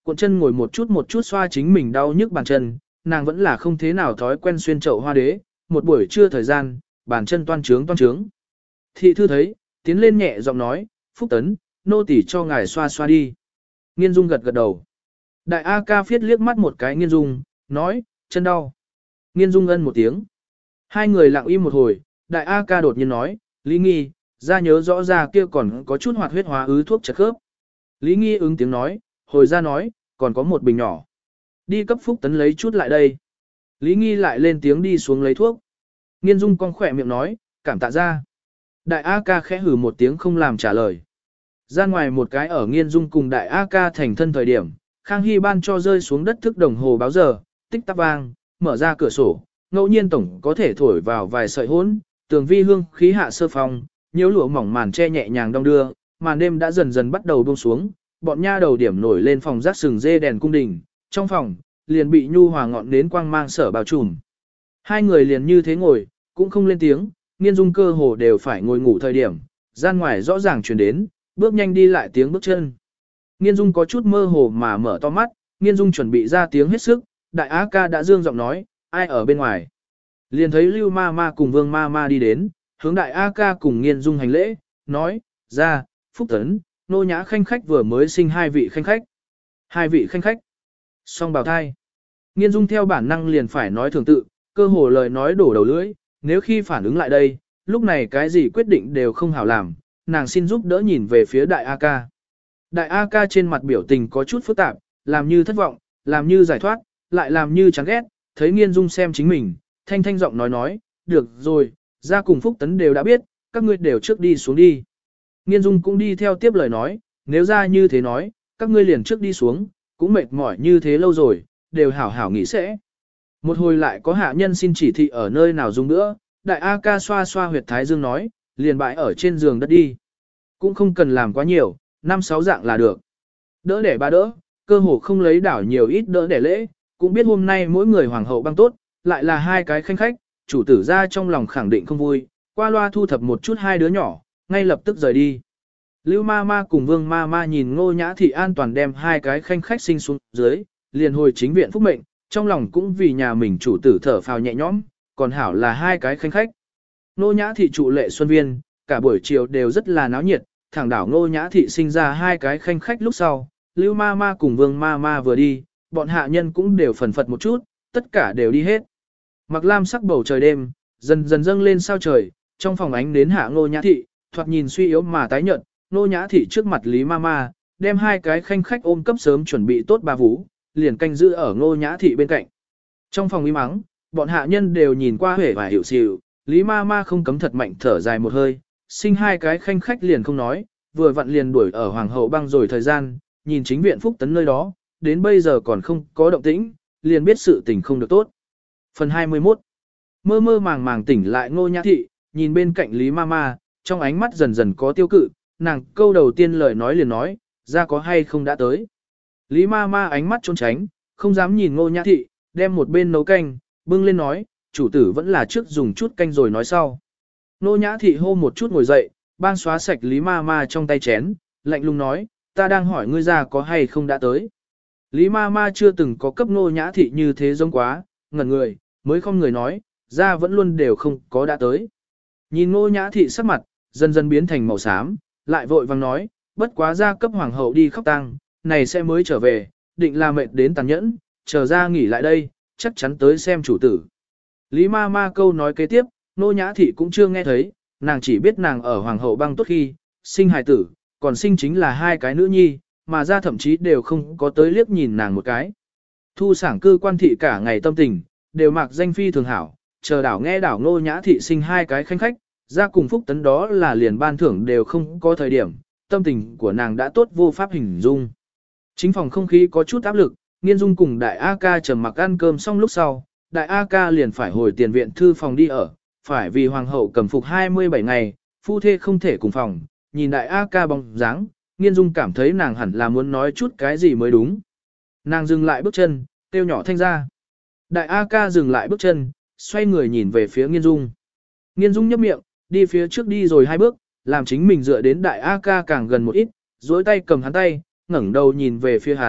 Cuộn chân ngồi một chút một chút xoa chính mình đau nhức bàn chân, nàng vẫn là không thế nào thói quen xuyên chậu hoa đế, một buổi trưa thời gian, bàn chân toan trướng toan trướng. Thị thư thấy, tiến lên nhẹ giọng nói, Phúc Tấn, nô tỳ cho ngài xoa xoa đi. Nghiên Dung gật gật đầu. Đại A ca phiết liếc mắt một cái Nghiên Dung, nói, chân đau. Nghiên Dung ân một tiếng. Hai người lặng im một hồi, đại A ca đột nhiên nói, Lý Nghi, ra nhớ rõ ra kia còn có chút hoạt huyết hóa ứ thuốc chật khớp. Lý Nghi ứng tiếng nói, hồi ra nói, còn có một bình nhỏ. Đi cấp Phúc Tấn lấy chút lại đây. Lý Nghi lại lên tiếng đi xuống lấy thuốc. Nghiên Dung cong khỏe miệng nói, cảm tạ ra. Đại A ca khẽ hử một tiếng không làm trả lời. Ra ngoài một cái ở Nghiên Dung cùng đại A ca thành thân thời điểm, Khang Hy ban cho rơi xuống đất thức đồng hồ báo giờ, tích tắc vang, mở ra cửa sổ, ngẫu nhiên tổng có thể thổi vào vài sợi hỗn, tường vi hương khí hạ sơ phong, nhiễu lụa mỏng màn che nhẹ nhàng đong đưa, màn đêm đã dần dần bắt đầu buông xuống, bọn nha đầu điểm nổi lên phòng rác sừng dê đèn cung đình, trong phòng liền bị nhu hòa ngọn nến quang mang sở bao trùm. Hai người liền như thế ngồi, cũng không lên tiếng, Nghiên Dung cơ hồ đều phải ngồi ngủ thời điểm, gian ngoài rõ ràng truyền đến, bước nhanh đi lại tiếng bước chân. Nghiên Dung có chút mơ hồ mà mở to mắt, Nghiên Dung chuẩn bị ra tiếng hết sức, đại á ca đã dương giọng nói, ai ở bên ngoài. Liền thấy Lưu ma ma cùng Vương ma ma đi đến, hướng đại A ca cùng Nghiên Dung hành lễ, nói, ra, Phúc Tấn, nô nhã khanh khách vừa mới sinh hai vị khanh khách. Hai vị khanh khách. Song bào thai. Nghiên Dung theo bản năng liền phải nói thường tự, cơ hồ lời nói đổ đầu lưỡi, nếu khi phản ứng lại đây, lúc này cái gì quyết định đều không hảo làm, nàng xin giúp đỡ nhìn về phía đại A ca. Đại A ca trên mặt biểu tình có chút phức tạp, làm như thất vọng, làm như giải thoát, lại làm như chán ghét, thấy Nghiên Dung xem chính mình, thanh thanh giọng nói nói, được rồi, ra cùng Phúc Tấn đều đã biết, các ngươi đều trước đi xuống đi. Nghiên Dung cũng đi theo tiếp lời nói, nếu ra như thế nói, các ngươi liền trước đi xuống, cũng mệt mỏi như thế lâu rồi, đều hảo hảo nghỉ sẽ. Một hồi lại có hạ nhân xin chỉ thị ở nơi nào dùng nữa, đại A ca xoa xoa huyệt thái dương nói, liền bãi ở trên giường đất đi. Cũng không cần làm quá nhiều, năm sáu dạng là được. Đỡ để ba đỡ, cơ hồ không lấy đảo nhiều ít đỡ để lễ, cũng biết hôm nay mỗi người hoàng hậu băng tốt, lại là hai cái khanh khách, chủ tử ra trong lòng khẳng định không vui, qua loa thu thập một chút hai đứa nhỏ, ngay lập tức rời đi. Lưu ma ma cùng Vương ma ma nhìn Ngô Nhã Thị an toàn đem hai cái khanh khách sinh xuống dưới, liền hồi chính viện phúc mệnh, trong lòng cũng vì nhà mình chủ tử thở phào nhẹ nhõm, còn hảo là hai cái khanh khách. Ngô Nhã Thị trụ lệ xuân viên, cả buổi chiều đều rất là náo nhiệt, thẳng đảo Ngô Nhã Thị sinh ra hai cái khanh khách lúc sau, Lưu ma ma cùng Vương ma ma vừa đi, bọn hạ nhân cũng đều phần phật một chút, tất cả đều đi hết. Mặc lam sắc bầu trời đêm, dần dần dâng lên sao trời, trong phòng ánh đến hạ Ngô Nhã Thị, thoạt nhìn suy yếu mà tái nhợt, Ngô Nhã Thị trước mặt Lý Mama, đem hai cái khanh khách ôm cấp sớm chuẩn bị tốt bà vũ, liền canh giữ ở Ngô Nhã Thị bên cạnh. Trong phòng im mắng, bọn hạ nhân đều nhìn qua hể và hiểu xỉu, Lý Mama không cấm thật mạnh thở dài một hơi, sinh hai cái khanh khách liền không nói, vừa vặn liền đuổi ở hoàng hậu băng rồi thời gian, nhìn chính viện Phúc Tấn nơi đó, đến bây giờ còn không có động tĩnh, liền biết sự tình không được tốt. Phần hai mươi mốt. Mơ mơ màng màng tỉnh lại Ngô Nhã Thị, nhìn bên cạnh Lý Mama, trong ánh mắt dần dần có tiêu cự, nàng câu đầu tiên lời nói liền nói, ra có hay không đã tới. Lý Mama ánh mắt trốn tránh, không dám nhìn Ngô Nhã Thị, đem một bên nấu canh, bưng lên nói, chủ tử vẫn là trước dùng chút canh rồi nói sau. Ngô Nhã Thị hô một chút ngồi dậy, bang xóa sạch Lý Mama trong tay chén, lạnh lùng nói, ta đang hỏi ngươi ra có hay không đã tới. Lý Mama chưa từng có cấp Ngô Nhã Thị như thế giống quá, ngẩn người, mới không người nói, ra vẫn luôn đều không có đã tới. Nhìn Ngô Nhã Thị sắc mặt, dần dần biến thành màu xám, lại vội vàng nói, bất quá ra cấp hoàng hậu đi khóc tang, này sẽ mới trở về, định là mệt đến tàn nhẫn, chờ ra nghỉ lại đây, chắc chắn tới xem chủ tử. Lý ma ma câu nói kế tiếp, Ngô Nhã Thị cũng chưa nghe thấy, nàng chỉ biết nàng ở hoàng hậu băng tốt khi, sinh hài tử, còn sinh chính là hai cái nữ nhi, mà ra thậm chí đều không có tới liếc nhìn nàng một cái. Thu sảng cư quan thị cả ngày tâm tình, đều mặc danh phi thường hảo, chờ đảo nghe đảo Ngô Nhã Thị sinh hai cái khanh khách, ra cùng Phúc Tấn đó là liền ban thưởng đều không có thời điểm, tâm tình của nàng đã tốt vô pháp hình dung. Chính phòng không khí có chút áp lực, Nghiên Dung cùng đại A ca trầm mặc ăn cơm xong lúc sau, đại A ca liền phải hồi tiền viện thư phòng đi ở, phải vì hoàng hậu cầm phục hai mươi bảy ngày, phu thê không thể cùng phòng, nhìn đại A ca bóng dáng, Nghiên Dung cảm thấy nàng hẳn là muốn nói chút cái gì mới đúng. Nàng dừng lại bước chân, kêu nhỏ thanh ra. Đại A ca dừng lại bước chân, xoay người nhìn về phía Nghiên Dung. Nghiên Dung nhấp miệng, đi phía trước đi rồi hai bước, làm chính mình dựa đến đại A ca càng gần một ít, duỗi tay cầm hắn tay, ngẩng đầu nhìn về phía hắn,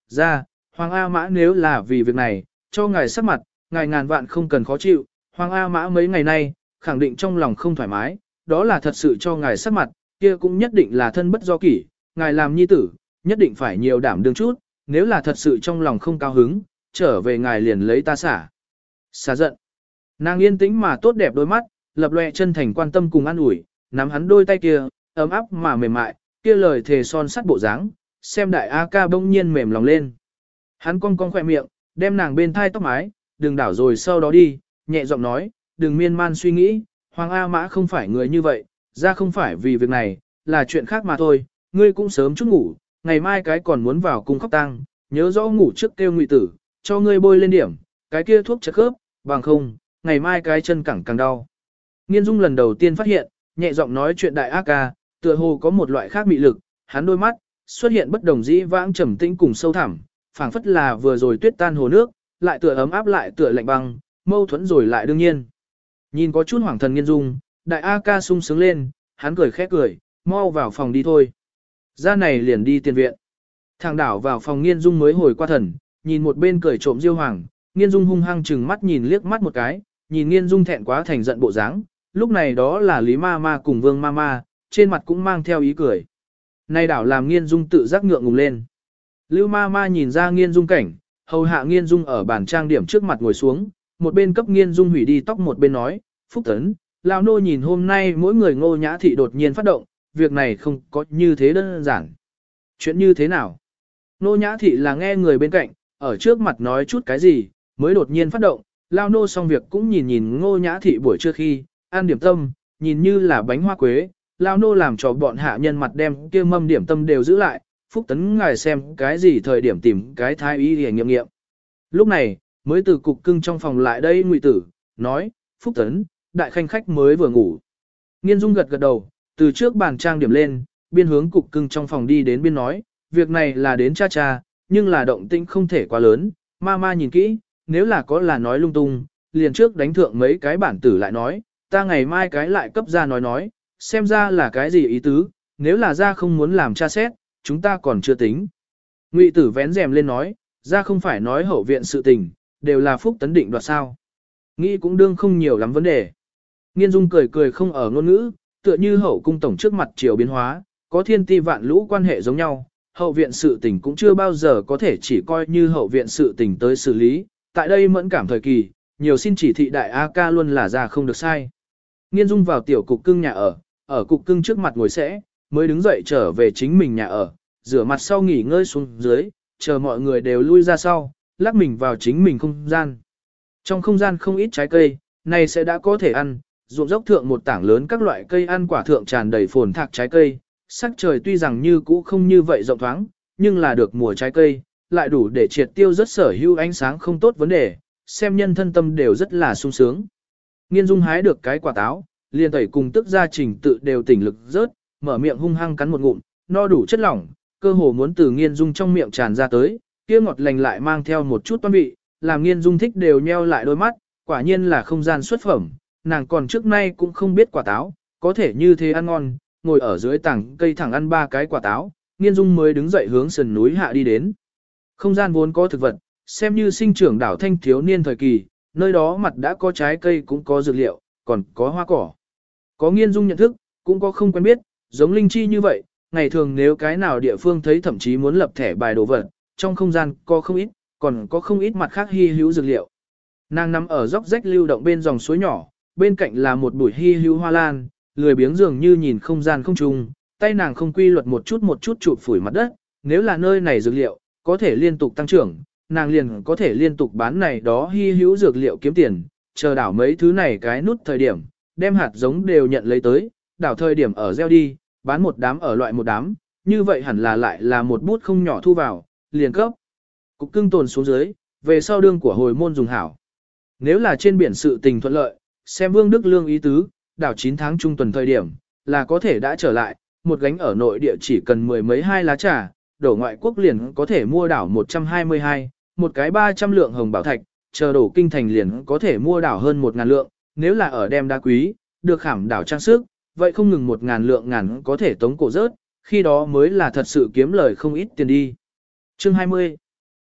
ra, Hoàng A Mã nếu là vì việc này, cho ngài sắc mặt, ngài ngàn vạn không cần khó chịu, Hoàng A Mã mấy ngày nay, khẳng định trong lòng không thoải mái, đó là thật sự cho ngài sắc mặt, kia cũng nhất định là thân bất do kỷ, ngài làm nhi tử, nhất định phải nhiều đảm đương chút, nếu là thật sự trong lòng không cao hứng, trở về ngài liền lấy ta xả. Xả giận. Nàng yên tĩnh mà tốt đẹp đôi mắt, lập lòe chân thành quan tâm cùng an ủi, nắm hắn đôi tay kia, ấm áp mà mềm mại, kia lời thề son sắt bộ dáng, xem đại A ca bỗng nhiên mềm lòng lên. Hắn cong cong khỏe miệng, đem nàng bên thai tóc mái, đừng đảo rồi sau đó đi, nhẹ giọng nói, đừng miên man suy nghĩ, Hoàng A Mã không phải người như vậy, ra không phải vì việc này, là chuyện khác mà thôi, ngươi cũng sớm chút ngủ, ngày mai cái còn muốn vào cung khóc tang, nhớ rõ ngủ trước kêu Ngụy Tử, cho ngươi bôi lên điểm, cái kia thuốc chất khớp, bằng không, ngày mai cái chân cẳng càng đau. Nghiên Dung lần đầu tiên phát hiện, nhẹ giọng nói chuyện đại A ca, tựa hồ có một loại khác mị lực, hắn đôi mắt xuất hiện bất đồng dĩ vãng trầm tĩnh cùng sâu thẳm, phảng phất là vừa rồi tuyết tan hồ nước, lại tựa ấm áp lại tựa lạnh băng, mâu thuẫn rồi lại đương nhiên. Nhìn có chút hoảng thần Nghiên Dung, đại A ca sung sướng lên, hắn cười khẽ cười, mau vào phòng đi thôi. Ra này liền đi tiền viện. Thằng đảo vào phòng Nghiên Dung mới hồi qua thần, nhìn một bên cười trộm Diêu Hoàng, Nghiên Dung hung hăng chừng mắt nhìn liếc mắt một cái, nhìn Nghiên Dung thẹn quá thành giận bộ dáng, lúc này đó là Lý Ma Ma cùng Vương Ma Ma, trên mặt cũng mang theo ý cười. Này đảo làm Nghiên Dung tự giác ngượng ngùng lên. Lưu Ma Ma nhìn ra Nghiên Dung cảnh, hầu hạ Nghiên Dung ở bàn trang điểm trước mặt ngồi xuống, một bên cấp Nghiên Dung hủy đi tóc một bên nói, Phúc Tấn, lão nô nhìn hôm nay mỗi người Ngô Nhã Thị đột nhiên phát động, việc này không có như thế đơn giản. Chuyện như thế nào? Ngô Nhã Thị là nghe người bên cạnh, ở trước mặt nói chút cái gì, mới đột nhiên phát động, lão nô xong việc cũng nhìn nhìn Ngô Nhã Thị buổi trưa khi, ăn điểm tâm, nhìn như là bánh hoa quế, lão nô làm cho bọn hạ nhân mặt đem kia mâm điểm tâm đều giữ lại, Phúc Tấn ngài xem cái gì thời điểm tìm cái thái y để nghiệm nghiệm. Lúc này, mới từ cục cưng trong phòng lại đây Ngụy Tử, nói, Phúc Tấn, đại khanh khách mới vừa ngủ. Nghiên Dung gật gật đầu, từ trước bàn trang điểm lên, biên hướng cục cưng trong phòng đi đến biên nói, việc này là đến cha cha, nhưng là động tĩnh không thể quá lớn, ma ma nhìn kỹ, nếu là có là nói lung tung, liền trước đánh thượng mấy cái bản tử lại nói, ta ngày mai cái lại cấp ra nói nói, xem ra là cái gì ý tứ, nếu là ra không muốn làm cha xét, chúng ta còn chưa tính. Ngụy Tử vén rèm lên nói, ra không phải nói hậu viện sự tình, đều là Phúc Tấn định đoạt sao. Nghĩ cũng đương không nhiều lắm vấn đề. Nghiên Dung cười cười không ở ngôn ngữ, tựa như hậu cung tổng trước mặt triều biến hóa, có thiên ti vạn lũ quan hệ giống nhau, hậu viện sự tình cũng chưa bao giờ có thể chỉ coi như hậu viện sự tình tới xử lý, tại đây mẫn cảm thời kỳ, nhiều xin chỉ thị đại A ca luôn là ra không được sai. Nghiên Dung vào tiểu cục cưng nhà ở, ở cục cưng trước mặt ngồi sẽ, mới đứng dậy trở về chính mình nhà ở, rửa mặt sau nghỉ ngơi xuống dưới, chờ mọi người đều lui ra sau, lắc mình vào chính mình không gian. Trong không gian không ít trái cây, này sẽ đã có thể ăn, ruộng dốc thượng một tảng lớn các loại cây ăn quả thượng tràn đầy phồn thạc trái cây, sắc trời tuy rằng như cũ không như vậy rộng thoáng, nhưng là được mùa trái cây, lại đủ để triệt tiêu rất sở hữu ánh sáng không tốt vấn đề, xem nhân thân tâm đều rất là sung sướng. Nghiên Dung hái được cái quả táo, liền tẩy cùng tức gia trình tự đều tỉnh lực rớt, mở miệng hung hăng cắn một ngụm, no đủ chất lỏng, cơ hồ muốn từ Nghiên Dung trong miệng tràn ra tới, kia ngọt lành lại mang theo một chút toan vị, làm Nghiên Dung thích đều nheo lại đôi mắt, quả nhiên là không gian xuất phẩm, nàng còn trước nay cũng không biết quả táo, có thể như thế ăn ngon, ngồi ở dưới tảng cây thẳng ăn ba cái quả táo, Nghiên Dung mới đứng dậy hướng sườn núi hạ đi đến. Không gian vốn có thực vật, xem như sinh trưởng đảo thanh thiếu niên thời kỳ, nơi đó mặt đã có trái cây cũng có dược liệu, còn có hoa cỏ. Có Nghiên Dung nhận thức, cũng có không quen biết, giống linh chi như vậy, ngày thường nếu cái nào địa phương thấy thậm chí muốn lập thẻ bài đồ vật, trong không gian có không ít, còn có không ít mặt khác hy hữu dược liệu. Nàng nằm ở dốc rách lưu động bên dòng suối nhỏ, bên cạnh là một bụi hy hữu hoa lan, lười biếng dường như nhìn không gian không trùng, tay nàng không quy luật một chút một chút chụp phủi mặt đất, nếu là nơi này dược liệu, có thể liên tục tăng trưởng, nàng liền có thể liên tục bán này đó hy hữu dược liệu kiếm tiền, chờ đảo mấy thứ này cái nút thời điểm, đem hạt giống đều nhận lấy tới, đảo thời điểm ở gieo đi, bán một đám ở loại một đám, như vậy hẳn là lại là một bút không nhỏ thu vào, liền cấp. Cục cưng tồn xuống dưới, về sau đương của hồi môn dùng hảo. Nếu là trên biển sự tình thuận lợi, xem Vương Đức Lương ý tứ, đảo chín tháng trung tuần thời điểm, là có thể đã trở lại, một gánh ở nội địa chỉ cần mười mấy hai lá trà, đổ ngoại quốc liền có thể mua đảo một trăm hai mươi hai, một cái ba trăm lượng hồng bảo thạch, chờ đổ kinh thành liền có thể mua đảo hơn một ngàn lượng, nếu là ở đem đá quý, được khảm đảo trang sức, vậy không ngừng một ngàn lượng ngàn có thể tống cổ rớt, khi đó mới là thật sự kiếm lời không ít tiền đi. Chương hai mươi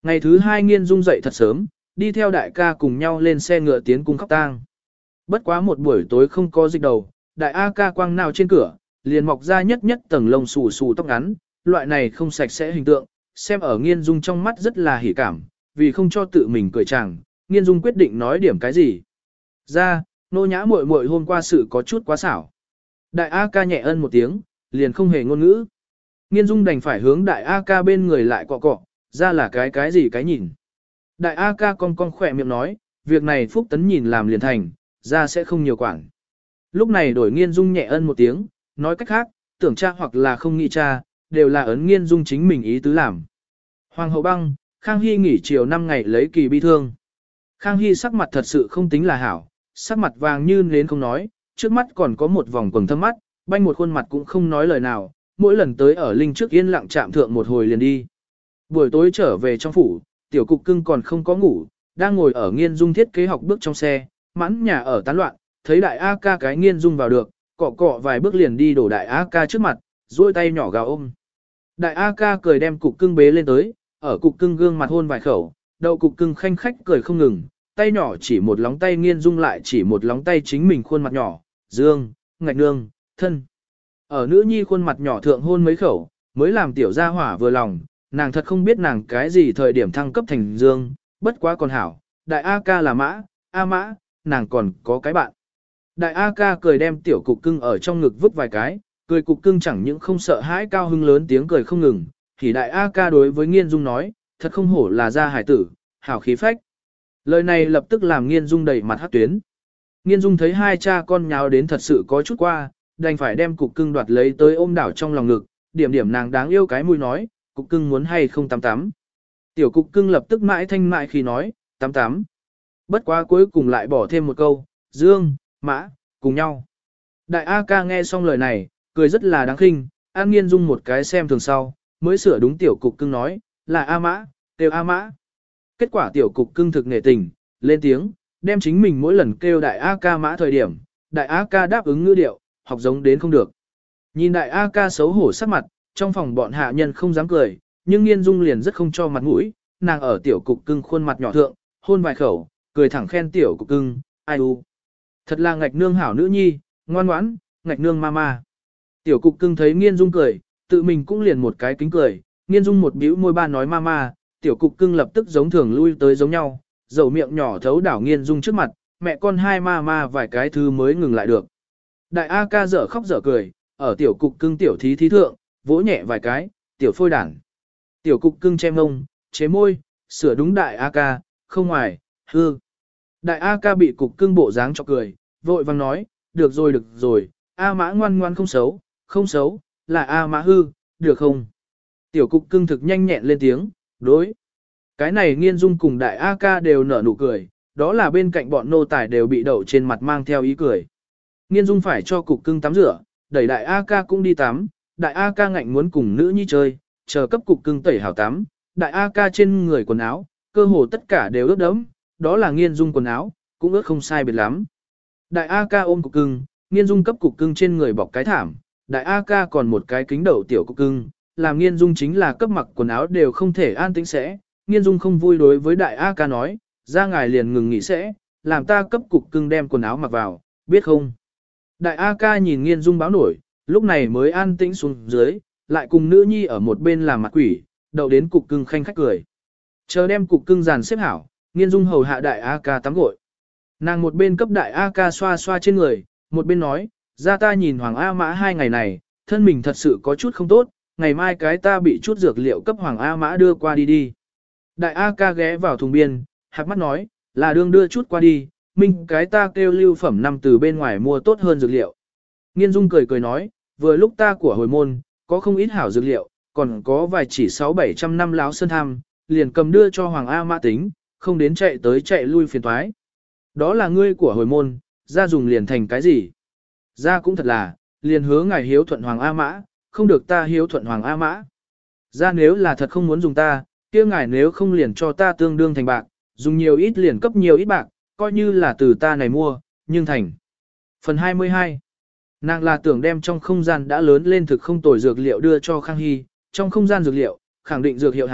Ngày thứ hai Nghiên Dung dậy thật sớm, đi theo đại ca cùng nhau lên xe ngựa tiến cung khóc tang. Bất quá một buổi tối không có dịch đầu, đại A ca quăng nào trên cửa, liền mọc ra nhất nhất tầng lông xù xù tóc ngắn, loại này không sạch sẽ hình tượng, xem ở Nghiên Dung trong mắt rất là hỉ cảm, vì không cho tự mình cười chàng, Nghiên Dung quyết định nói điểm cái gì. Ra, nô nhã muội muội hôm qua sự có chút quá xảo. Đại A ca nhẹ ân một tiếng, liền không hề ngôn ngữ. Nghiên Dung đành phải hướng đại A ca bên người lại cọ cọ, ra là cái cái gì cái nhìn. Đại A ca con con khỏe miệng nói, việc này Phúc Tấn nhìn làm liền thành, ra sẽ không nhiều quản. Lúc này đổi Nghiên Dung nhẹ ân một tiếng, nói cách khác, tưởng cha hoặc là không nghĩ cha, đều là ấn Nghiên Dung chính mình ý tứ làm. Hoàng hậu băng, Khang Hy nghỉ chiều năm ngày lấy kỳ bi thương. Khang Hy sắc mặt thật sự không tính là hảo, sắc mặt vàng như nến không nói, trước mắt còn có một vòng quầng thâm mắt, banh một khuôn mặt cũng không nói lời nào, mỗi lần tới ở linh trước yên lặng chạm thượng một hồi liền đi. Buổi tối trở về trong phủ, tiểu cục cưng còn không có ngủ, đang ngồi ở Nghiên Dung thiết kế học bước trong xe, mãn nhà ở tán loạn, thấy đại A ca cái Nghiên Dung vào được, cọ cọ vài bước liền đi đổ đại A ca trước mặt, duỗi tay nhỏ gào ôm. Đại A ca cười đem cục cưng bế lên tới, ở cục cưng gương mặt hôn vài khẩu, đậu cục cưng khanh khách cười không ngừng, tay nhỏ chỉ một lóng tay Nghiên Dung lại chỉ một lóng tay chính mình khuôn mặt nhỏ, dương, ngạch nương, thân. Ở nữ nhi khuôn mặt nhỏ thượng hôn mấy khẩu, mới làm tiểu gia hỏa vừa lòng, nàng thật không biết nàng cái gì thời điểm thăng cấp thành dương, bất quá còn hảo, đại A ca là mã, A mã, nàng còn có cái bạn. Đại A ca cười đem tiểu cục cưng ở trong ngực vứt vài cái, cười cục cưng chẳng những không sợ hãi cao hưng lớn tiếng cười không ngừng, thì đại A ca đối với Nghiên Dung nói, thật không hổ là gia hải tử, hảo khí phách. Lời này lập tức làm Nghiên Dung đầy mặt hát tuyến. Nghiên Dung thấy hai cha con nháo đến thật sự có chút qua, đành phải đem cục cưng đoạt lấy tới ôm đảo trong lòng ngực, điểm điểm nàng đáng yêu cái mũi nói, cục cưng muốn hay không tắm tắm. Tiểu cục cưng lập tức mãi thanh mại khi nói, tắm tắm. Bất quá cuối cùng lại bỏ thêm một câu, dương, mã, cùng nhau. Đại A ca nghe xong lời này, cười rất là đáng khinh, An Nghiên Dung một cái xem thường sau, mới sửa đúng tiểu cục cưng nói, là A mã, kêu A mã. Kết quả tiểu cục cưng thực nể tình, lên tiếng, đem chính mình mỗi lần kêu đại A ca mã thời điểm, đại A ca đáp ứng ngữ điệu, học giống đến không được. Nhìn đại A ca xấu hổ sắc mặt, trong phòng bọn hạ nhân không dám cười, nhưng Nghiên Dung liền rất không cho mặt mũi, nàng ở tiểu cục cưng khuôn mặt nhỏ thượng, hôn vài khẩu, cười thẳng khen tiểu cục cưng, ai u. Thật là ngạch nương hảo nữ nhi, ngoan ngoãn, ngạch nương mama. Tiểu cục cưng thấy Nghiên Dung cười, tự mình cũng liền một cái kính cười, Nghiên Dung một bĩu môi ba nói mama, tiểu cục cưng lập tức giống thường lui tới giống nhau, dầu miệng nhỏ thấu đảo Nghiên Dung trước mặt, mẹ con hai mama vài cái thứ mới ngừng lại được. Đại A ca dở khóc dở cười, ở tiểu cục cưng tiểu thí thí thượng, vỗ nhẹ vài cái, tiểu phôi đản. Tiểu cục cưng che mông, chế môi, sửa đúng đại A ca, không ngoài, hư. Đại A ca bị cục cưng bộ dáng cho cười, vội vang nói, được rồi được rồi, A mã ngoan ngoan không xấu, không xấu, là A mã hư, được không? Tiểu cục cưng thực nhanh nhẹn lên tiếng, đối. Cái này Nghiên Dung cùng đại A ca đều nở nụ cười, đó là bên cạnh bọn nô tài đều bị đậu trên mặt mang theo ý cười. Nghiên Dung phải cho cục cưng tắm rửa, đẩy đại A ca cũng đi tắm, đại A ca ngạnh muốn cùng nữ nhi chơi, chờ cấp cục cưng tẩy hảo tắm, đại A ca trên người quần áo, cơ hồ tất cả đều ướt đẫm, đó là Nghiên Dung quần áo, cũng ướt không sai biệt lắm. Đại A ca ôm cục cưng, Nghiên Dung cấp cục cưng trên người bọc cái thảm, đại A ca còn một cái kính đầu tiểu cục cưng, làm Nghiên Dung chính là cấp mặc quần áo đều không thể an tĩnh sẽ. Nghiên Dung không vui đối với đại A ca nói, ra ngài liền ngừng nghỉ sẽ, làm ta cấp cục cưng đem quần áo mặc vào, biết không? Đại A ca nhìn Nghiên Dung báo nổi, lúc này mới an tĩnh xuống dưới, lại cùng nữ nhi ở một bên làm mặt quỷ, đậu đến cục cưng khanh khách cười. Chờ đem cục cưng dàn xếp hảo, Nghiên Dung hầu hạ đại A ca tắm gội. Nàng một bên cấp đại A ca xoa xoa trên người, một bên nói, ra ta nhìn Hoàng A Mã hai ngày này, thân mình thật sự có chút không tốt, ngày mai cái ta bị chút dược liệu cấp Hoàng A Mã đưa qua đi đi. Đại A ca ghé vào thùng biên, hạc mắt nói, là đương đưa chút qua đi, minh cái ta kêu lưu phẩm năm từ bên ngoài mua tốt hơn dược liệu. Nghiên Dung cười cười nói, vừa lúc ta của hồi môn, có không ít hảo dược liệu, còn có vài chỉ sáu bảy trăm năm láo sơn tham, liền cầm đưa cho Hoàng A Mã tính, không đến chạy tới chạy lui phiền toái. Đó là ngươi của hồi môn, ra dùng liền thành cái gì? Ra cũng thật là, liền hứa ngài hiếu thuận Hoàng A Mã, không được ta hiếu thuận Hoàng A Mã. Ra nếu là thật không muốn dùng ta, kia ngài nếu không liền cho ta tương đương thành bạc, dùng nhiều ít liền cấp nhiều ít bạc, coi như là từ ta này mua, nhưng thành. Phần hai mươi hai. Nàng là tưởng đem trong không gian đã lớn lên thực không tồi dược liệu đưa cho Khang Hy, trong không gian dược liệu, khẳng định dược hiệu hảo,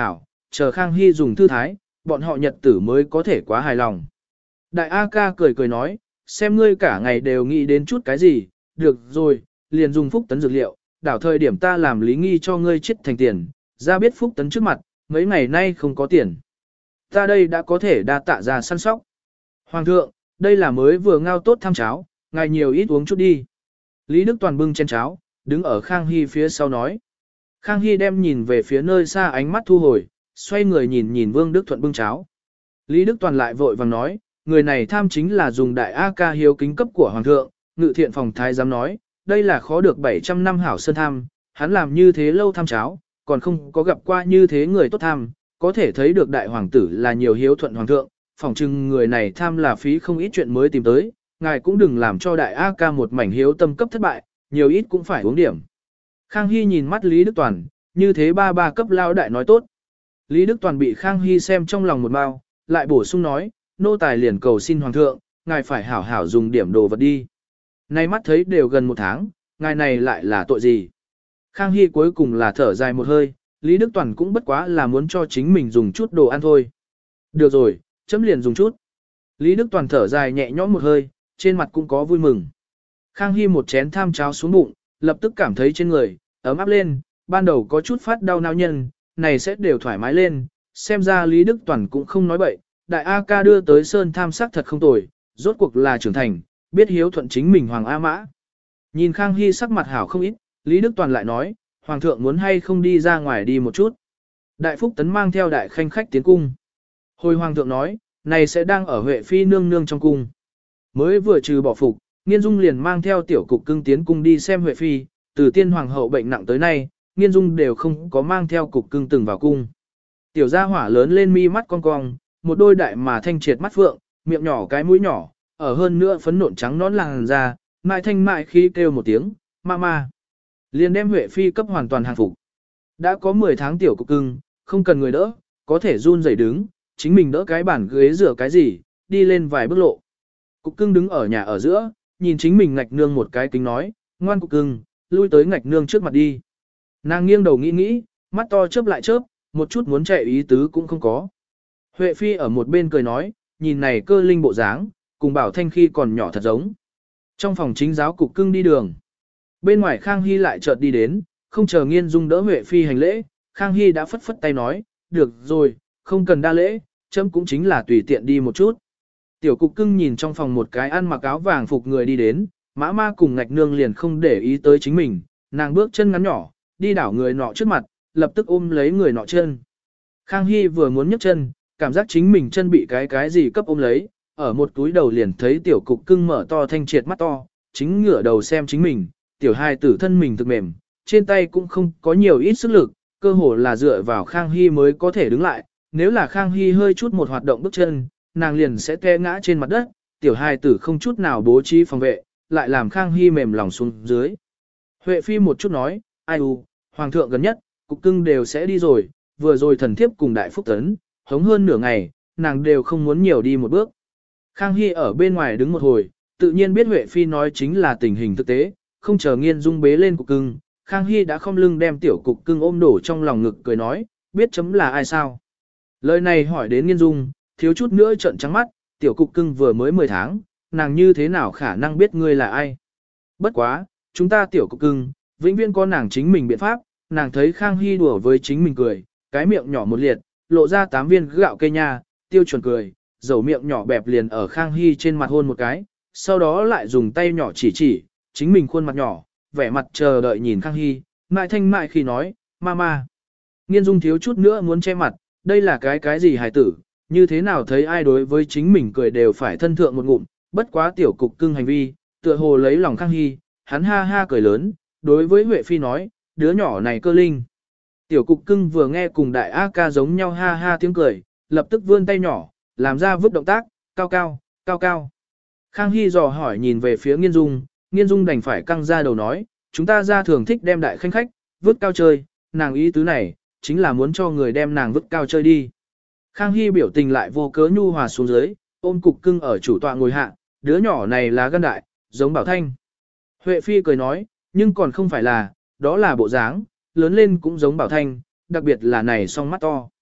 chờ Khang Hy dùng thư thái, bọn họ nhật tử mới có thể quá hài lòng. Đại A ca cười cười nói, xem ngươi cả ngày đều nghĩ đến chút cái gì, được rồi, liền dùng phúc tấn dược liệu, đảo thời điểm ta làm lý nghi cho ngươi chết thành tiền, ra biết phúc tấn trước mặt, mấy ngày nay không có tiền. Ta đây đã có thể đa tạ ra săn sóc. Hoàng thượng, đây là mới vừa ngao tốt tham cháo, ngài nhiều ít uống chút đi. Lý Đức Toàn bưng chén cháo, đứng ở Khang Hy phía sau nói. Khang Hy đem nhìn về phía nơi xa ánh mắt thu hồi, xoay người nhìn nhìn Vương Đức Thuận bưng cháo. Lý Đức Toàn lại vội vàng nói, người này tham chính là dùng đại A ca hiếu kính cấp của Hoàng thượng, ngự thiện phòng thái giám nói, đây là khó được bảy trăm năm hảo sơn tham, hắn làm như thế lâu tham cháo, còn không có gặp qua như thế người tốt tham, có thể thấy được đại hoàng tử là nhiều hiếu thuận Hoàng thượng, phỏng chừng người này tham là phí không ít chuyện mới tìm tới, ngài cũng đừng làm cho đại A ca một mảnh hiếu tâm cấp thất bại, nhiều ít cũng phải uống điểm. Khang Hy nhìn mắt Lý Đức Toàn, như thế ba ba cấp lao đại nói tốt. Lý Đức Toàn bị Khang Hy xem trong lòng một bao, lại bổ sung nói, nô tài liền cầu xin Hoàng thượng, ngài phải hảo hảo dùng điểm đồ vật đi. Nay mắt thấy đều gần một tháng, ngài này lại là tội gì? Khang Hy cuối cùng là thở dài một hơi, Lý Đức Toàn cũng bất quá là muốn cho chính mình dùng chút đồ ăn thôi. Được rồi, chấm liền dùng chút. Lý Đức Toàn thở dài nhẹ nhõm một hơi, trên mặt cũng có vui mừng. Khang Hy một chén tham cháo xuống bụng, lập tức cảm thấy trên người, ấm áp lên, ban đầu có chút phát đau não nhân, này sẽ đều thoải mái lên, xem ra Lý Đức Toàn cũng không nói bậy, đại A ca đưa tới sơn tham sắc thật không tồi, rốt cuộc là trưởng thành, biết hiếu thuận chính mình Hoàng A Mã. Nhìn Khang Hy sắc mặt hảo không ít, Lý Đức Toàn lại nói, Hoàng thượng muốn hay không đi ra ngoài đi một chút. Đại Phúc Tấn mang theo đại khanh khách tiến cung. Hồi Hoàng thượng nói, này sẽ đang ở Huệ Phi nương nương trong cung. Mới vừa trừ bỏ phục, Nghiên Dung liền mang theo tiểu cục cưng tiến cung đi xem Huệ Phi, từ tiên hoàng hậu bệnh nặng tới nay, Nghiên Dung đều không có mang theo cục cưng từng vào cung. Tiểu gia hỏa lớn lên mi mắt cong cong, một đôi đại mà thanh triệt mắt phượng, miệng nhỏ cái mũi nhỏ, ở hơn nữa phấn nộn trắng nón làn da, mại thanh mại khi kêu một tiếng, mama. Liền đem Huệ Phi cấp hoàn toàn hàng phục. Đã có mười tháng tiểu cục cưng, không cần người đỡ, có thể run rẩy đứng, chính mình đỡ cái bàn ghế rửa cái gì, đi lên vài bước lộ. Cục cưng đứng ở nhà ở giữa, nhìn chính mình ngạch nương một cái kính nói, ngoan cục cưng, lui tới ngạch nương trước mặt đi. Nàng nghiêng đầu nghĩ nghĩ, mắt to chớp lại chớp, một chút muốn chạy ý tứ cũng không có. Huệ Phi ở một bên cười nói, nhìn này cơ linh bộ dáng, cùng Bảo Thanh khi còn nhỏ thật giống. Trong phòng chính giáo cục cưng đi đường. Bên ngoài Khang Hy lại chợt đi đến, không chờ Nghiên Dung đỡ Huệ Phi hành lễ, Khang Hy đã phất phất tay nói, được rồi, không cần đa lễ, chấm cũng chính là tùy tiện đi một chút. Tiểu cục cưng nhìn trong phòng một cái ăn mặc áo vàng phục người đi đến, mã ma cùng ngạch nương liền không để ý tới chính mình, nàng bước chân ngắn nhỏ, đi đảo người nọ trước mặt, lập tức ôm lấy người nọ chân. Khang Hy vừa muốn nhấc chân, cảm giác chính mình chân bị cái cái gì cấp ôm lấy, ở một túi đầu liền thấy tiểu cục cưng mở to thanh triệt mắt to, chính ngửa đầu xem chính mình, tiểu hài tử thân mình thực mềm, trên tay cũng không có nhiều ít sức lực, cơ hồ là dựa vào Khang Hy mới có thể đứng lại, nếu là Khang Hy hơi chút một hoạt động bước chân, nàng liền sẽ té ngã trên mặt đất, tiểu hài tử không chút nào bố trí phòng vệ, lại làm Khang Hy mềm lòng xuống dưới. Huệ Phi một chút nói, ai u, Hoàng thượng gần nhất, cục cưng đều sẽ đi rồi, vừa rồi thần thiếp cùng Đại Phúc Tấn, hống hơn nửa ngày, nàng đều không muốn nhiều đi một bước. Khang Hy ở bên ngoài đứng một hồi, tự nhiên biết Huệ Phi nói chính là tình hình thực tế, không chờ Nghiên Dung bế lên cục cưng, Khang Hy đã không lưng đem tiểu cục cưng ôm đổ trong lòng ngực cười nói, biết chấm là ai sao. Lời này hỏi đến Nghiên Dung, thiếu chút nữa trợn trắng mắt, tiểu cục cưng vừa mới mười tháng, nàng như thế nào khả năng biết ngươi là ai. Bất quá, chúng ta tiểu cục cưng, vĩnh viễn có nàng chính mình biện pháp, nàng thấy Khang Hy đùa với chính mình cười, cái miệng nhỏ một liệt, lộ ra tám viên gạo cây nha, tiêu chuẩn cười, dầu miệng nhỏ bẹp liền ở Khang Hy trên mặt hôn một cái, sau đó lại dùng tay nhỏ chỉ chỉ, chính mình khuôn mặt nhỏ, vẻ mặt chờ đợi nhìn Khang Hy, mại thanh mại khi nói, mama. Nghiên Dung thiếu chút nữa muốn che mặt, đây là cái cái gì hài tử, như thế nào thấy ai đối với chính mình cười đều phải thân thượng một ngụm, bất quá tiểu cục cưng hành vi, tựa hồ lấy lòng Khang Hy, hắn ha ha cười lớn, đối với Huệ Phi nói, đứa nhỏ này cơ linh. Tiểu cục cưng vừa nghe cùng đại A ca giống nhau ha ha tiếng cười, lập tức vươn tay nhỏ, làm ra vứt động tác, cao cao, cao cao. Khang Hy dò hỏi nhìn về phía Nghiên Dung, Nghiên Dung đành phải căng ra đầu nói, chúng ta ra thường thích đem đại khanh khách, vứt cao chơi, nàng ý tứ này, chính là muốn cho người đem nàng vứt cao chơi đi. Khang Hy biểu tình lại vô cớ nhu hòa xuống dưới, ôm cục cưng ở chủ tọa ngồi hạ, đứa nhỏ này là gan đại, giống Bảo Thanh. Huệ Phi cười nói, nhưng còn không phải là, đó là bộ dáng, lớn lên cũng giống Bảo Thanh, đặc biệt là này song mắt to.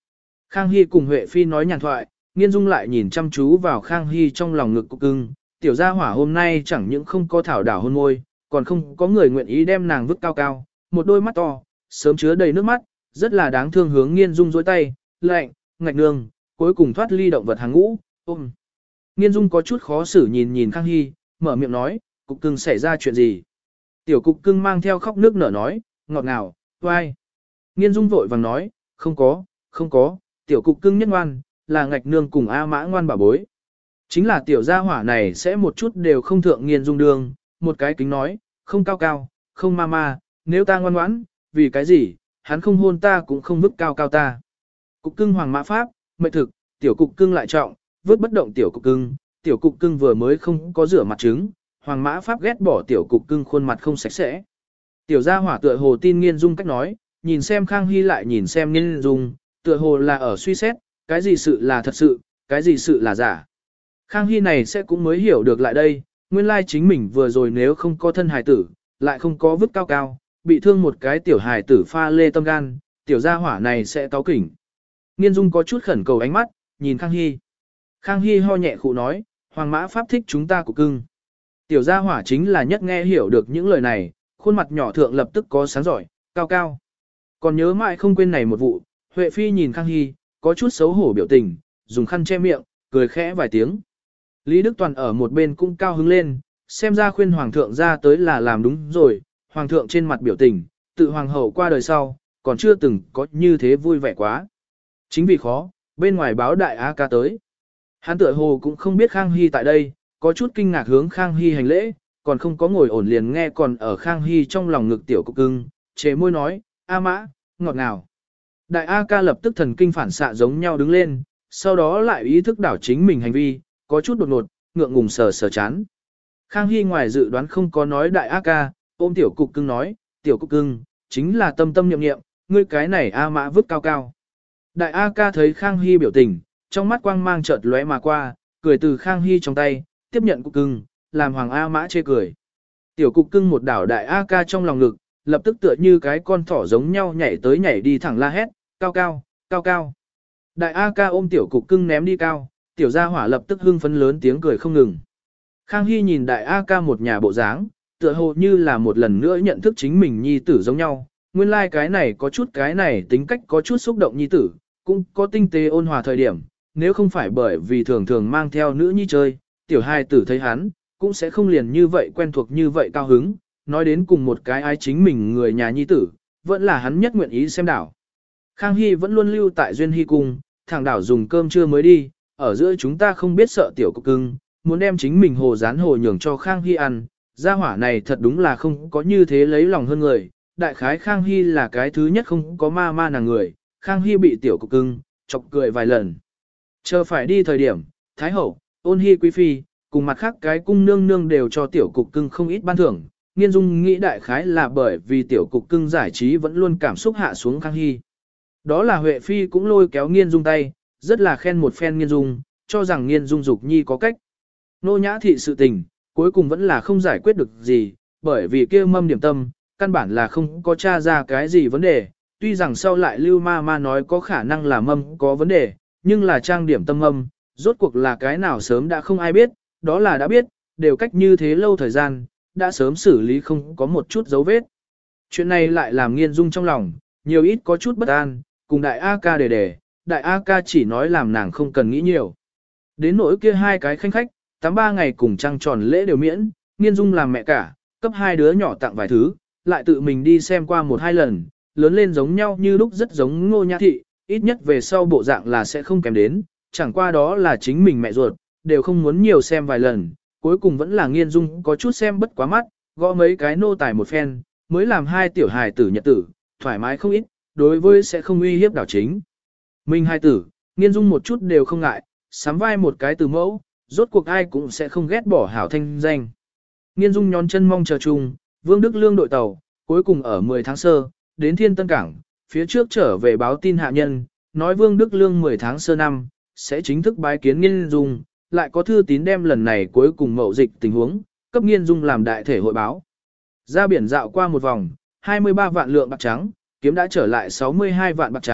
Khang Hy cùng Huệ Phi nói nhàn thoại, Nghiên Dung lại nhìn chăm chú vào Khang Hy trong lòng ngực cục cưng, tiểu gia hỏa hôm nay chẳng những không có thảo đảo hôn môi, còn không có người nguyện ý đem nàng vứt cao cao, một đôi mắt to, sớm chứa đầy nước mắt, rất là đáng thương hướng Nghiên Dung dối tay, lạnh, ngạch nương, cuối cùng thoát ly động vật hàng ngũ, ôm. Nghiên Dung có chút khó xử nhìn nhìn Khang Hy, mở miệng nói, cục cưng xảy ra chuyện gì? Tiểu cục cưng mang theo khóc nước nở nói, ngọt ngào, oai. Nghiên Dung vội vàng nói, không có, không có, tiểu cục cưng nhất ngoan, là ngạch nương cùng A Mã ngoan bà bối. Chính là tiểu gia hỏa này sẽ một chút đều không thượng Nghiên Dung đường, một cái kính nói, không cao cao, không ma ma, nếu ta ngoan ngoãn, vì cái gì, hắn không hôn ta cũng không vứt cao cao ta. Cục cưng hoàng mã pháp, mệnh thực, tiểu cục cưng lại trọng, vứt bất động tiểu cục cưng, tiểu cục cưng vừa mới không có rửa mặt trứng, hoàng mã pháp ghét bỏ tiểu cục cưng khuôn mặt không sạch sẽ. Tiểu gia hỏa tựa hồ tin Nghiên Dung cách nói, nhìn xem Khang Hy lại nhìn xem Nghiên Dung, tựa hồ là ở suy xét, cái gì sự là thật sự, cái gì sự là giả. Khang Hy này sẽ cũng mới hiểu được lại đây, nguyên lai chính mình vừa rồi nếu không có thân hài tử, lại không có vứt cao cao, bị thương một cái tiểu hài tử pha lê tâm gan, tiểu gia hỏa này sẽ cáo kỉnh. Nghiên Dung có chút khẩn cầu ánh mắt, nhìn Khang Hy. Khang Hy ho nhẹ khụ nói, hoàng mã pháp thích chúng ta của cưng. Tiểu gia hỏa chính là nhất nghe hiểu được những lời này, khuôn mặt nhỏ thượng lập tức có sáng giỏi, cao cao. Còn nhớ mãi không quên này một vụ, Huệ Phi nhìn Khang Hy, có chút xấu hổ biểu tình, dùng khăn che miệng, cười khẽ vài tiếng. Lý Đức Toàn ở một bên cũng cao hứng lên, xem ra khuyên hoàng thượng ra tới là làm đúng rồi, hoàng thượng trên mặt biểu tình, tự hoàng hậu qua đời sau, còn chưa từng có như thế vui vẻ quá. Chính vì khó, bên ngoài báo đại A ca tới. Hắn tựa hồ cũng không biết Khang Hy tại đây, có chút kinh ngạc hướng Khang Hy hành lễ, còn không có ngồi ổn liền nghe còn ở Khang Hy trong lòng ngực tiểu cục cưng, chế môi nói, A Mã, ngọt ngào. Đại A ca lập tức thần kinh phản xạ giống nhau đứng lên, sau đó lại ý thức đảo chính mình hành vi, có chút đột ngột, ngượng ngùng sờ sờ chán. Khang Hy ngoài dự đoán không có nói đại A ca, ôm tiểu cục cưng nói, tiểu cục cưng, chính là tâm tâm niệm niệm, ngươi cái này A Mã vứt cao cao. Đại A ca thấy Khang Hy biểu tình, trong mắt quang mang chợt lóe mà qua, cười từ Khang Hy trong tay, tiếp nhận cục cưng, làm Hoàng A Mã chê cười. Tiểu cục cưng một đảo đại A ca trong lòng ngực, lập tức tựa như cái con thỏ giống nhau nhảy tới nhảy đi thẳng la hét, cao cao, cao cao. Đại A ca ôm tiểu cục cưng ném đi cao, tiểu gia hỏa lập tức hưng phấn lớn tiếng cười không ngừng. Khang Hy nhìn đại A ca một nhà bộ dáng, tựa hồ như là một lần nữa nhận thức chính mình nhi tử giống nhau, nguyên lai like cái này có chút cái này tính cách có chút xúc động nhi tử, cũng có tinh tế ôn hòa thời điểm, nếu không phải bởi vì thường thường mang theo nữ nhi chơi, tiểu hài tử thấy hắn, cũng sẽ không liền như vậy quen thuộc như vậy cao hứng, nói đến cùng một cái ai chính mình người nhà nhi tử, vẫn là hắn nhất nguyện ý xem đảo. Khang Hy vẫn luôn lưu tại Duyên Hy Cung, thằng đảo dùng cơm trưa mới đi, ở giữa chúng ta không biết sợ tiểu cục cưng, muốn đem chính mình hồ rán hồ nhường cho Khang Hy ăn, gia hỏa này thật đúng là không có như thế lấy lòng hơn người, đại khái Khang Hy là cái thứ nhất không có ma ma nàng người, Khang Hy bị tiểu cục cưng, chọc cười vài lần. Chờ phải đi thời điểm, Thái Hậu, Ôn Hy Quý Phi, cùng mặt khác cái cung nương nương đều cho tiểu cục cưng không ít ban thưởng, Nghiên Dung nghĩ đại khái là bởi vì tiểu cục cưng giải trí vẫn luôn cảm xúc hạ xuống Khang Hy. Đó là Huệ Phi cũng lôi kéo Nghiên Dung tay, rất là khen một phen Nghiên Dung, cho rằng Nghiên Dung dục nhi có cách. Nô nhã thị sự tình, cuối cùng vẫn là không giải quyết được gì, bởi vì kia mâm điểm tâm, căn bản là không có tra ra cái gì vấn đề, tuy rằng sau lại Lưu Ma Ma nói có khả năng là mâm có vấn đề, nhưng là trang điểm tâm mâm, rốt cuộc là cái nào sớm đã không ai biết, đó là đã biết, đều cách như thế lâu thời gian, đã sớm xử lý không có một chút dấu vết. Chuyện này lại làm Nghiên Dung trong lòng, nhiều ít có chút bất an, cùng đại A ca đề đề, đại A ca chỉ nói làm nàng không cần nghĩ nhiều. Đến nỗi kia hai cái khanh khách, tám ba ngày cùng trăng tròn lễ đều miễn, Nghiên Dung làm mẹ cả, cấp hai đứa nhỏ tặng vài thứ, lại tự mình đi xem qua một hai lần, lớn lên giống nhau như lúc rất giống Ngô Nhã Thị, ít nhất về sau bộ dạng là sẽ không kém đến, chẳng qua đó là chính mình mẹ ruột, đều không muốn nhiều xem vài lần, cuối cùng vẫn là Nghiên Dung có chút xem bất quá mắt, gõ mấy cái nô tài một phen, mới làm hai tiểu hài tử nhật tử, thoải mái không ít, đối với sẽ không uy hiếp đảo chính. Mình hai tử, Nghiên Dung một chút đều không ngại, sắm vai một cái từ mẫu, rốt cuộc ai cũng sẽ không ghét bỏ hảo thanh danh. Nghiên Dung nhón chân mong chờ chung, Vương Đức Lương đội tàu, cuối cùng ở mười tháng sơ, đến Thiên Tân Cảng, phía trước trở về báo tin hạ nhân, nói Vương Đức Lương mười tháng sơ năm, sẽ chính thức bái kiến Nghiên Dung, lại có thư tín đem lần này cuối cùng mậu dịch tình huống, cấp Nghiên Dung làm đại thể hội báo. Ra biển dạo qua một vòng, hai mươi ba vạn lượng bạc trắng, kiếm đã trở lại sáu mươi hai vạn bạc trắng,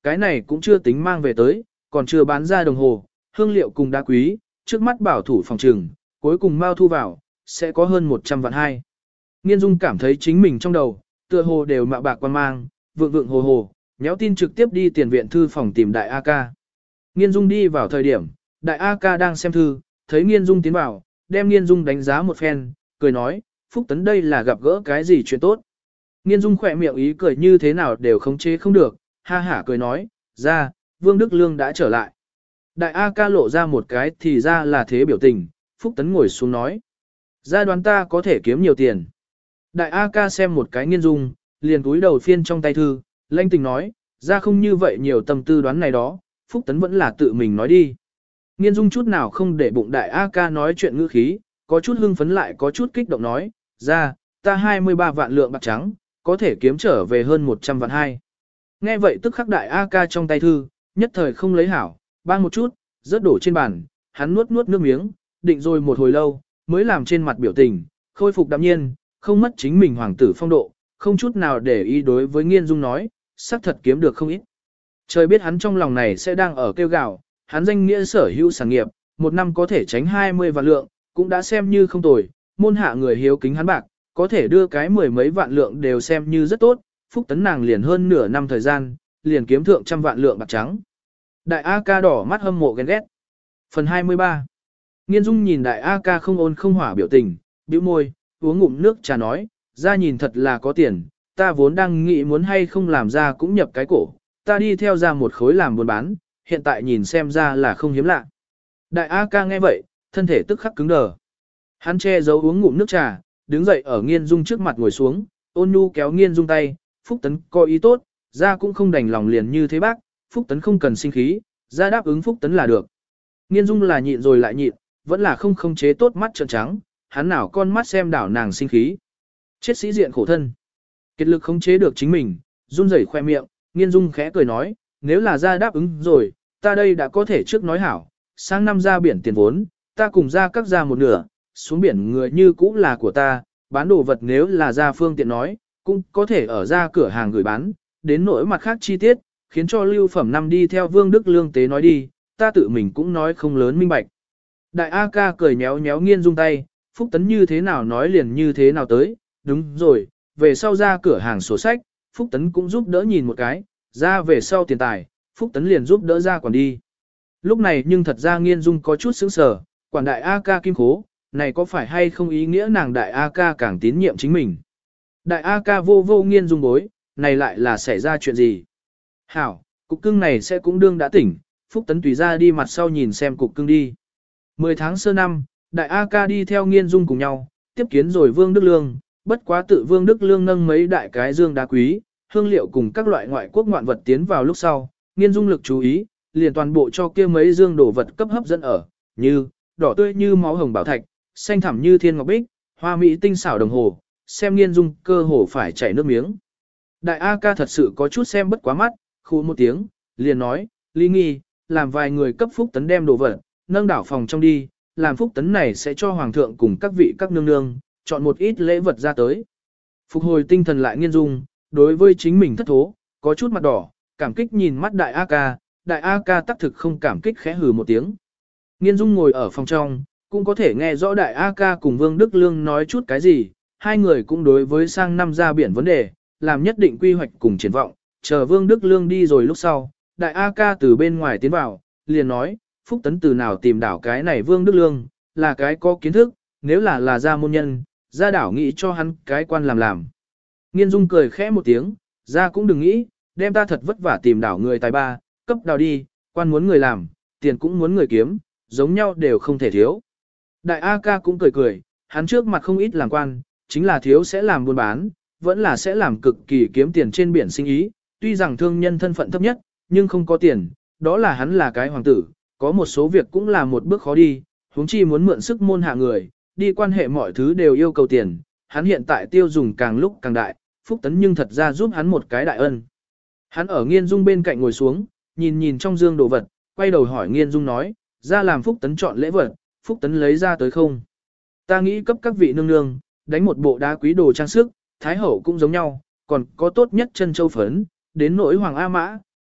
cái này cũng chưa tính mang về tới, còn chưa bán ra đồng hồ, hương liệu cùng đá quý, trước mắt bảo thủ phòng trừng, cuối cùng mau thu vào, sẽ có hơn một trăm vạn hai. Nghiên Dung cảm thấy chính mình trong đầu, tựa hồ đều mạ bạc quan mang, vượng vượng hồ hồ, nhéo tin trực tiếp đi tiền viện thư phòng tìm đại A ca. Nghiên Dung đi vào thời điểm, đại A ca đang xem thư, thấy Nghiên Dung tiến vào, đem Nghiên Dung đánh giá một phen, cười nói, Phúc Tấn đây là gặp gỡ cái gì chuyện tốt. Nghiên Dung khỏe miệng ý cười như thế nào đều khống chế không được, ha hả cười nói, ra, Vương Đức Lương đã trở lại. Đại A ca lộ ra một cái thì ra là thế biểu tình, Phúc Tấn ngồi xuống nói, ra đoán ta có thể kiếm nhiều tiền. Đại A ca xem một cái Nghiên Dung, liền cúi đầu phiên trong tay thư, lanh tình nói, ra không như vậy nhiều tâm tư đoán này đó, Phúc Tấn vẫn là tự mình nói đi. Nghiên Dung chút nào không để bụng đại A ca nói chuyện ngữ khí, có chút hưng phấn lại có chút kích động nói, ra, ta hai mươi ba vạn lượng bạc trắng, có thể kiếm trở về hơn một trăm vạn hai. Nghe vậy tức khắc đại A ca trong tay thư, nhất thời không lấy hảo, bang một chút, rớt đổ trên bàn, hắn nuốt nuốt nước miếng, định rồi một hồi lâu, mới làm trên mặt biểu tình, khôi phục đạm nhiên, không mất chính mình hoàng tử phong độ, không chút nào để ý đối với Nghiên Dung nói, xác thật kiếm được không ít. Trời biết hắn trong lòng này sẽ đang ở kêu gào, hắn danh nghĩa sở hữu sản nghiệp, một năm có thể tránh hai mươi vạn lượng, cũng đã xem như không tồi, môn hạ người hiếu kính hắn bạc, có thể đưa cái mười mấy vạn lượng đều xem như rất tốt, Phúc Tấn nàng liền hơn nửa năm thời gian, liền kiếm thượng trăm vạn lượng bạc trắng. Đại A ca đỏ mắt hâm mộ ghen ghét. Phần hai mươi ba. Nghiên Dung nhìn đại A ca không ôn không hỏa biểu tình, bĩu môi, uống ngụm nước trà nói, ra nhìn thật là có tiền, ta vốn đang nghĩ muốn hay không làm ra cũng nhập cái cổ, ta đi theo ra một khối làm buôn bán, hiện tại nhìn xem ra là không hiếm lạ. Đại A ca nghe vậy, thân thể tức khắc cứng đờ. Hắn che giấu uống ngụm nước trà, đứng dậy ở Nghiên Dung trước mặt ngồi xuống, ôn nhu kéo Nghiên Dung tay, Phúc Tấn có ý tốt, ra cũng không đành lòng liền như thế bác, Phúc Tấn không cần sinh khí, ra đáp ứng Phúc Tấn là được. Nghiên Dung là nhịn rồi lại nhịn, vẫn là không không chế tốt mắt trợn trắng, hắn nào con mắt xem đảo nàng sinh khí. Chết sĩ diện khổ thân. Kiệt lực không chế được chính mình, run rẩy khoe miệng, Nghiên Dung khẽ cười nói, nếu là ra đáp ứng rồi, ta đây đã có thể trước nói hảo, sang năm ra biển tiền vốn, ta cùng ra các ra một nửa, xuống biển người như cũ là của ta, bán đồ vật nếu là ra phương tiện nói, cũng có thể ở ra cửa hàng gửi bán, đến nỗi mặt khác chi tiết, khiến cho lưu phẩm năm đi theo Vương Đức Lương tế nói đi, ta tự mình cũng nói không lớn minh bạch. Đại A ca cười nhéo nhéo Nghiên Dung tay, Phúc Tấn như thế nào nói liền như thế nào tới, đúng rồi, về sau ra cửa hàng sổ sách, Phúc Tấn cũng giúp đỡ nhìn một cái, ra về sau tiền tài, Phúc Tấn liền giúp đỡ ra quản đi. Lúc này nhưng thật ra Nghiên Dung có chút sững sờ, quản đại A ca kim khố, này có phải hay không ý nghĩa nàng đại A ca càng tín nhiệm chính mình. Đại A ca vô vô Nghiên Dung bối, này lại là xảy ra chuyện gì? Hảo, cục cưng này sẽ cũng đương đã tỉnh, Phúc Tấn tùy ra đi mặt sau nhìn xem cục cưng đi. Mười tháng sơ năm, đại A ca đi theo Nghiên Dung cùng nhau, tiếp kiến rồi Vương Đức Lương, bất quá tự Vương Đức Lương nâng mấy đại cái dương đá quý, hương liệu cùng các loại ngoại quốc ngoạn vật tiến vào lúc sau, Nghiên Dung lực chú ý, liền toàn bộ cho kia mấy dương đồ vật cấp hấp dẫn ở, như đỏ tươi như máu hồng bảo thạch, xanh thẳm như thiên ngọc bích, hoa mỹ tinh xảo đồng hồ, xem Nghiên Dung cơ hồ phải chảy nước miếng. Đại A ca thật sự có chút xem bất quá mắt, khu một tiếng, liền nói, Lý Nghi, làm vài người cấp Phúc Tấn đem đồ vật, nâng đảo phòng trong đi, làm Phúc Tấn này sẽ cho Hoàng thượng cùng các vị các nương nương, chọn một ít lễ vật ra tới. Phục hồi tinh thần lại Nghiên Dung, đối với chính mình thất thố, có chút mặt đỏ, cảm kích nhìn mắt đại A ca, đại A ca tác thực không cảm kích khẽ hừ một tiếng. Nghiên Dung ngồi ở phòng trong, cũng có thể nghe rõ đại A ca cùng Vương Đức Lương nói chút cái gì, hai người cũng đối với sang năm ra biển vấn đề, làm nhất định quy hoạch cùng triển vọng, chờ Vương Đức Lương đi rồi lúc sau, đại A ca từ bên ngoài tiến vào, liền nói, Phúc Tấn từ nào tìm đảo cái này Vương Đức Lương, là cái có kiến thức, nếu là là gia môn nhân, gia đảo nghĩ cho hắn cái quan làm làm. Nghiên Dung cười khẽ một tiếng, gia cũng đừng nghĩ, đem ta thật vất vả tìm đảo người tài ba, cấp đào đi, quan muốn người làm, tiền cũng muốn người kiếm, giống nhau đều không thể thiếu. Đại A ca cũng cười cười, hắn trước mặt không ít làm quan, chính là thiếu sẽ làm buôn bán, vẫn là sẽ làm cực kỳ kiếm tiền trên biển sinh ý, tuy rằng thương nhân thân phận thấp nhất, nhưng không có tiền, đó là hắn là cái hoàng tử, có một số việc cũng là một bước khó đi, huống chi muốn mượn sức môn hạ người, đi quan hệ mọi thứ đều yêu cầu tiền, hắn hiện tại tiêu dùng càng lúc càng đại, Phúc Tấn nhưng thật ra giúp hắn một cái đại ân. Hắn ở Nghiên Dung bên cạnh ngồi xuống, nhìn nhìn trong dương đồ vật, quay đầu hỏi Nghiên Dung nói, ra làm Phúc Tấn chọn lễ vật, Phúc Tấn lấy ra tới không? Ta nghĩ cấp các vị nương nương, đánh một bộ đá quý đồ trang sức, thái hậu cũng giống nhau, còn có tốt nhất chân châu phấn, đến nỗi hoàng A mã,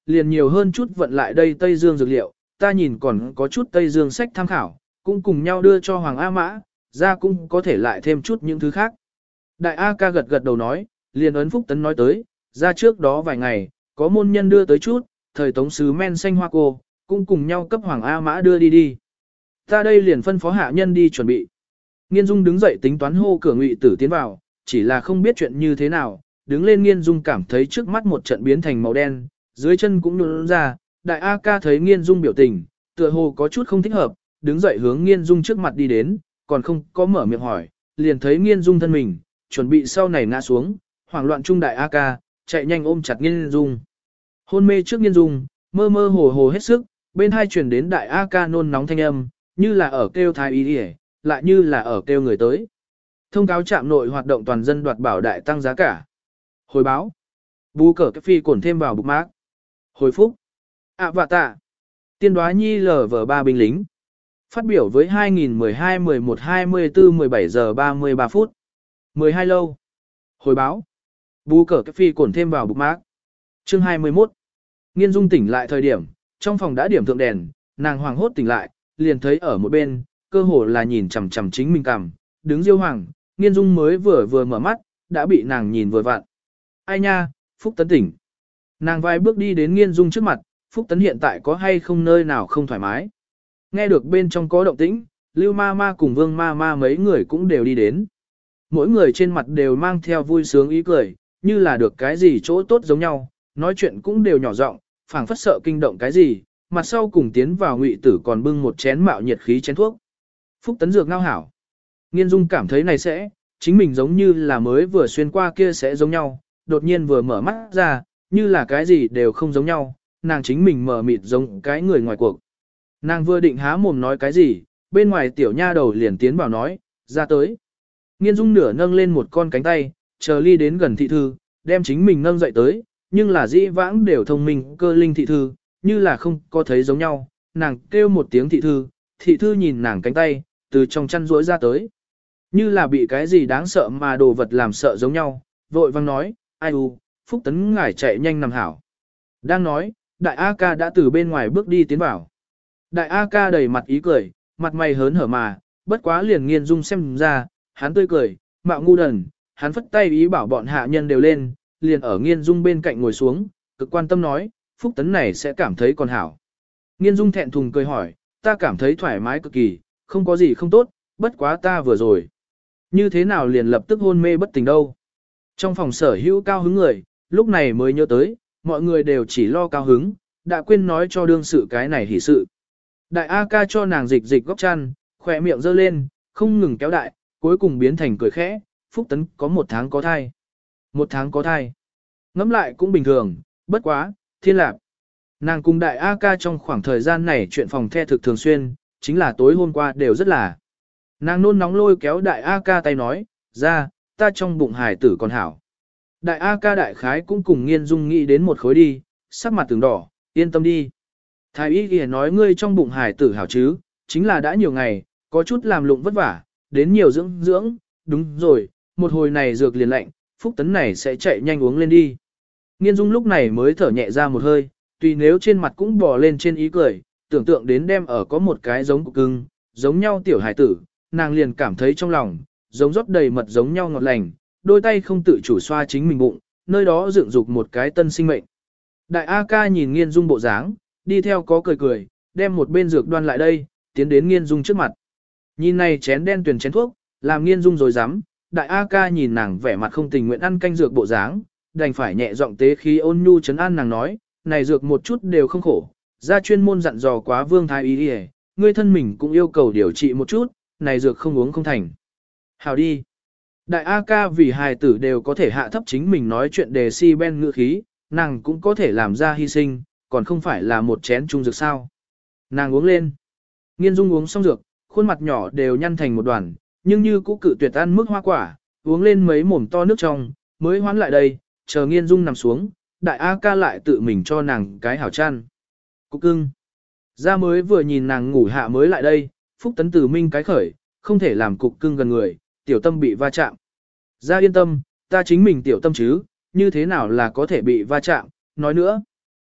liền nhiều hơn chút vận lại đây Tây Dương dược liệu, ta nhìn còn có chút Tây Dương sách tham khảo, cũng cùng nhau đưa cho Hoàng A Mã, ra cũng có thể lại thêm chút những thứ khác. Đại A ca gật gật đầu nói, liền ấn Phúc Tấn nói tới, ra trước đó vài ngày, có môn nhân đưa tới chút, thời tống sứ men xanh hoa cô, cũng cùng nhau cấp Hoàng A Mã đưa đi đi. Ta đây liền phân phó hạ nhân đi chuẩn bị. Nghiên Dung đứng dậy tính toán hô cửa Ngụy Tử tiến vào, chỉ là không biết chuyện như thế nào, đứng lên Nghiên Dung cảm thấy trước mắt một trận biến thành màu đen, dưới chân cũng nhũn ra, đại A ca thấy Nghiên Dung biểu tình, tựa hồ có chút không thích hợp, đứng dậy hướng Nghiên Dung trước mặt đi đến, còn không có mở miệng hỏi, liền thấy Nghiên Dung thân mình, chuẩn bị sau này ngã xuống, hoảng loạn trung đại A ca, chạy nhanh ôm chặt Nghiên Dung. Hôn mê trước Nghiên Dung, mơ mơ hồ hồ hết sức, bên hai truyền đến đại A ca nôn nóng thanh âm, như là ở kêu thái y đi, lại như là ở kêu người tới. Thông cáo trạm nội hoạt động toàn dân đoạt bảo đại tăng giá cả. Hồi báo. Bù cờ cái phi cổn thêm vào bục mác. Hồi phúc. ạ vạ tạ. Tiên đoá nhi lờ vờ ba binh lính. Phát biểu với hai nghìn mười hai mười một hai mươi tư mười bảy giờ ba mươi ba phút. mười hai lâu. Hồi báo. Bù cờ cái phi cổn thêm vào bục mác. Chương hai mươi mốt. Nghiên Dung tỉnh lại thời điểm, trong phòng đã điểm thượng đèn, nàng hoàng hốt tỉnh lại, liền thấy ở một bên, cơ hồ là nhìn chằm chằm chính mình cằm, đứng Diêu Hoàng, Nghiên Dung mới vừa vừa mở mắt, đã bị nàng nhìn vừa vặn. Ai nha, Phúc Tấn tỉnh. Nàng vài bước đi đến Nghiên Dung trước mặt, Phúc Tấn hiện tại có hay không nơi nào không thoải mái. Nghe được bên trong có động tĩnh, Lưu Ma Ma cùng Vương Ma Ma mấy người cũng đều đi đến. Mỗi người trên mặt đều mang theo vui sướng ý cười, như là được cái gì chỗ tốt giống nhau, nói chuyện cũng đều nhỏ giọng, phảng phất sợ kinh động cái gì, mặt sau cùng tiến vào Ngụy Tử còn bưng một chén mạo nhiệt khí chén thuốc. Phúc Tấn dược ngao hảo. Nghiên Dung cảm thấy này sẽ, chính mình giống như là mới vừa xuyên qua kia sẽ giống nhau, đột nhiên vừa mở mắt ra, như là cái gì đều không giống nhau, nàng chính mình mở mịt giống cái người ngoài cuộc. Nàng vừa định há mồm nói cái gì, bên ngoài tiểu nha đầu liền tiến vào nói, ra tới. Nghiên Dung nửa nâng lên một con cánh tay, chờ ly đến gần thị thư, đem chính mình nâng dậy tới, nhưng là dĩ vãng đều thông minh cơ linh thị thư, như là không có thấy giống nhau, nàng kêu một tiếng thị thư, thị thư nhìn nàng cánh tay, từ trong chăn rỗi ra tới. Như là bị cái gì đáng sợ mà đồ vật làm sợ giống nhau, vội vang nói, ai u, Phúc Tấn ngải chạy nhanh nằm hảo. Đang nói, đại A ca đã từ bên ngoài bước đi tiến vào. Đại A ca đầy mặt ý cười, mặt mày hớn hở mà, bất quá liền Nghiên Dung xem ra, hắn tươi cười, mạo ngu đần, hắn phất tay ý bảo bọn hạ nhân đều lên, liền ở Nghiên Dung bên cạnh ngồi xuống, cực quan tâm nói, Phúc Tấn này sẽ cảm thấy còn hảo. Nghiên Dung thẹn thùng cười hỏi, ta cảm thấy thoải mái cực kỳ, không có gì không tốt, bất quá ta vừa rồi. Như thế nào liền lập tức hôn mê bất tỉnh đâu. Trong phòng sở hữu cao hứng người, lúc này mới nhớ tới, mọi người đều chỉ lo cao hứng, đã quên nói cho đương sự cái này hỉ sự. Đại A ca cho nàng dịch dịch góc chăn, khỏe miệng giơ lên, không ngừng kéo đại, cuối cùng biến thành cười khẽ, Phúc Tấn có một tháng có thai. Một tháng có thai. Ngẫm lại cũng bình thường, bất quá, thiên lạc. Nàng cùng đại A ca trong khoảng thời gian này chuyện phòng the thực thường xuyên, chính là tối hôm qua đều rất là. Nàng nôn nóng lôi kéo đại A ca tay nói, ra, ta trong bụng hải tử còn hảo. Đại A ca đại khái cũng cùng Nghiên Dung nghĩ đến một khối đi, sắc mặt từng đỏ, yên tâm đi. Thái y kìa nói ngươi trong bụng hải tử hảo chứ, chính là đã nhiều ngày, có chút làm lụng vất vả, đến nhiều dưỡng dưỡng, đúng rồi, một hồi này dược liền lạnh, Phúc Tấn này sẽ chạy nhanh uống lên đi. Nghiên Dung lúc này mới thở nhẹ ra một hơi, tùy nếu trên mặt cũng bò lên trên ý cười, tưởng tượng đến đem ở có một cái giống cục cưng, giống nhau tiểu hải tử, nàng liền cảm thấy trong lòng, giống rót đầy mật giống nhau ngọt lành, đôi tay không tự chủ xoa chính mình bụng, nơi đó dựng dục một cái tân sinh mệnh. Đại A ca nhìn Nghiên Dung bộ dáng, đi theo có cười cười, đem một bên dược đoan lại đây, tiến đến Nghiên Dung trước mặt. Nhìn này chén đen tuyền chén thuốc, làm Nghiên Dung rồi dám, Đại A ca nhìn nàng vẻ mặt không tình nguyện ăn canh dược bộ dáng, đành phải nhẹ giọng tế khí ôn nhu trấn an nàng nói, này dược một chút đều không khổ, ra chuyên môn dặn dò quá Vương Thái Y đi, ngươi thân mình cũng yêu cầu điều trị một chút, này dược không uống không thành. Hào đi. Đại A ca vì hài tử đều có thể hạ thấp chính mình nói chuyện đề si ben ngữ khí, nàng cũng có thể làm ra hy sinh, còn không phải là một chén chung dược sao. Nàng uống lên. Nghiên Dung uống xong dược, khuôn mặt nhỏ đều nhăn thành một đoàn, nhưng như cũ cự tuyệt ăn mức hoa quả, uống lên mấy mồm to nước trong, mới hoán lại đây, chờ Nghiên Dung nằm xuống, đại A ca lại tự mình cho nàng cái hảo chăn. Cục cưng. Ra mới vừa nhìn nàng ngủ hạ mới lại đây, Phúc Tấn từ minh cái khởi, không thể làm cục cưng gần người, tiểu tâm bị va chạm. Ra yên tâm, ta chính mình tiểu tâm chứ, như thế nào là có thể bị va chạm, nói nữa.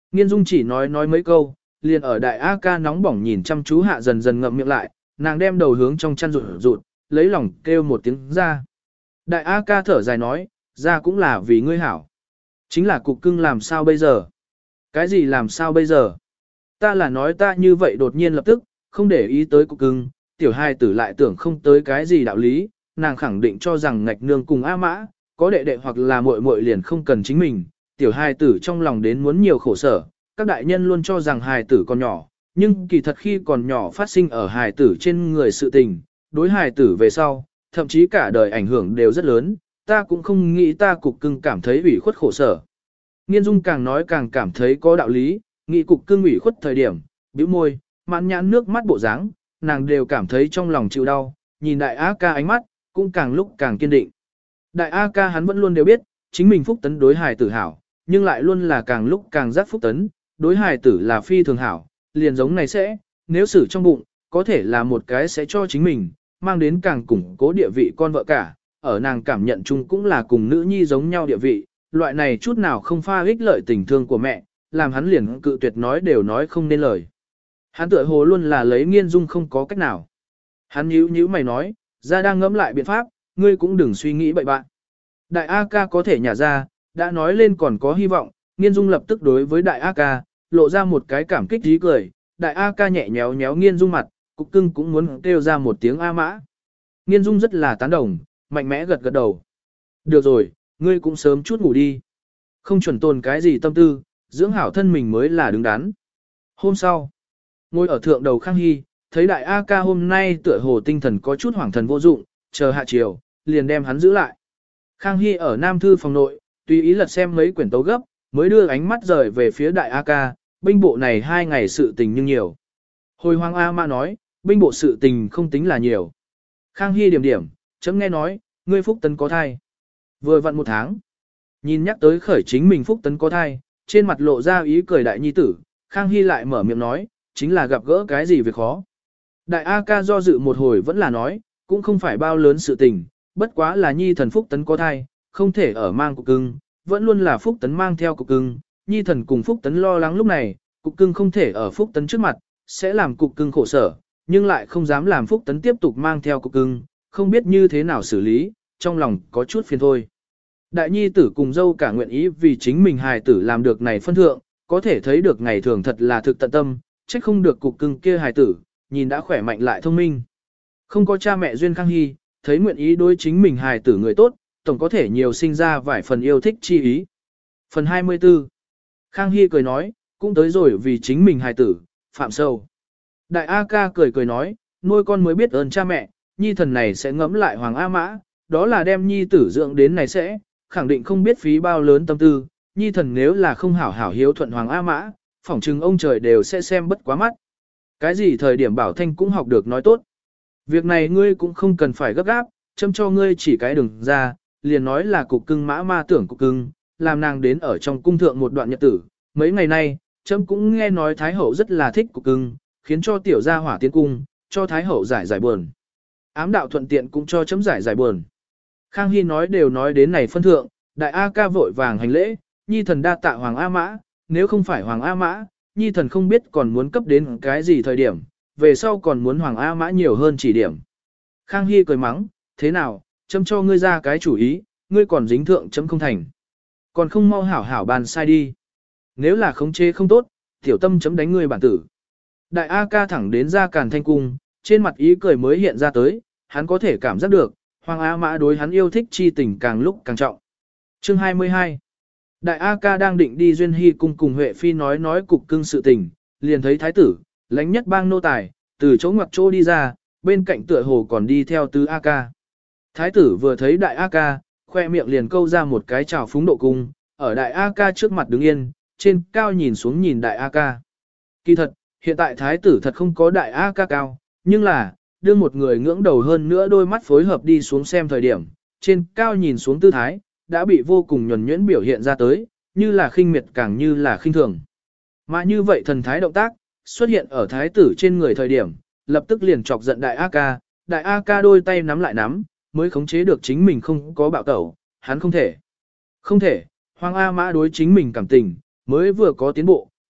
Nghiên Dung chỉ nói nói mấy câu, liền ở đại A ca nóng bỏng nhìn chăm chú hạ dần dần ngậm miệng lại, nàng đem đầu hướng trong chăn rụt rụt, lấy lòng kêu một tiếng ra. Đại A ca thở dài nói, ra cũng là vì ngươi hảo. Chính là cục cưng làm sao bây giờ? Cái gì làm sao bây giờ? Ta là nói ta như vậy đột nhiên lập tức, không để ý tới cục cưng, tiểu hai tử lại tưởng không tới cái gì đạo lý, nàng khẳng định cho rằng ngạch nương cùng A mã, có đệ đệ hoặc là muội muội liền không cần chính mình, tiểu hài tử trong lòng đến muốn nhiều khổ sở, các đại nhân luôn cho rằng hài tử còn nhỏ, nhưng kỳ thật khi còn nhỏ phát sinh ở hài tử trên người sự tình, đối hài tử về sau, thậm chí cả đời ảnh hưởng đều rất lớn, ta cũng không nghĩ ta cục cưng cảm thấy ủy khuất khổ sở. Nghiên Dung càng nói càng cảm thấy có đạo lý, nghĩ cục cưng ủy khuất thời điểm, bĩu môi, mãn nhãn nước mắt bộ dáng, nàng đều cảm thấy trong lòng chịu đau, nhìn đại A ca ánh mắt, cũng càng lúc càng kiên định. Đại A ca hắn vẫn luôn đều biết, chính mình Phúc Tấn đối hài tử hảo, nhưng lại luôn là càng lúc càng giác Phúc Tấn, đối hài tử là phi thường hảo, liền giống này sẽ, nếu xử trong bụng, có thể là một cái sẽ cho chính mình, mang đến càng củng cố địa vị con vợ cả, ở nàng cảm nhận chung cũng là cùng nữ nhi giống nhau địa vị, loại này chút nào không pha ích lợi tình thương của mẹ, làm hắn liền cự tuyệt nói đều nói không nên lời. Hắn tựa hồ luôn là lấy Nghiên Dung không có cách nào. Hắn nhíu nhíu mày nói, ra đang ngẫm lại biện pháp, ngươi cũng đừng suy nghĩ bậy bạn. Đại A ca có thể nhả ra, đã nói lên còn có hy vọng, Nghiên Dung lập tức đối với Đại A ca, lộ ra một cái cảm kích dí cười, Đại A ca nhẹ nhéo nhéo Nghiên Dung mặt, cục cưng cũng muốn kêu ra một tiếng A mã. Nghiên Dung rất là tán đồng, mạnh mẽ gật gật đầu. Được rồi, ngươi cũng sớm chút ngủ đi. Không chuẩn tồn cái gì tâm tư, dưỡng hảo thân mình mới là đứng đắn. Hôm sau, ngồi ở thượng đầu Khang Hy, thấy Đại A ca hôm nay tựa hồ tinh thần có chút hoảng thần vô dụng, chờ hạ chiều, liền đem hắn giữ lại. Khang Hy ở Nam Thư phòng nội, tùy ý lật xem mấy quyển tấu gấp, mới đưa ánh mắt rời về phía Đại A ca, binh bộ này hai ngày sự tình nhưng nhiều. Hồi Hoàng A Mã nói, binh bộ sự tình không tính là nhiều. Khang Hy điểm điểm, chấm nghe nói, ngươi Phúc Tấn có thai. Vừa vặn một tháng. Nhìn nhắc tới khởi chính mình Phúc Tấn có thai, trên mặt lộ ra ý cười đại nhi tử, Khang Hy lại mở miệng nói, chính là gặp gỡ cái gì việc khó. Đại A ca do dự một hồi vẫn là nói, cũng không phải bao lớn sự tình, bất quá là nhi thần Phúc Tấn có thai, không thể ở mang cục cưng, vẫn luôn là Phúc Tấn mang theo cục cưng, nhi thần cùng Phúc Tấn lo lắng lúc này, cục cưng không thể ở Phúc Tấn trước mặt, sẽ làm cục cưng khổ sở, nhưng lại không dám làm Phúc Tấn tiếp tục mang theo cục cưng, không biết như thế nào xử lý, trong lòng có chút phiền thôi. Đại nhi tử cùng dâu cả nguyện ý vì chính mình hài tử làm được này phân thượng, có thể thấy được ngày thường thật là thực tận tâm, trách không được cục cưng kia hài tử, nhìn đã khỏe mạnh lại thông minh. Không có cha mẹ duyên Khang Hy, thấy nguyện ý đối chính mình hài tử người tốt, tổng có thể nhiều sinh ra vài phần yêu thích chi ý. Phần hai mươi tư. Khang Hy cười nói, cũng tới rồi vì chính mình hài tử, phạm sâu. Đại A ca cười cười nói, nuôi con mới biết ơn cha mẹ, nhi thần này sẽ ngẫm lại Hoàng A Mã, đó là đem nhi tử dưỡng đến này sẽ, khẳng định không biết phí bao lớn tâm tư, nhi thần nếu là không hảo hảo hiếu thuận Hoàng A Mã, phỏng chừng ông trời đều sẽ xem bất quá mắt. Cái gì thời điểm Bảo Thanh cũng học được nói tốt. Việc này ngươi cũng không cần phải gấp gáp, châm cho ngươi chỉ cái đừng ra, liền nói là cục cưng mã ma tưởng cục cưng, làm nàng đến ở trong cung thượng một đoạn nhật tử. Mấy ngày nay, châm cũng nghe nói Thái Hậu rất là thích cục cưng, khiến cho tiểu gia hỏa tiến cung, cho Thái Hậu giải giải buồn. Ám đạo thuận tiện cũng cho chấm giải giải buồn. Khang Hy nói đều nói đến này phân thượng, đại A ca vội vàng hành lễ, nhi thần đa tạ Hoàng A Mã, nếu không phải Hoàng A Mã, nhi thần không biết còn muốn cấp đến cái gì thời điểm, về sau còn muốn Hoàng A Mã nhiều hơn chỉ điểm. Khang Hy cười mắng, thế nào, chấm cho ngươi ra cái chủ ý, ngươi còn dính thượng chấm không thành. Còn không mau hảo hảo bàn sai đi. Nếu là khống chế không tốt, tiểu tâm chấm đánh ngươi bản tử. Đại A ca thẳng đến ra Càn Thanh Cung, trên mặt ý cười mới hiện ra tới, hắn có thể cảm giác được, Hoàng A Mã đối hắn yêu thích chi tình càng lúc càng trọng. Chương hai mươi hai. Đại A ca đang định đi Duyên Hy cung cùng Huệ Phi nói nói cục cưng sự tình, liền thấy thái tử, lãnh nhất bang nô tài, từ chỗ ngoặc chỗ đi ra, bên cạnh tựa hồ còn đi theo tứ A ca. Thái tử vừa thấy đại A ca, khoe miệng liền câu ra một cái trào phúng độ cung, ở đại A ca trước mặt đứng yên, trên cao nhìn xuống nhìn đại A ca. Kỳ thật, hiện tại thái tử thật không có đại A ca cao, nhưng là, đưa một người ngưỡng đầu hơn nữa đôi mắt phối hợp đi xuống xem thời điểm, trên cao nhìn xuống tư thái, đã bị vô cùng nhuần nhuyễn biểu hiện ra tới, như là khinh miệt càng như là khinh thường. Mà như vậy thần thái động tác, xuất hiện ở thái tử trên người thời điểm, lập tức liền chọc giận đại A ca, đại A ca đôi tay nắm lại nắm, mới khống chế được chính mình không có bạo tẩu, hắn không thể. Không thể, Hoàng A Mã đối chính mình cảm tình, mới vừa có tiến bộ,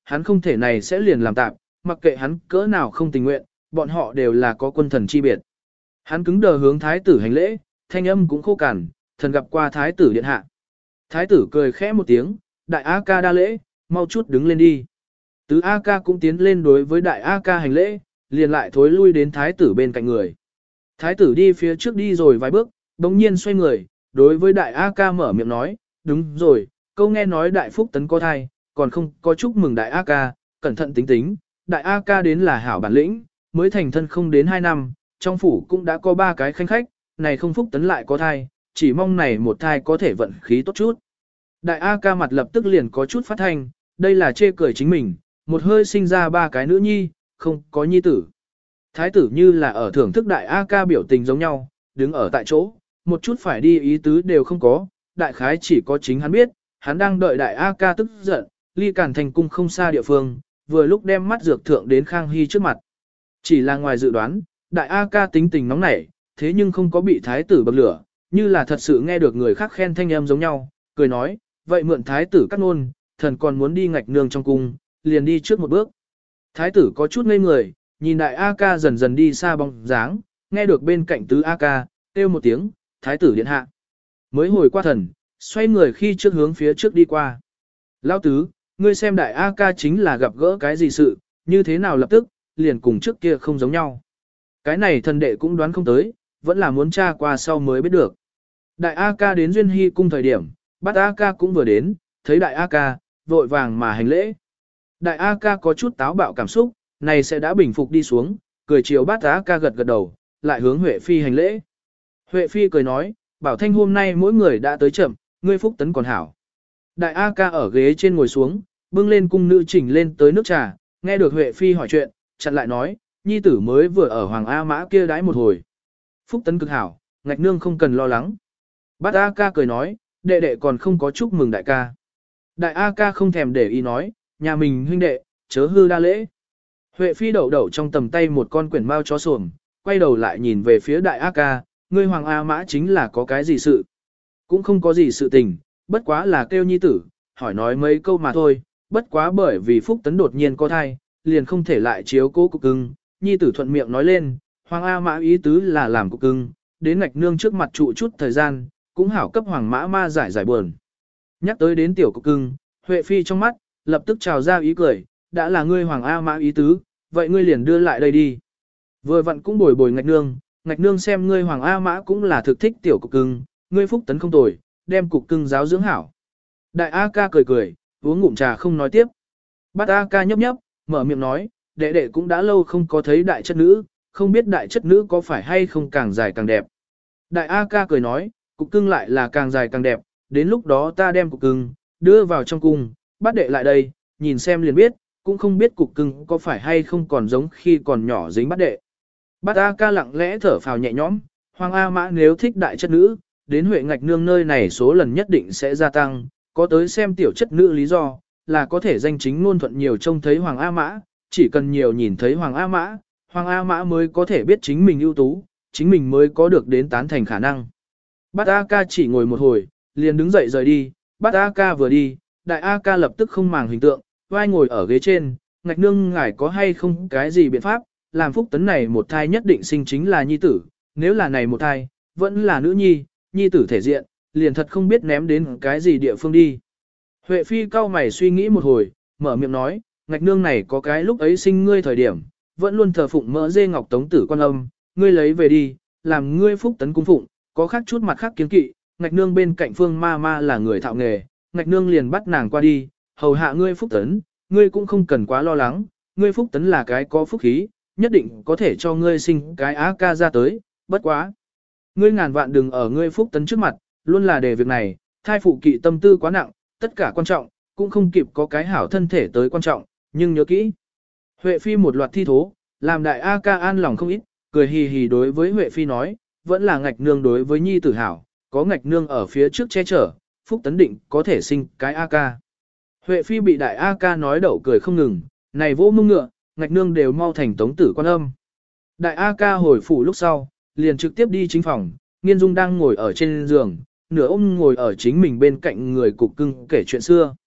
hắn không thể này sẽ liền làm tạm, mặc kệ hắn cỡ nào không tình nguyện, bọn họ đều là có quân thần chi biệt. Hắn cứng đờ hướng thái tử hành lễ, thanh âm cũng khô cằn, thần gặp qua thái tử điện hạ. Thái tử cười khẽ một tiếng, đại A ca đa lễ, mau chút đứng lên đi. Tứ A ca cũng tiến lên đối với đại A ca hành lễ, liền lại thối lui đến thái tử bên cạnh người. Thái tử đi phía trước đi rồi vài bước, bỗng nhiên xoay người, đối với đại A ca mở miệng nói, đúng rồi, câu nghe nói đại phúc tấn có thai, còn không có chúc mừng đại A ca, cẩn thận tính tính, đại A ca đến là hảo bản lĩnh, mới thành thân không đến hai năm, trong phủ cũng đã có ba cái khanh khách, này không phúc tấn lại có thai, chỉ mong này một thai có thể vận khí tốt chút. Đại A ca mặt lập tức liền có chút phát thanh, đây là chê cười chính mình, một hơi sinh ra ba cái nữ nhi, không có nhi tử. Thái tử như là ở thưởng thức đại A ca biểu tình giống nhau, đứng ở tại chỗ, một chút phải đi ý tứ đều không có, đại khái chỉ có chính hắn biết, hắn đang đợi đại A ca tức giận, ly cản thành cung không xa địa phương, vừa lúc đem mắt dược thượng đến Khang Hy trước mặt. Chỉ là ngoài dự đoán, đại A ca tính tình nóng nảy, thế nhưng không có bị thái tử bậc lửa, như là thật sự nghe được người khác khen thanh âm giống nhau, cười nói, vậy mượn thái tử cắt ngôn, thần còn muốn đi ngạch nương trong cung, liền đi trước một bước. Thái tử có chút ngây người, nhìn đại A ca dần dần đi xa bóng dáng, nghe được bên cạnh tứ A ca, kêu một tiếng, thái tử điện hạ. Mới hồi qua thần, xoay người khi trước hướng phía trước đi qua. Lão tứ, ngươi xem đại A ca chính là gặp gỡ cái gì sự, như thế nào lập tức, liền cùng trước kia không giống nhau. Cái này thần đệ cũng đoán không tới, vẫn là muốn tra qua sau mới biết được. Đại A ca đến Duyên Hy cung thời điểm, bát A ca cũng vừa đến, thấy đại A ca, vội vàng mà hành lễ. Đại A ca có chút táo bạo cảm xúc, này sẽ đã bình phục đi xuống, cười chiều bát A ca gật gật đầu, lại hướng Huệ Phi hành lễ. Huệ Phi cười nói, bảo thanh hôm nay mỗi người đã tới chậm, ngươi phúc tấn còn hảo. Đại A ca ở ghế trên ngồi xuống, bưng lên cung nữ chỉnh lên tới nước trà, nghe được Huệ Phi hỏi chuyện, chặn lại nói, nhi tử mới vừa ở Hoàng A Mã kia đãi một hồi. Phúc tấn cực hảo, ngạch nương không cần lo lắng. Bát A ca cười nói, đệ đệ còn không có chúc mừng đại ca. Đại A ca không thèm để ý nói, nhà mình huynh đệ, chớ hư đa lễ. Huệ Phi đậu đậu trong tầm tay một con quyển mao chó xuồng, quay đầu lại nhìn về phía đại A ca, ngươi Hoàng A Mã chính là có cái gì sự. Cũng không có gì sự tình, bất quá là kêu nhi tử, hỏi nói mấy câu mà thôi, bất quá bởi vì Phúc tấn đột nhiên có thai, liền không thể lại chiếu cố cục cưng, nhi tử thuận miệng nói lên, Hoàng A Mã ý tứ là làm cục cưng, đến ngạch nương trước mặt trụ chút thời gian, cũng hảo cấp Hoàng Mã ma giải giải buồn. Nhắc tới đến tiểu cục cưng, Huệ Phi trong mắt, lập tức trào ra ý cười, đã là ngươi Hoàng A Mã ý tứ, vậy ngươi liền đưa lại đây đi. Vừa vặn cũng bồi bồi ngạch nương, ngạch nương xem ngươi Hoàng A Mã cũng là thực thích tiểu cục cưng, ngươi Phúc tấn không tồi, đem cục cưng giáo dưỡng hảo. Đại A ca cười cười, uống ngụm trà không nói tiếp. Bát A ca nhấp nhấp, mở miệng nói, đệ đệ cũng đã lâu không có thấy đại chất nữ, không biết đại chất nữ có phải hay không càng dài càng đẹp. Đại A ca cười nói, cục cưng lại là càng dài càng đẹp, đến lúc đó ta đem cục cưng, đưa vào trong cung, bắt đệ lại đây, nhìn xem liền biết, cũng không biết cục cưng có phải hay không còn giống khi còn nhỏ dính bắt đệ. Bát A ca lặng lẽ thở phào nhẹ nhõm, Hoàng A Mã nếu thích đại chất nữ, đến Huệ ngạch nương nơi này số lần nhất định sẽ gia tăng, có tới xem tiểu chất nữ lý do, là có thể danh chính ngôn thuận nhiều trông thấy Hoàng A Mã, chỉ cần nhiều nhìn thấy Hoàng A Mã, Hoàng A Mã mới có thể biết chính mình ưu tú, chính mình mới có được đến tán thành khả năng. Bát A ca chỉ ngồi một hồi, liền đứng dậy rời đi, Bát A ca vừa đi, đại A ca lập tức không màng hình tượng, vai ngồi ở ghế trên, ngạch nương ngài có hay không cái gì biện pháp, làm Phúc tấn này một thai nhất định sinh chính là nhi tử, nếu là này một thai, vẫn là nữ nhi, nhi tử thể diện, liền thật không biết ném đến cái gì địa phương đi. Huệ Phi cau mày suy nghĩ một hồi, mở miệng nói, ngạch nương này có cái lúc ấy sinh ngươi thời điểm, vẫn luôn thờ phụng mỡ dê ngọc tống tử quan âm, ngươi lấy về đi, làm ngươi Phúc tấn cung phụng, có khác chút mặt khác kiến kỵ, ngạch nương bên cạnh phương ma ma là người thạo nghề, ngạch nương liền bắt nàng qua đi, hầu hạ ngươi Phúc tấn, ngươi cũng không cần quá lo lắng, ngươi Phúc tấn là cái có phúc khí, nhất định có thể cho ngươi sinh cái á ca ra tới, bất quá. Ngươi ngàn vạn đừng ở ngươi Phúc tấn trước mặt, luôn là để việc này, thai phụ kỵ tâm tư quá nặng, tất cả quan trọng, cũng không kịp có cái hảo thân thể tới quan trọng, nhưng nhớ kỹ. Huệ Phi một loạt thi thố, làm đại A ca an lòng không ít, cười hì hì đối với Huệ Phi nói, vẫn là ngạch nương đối với nhi tử hảo, có ngạch nương ở phía trước che chở, Phúc tấn định có thể sinh cái A ca. Huệ Phi bị đại A ca nói đậu cười không ngừng, này vô mông ngựa, ngạch nương đều mau thành tống tử quan âm. Đại A ca hồi phủ lúc sau, liền trực tiếp đi chính phòng, Nghiên Dung đang ngồi ở trên giường, nửa ôm ngồi ở chính mình bên cạnh người cục cưng kể chuyện xưa.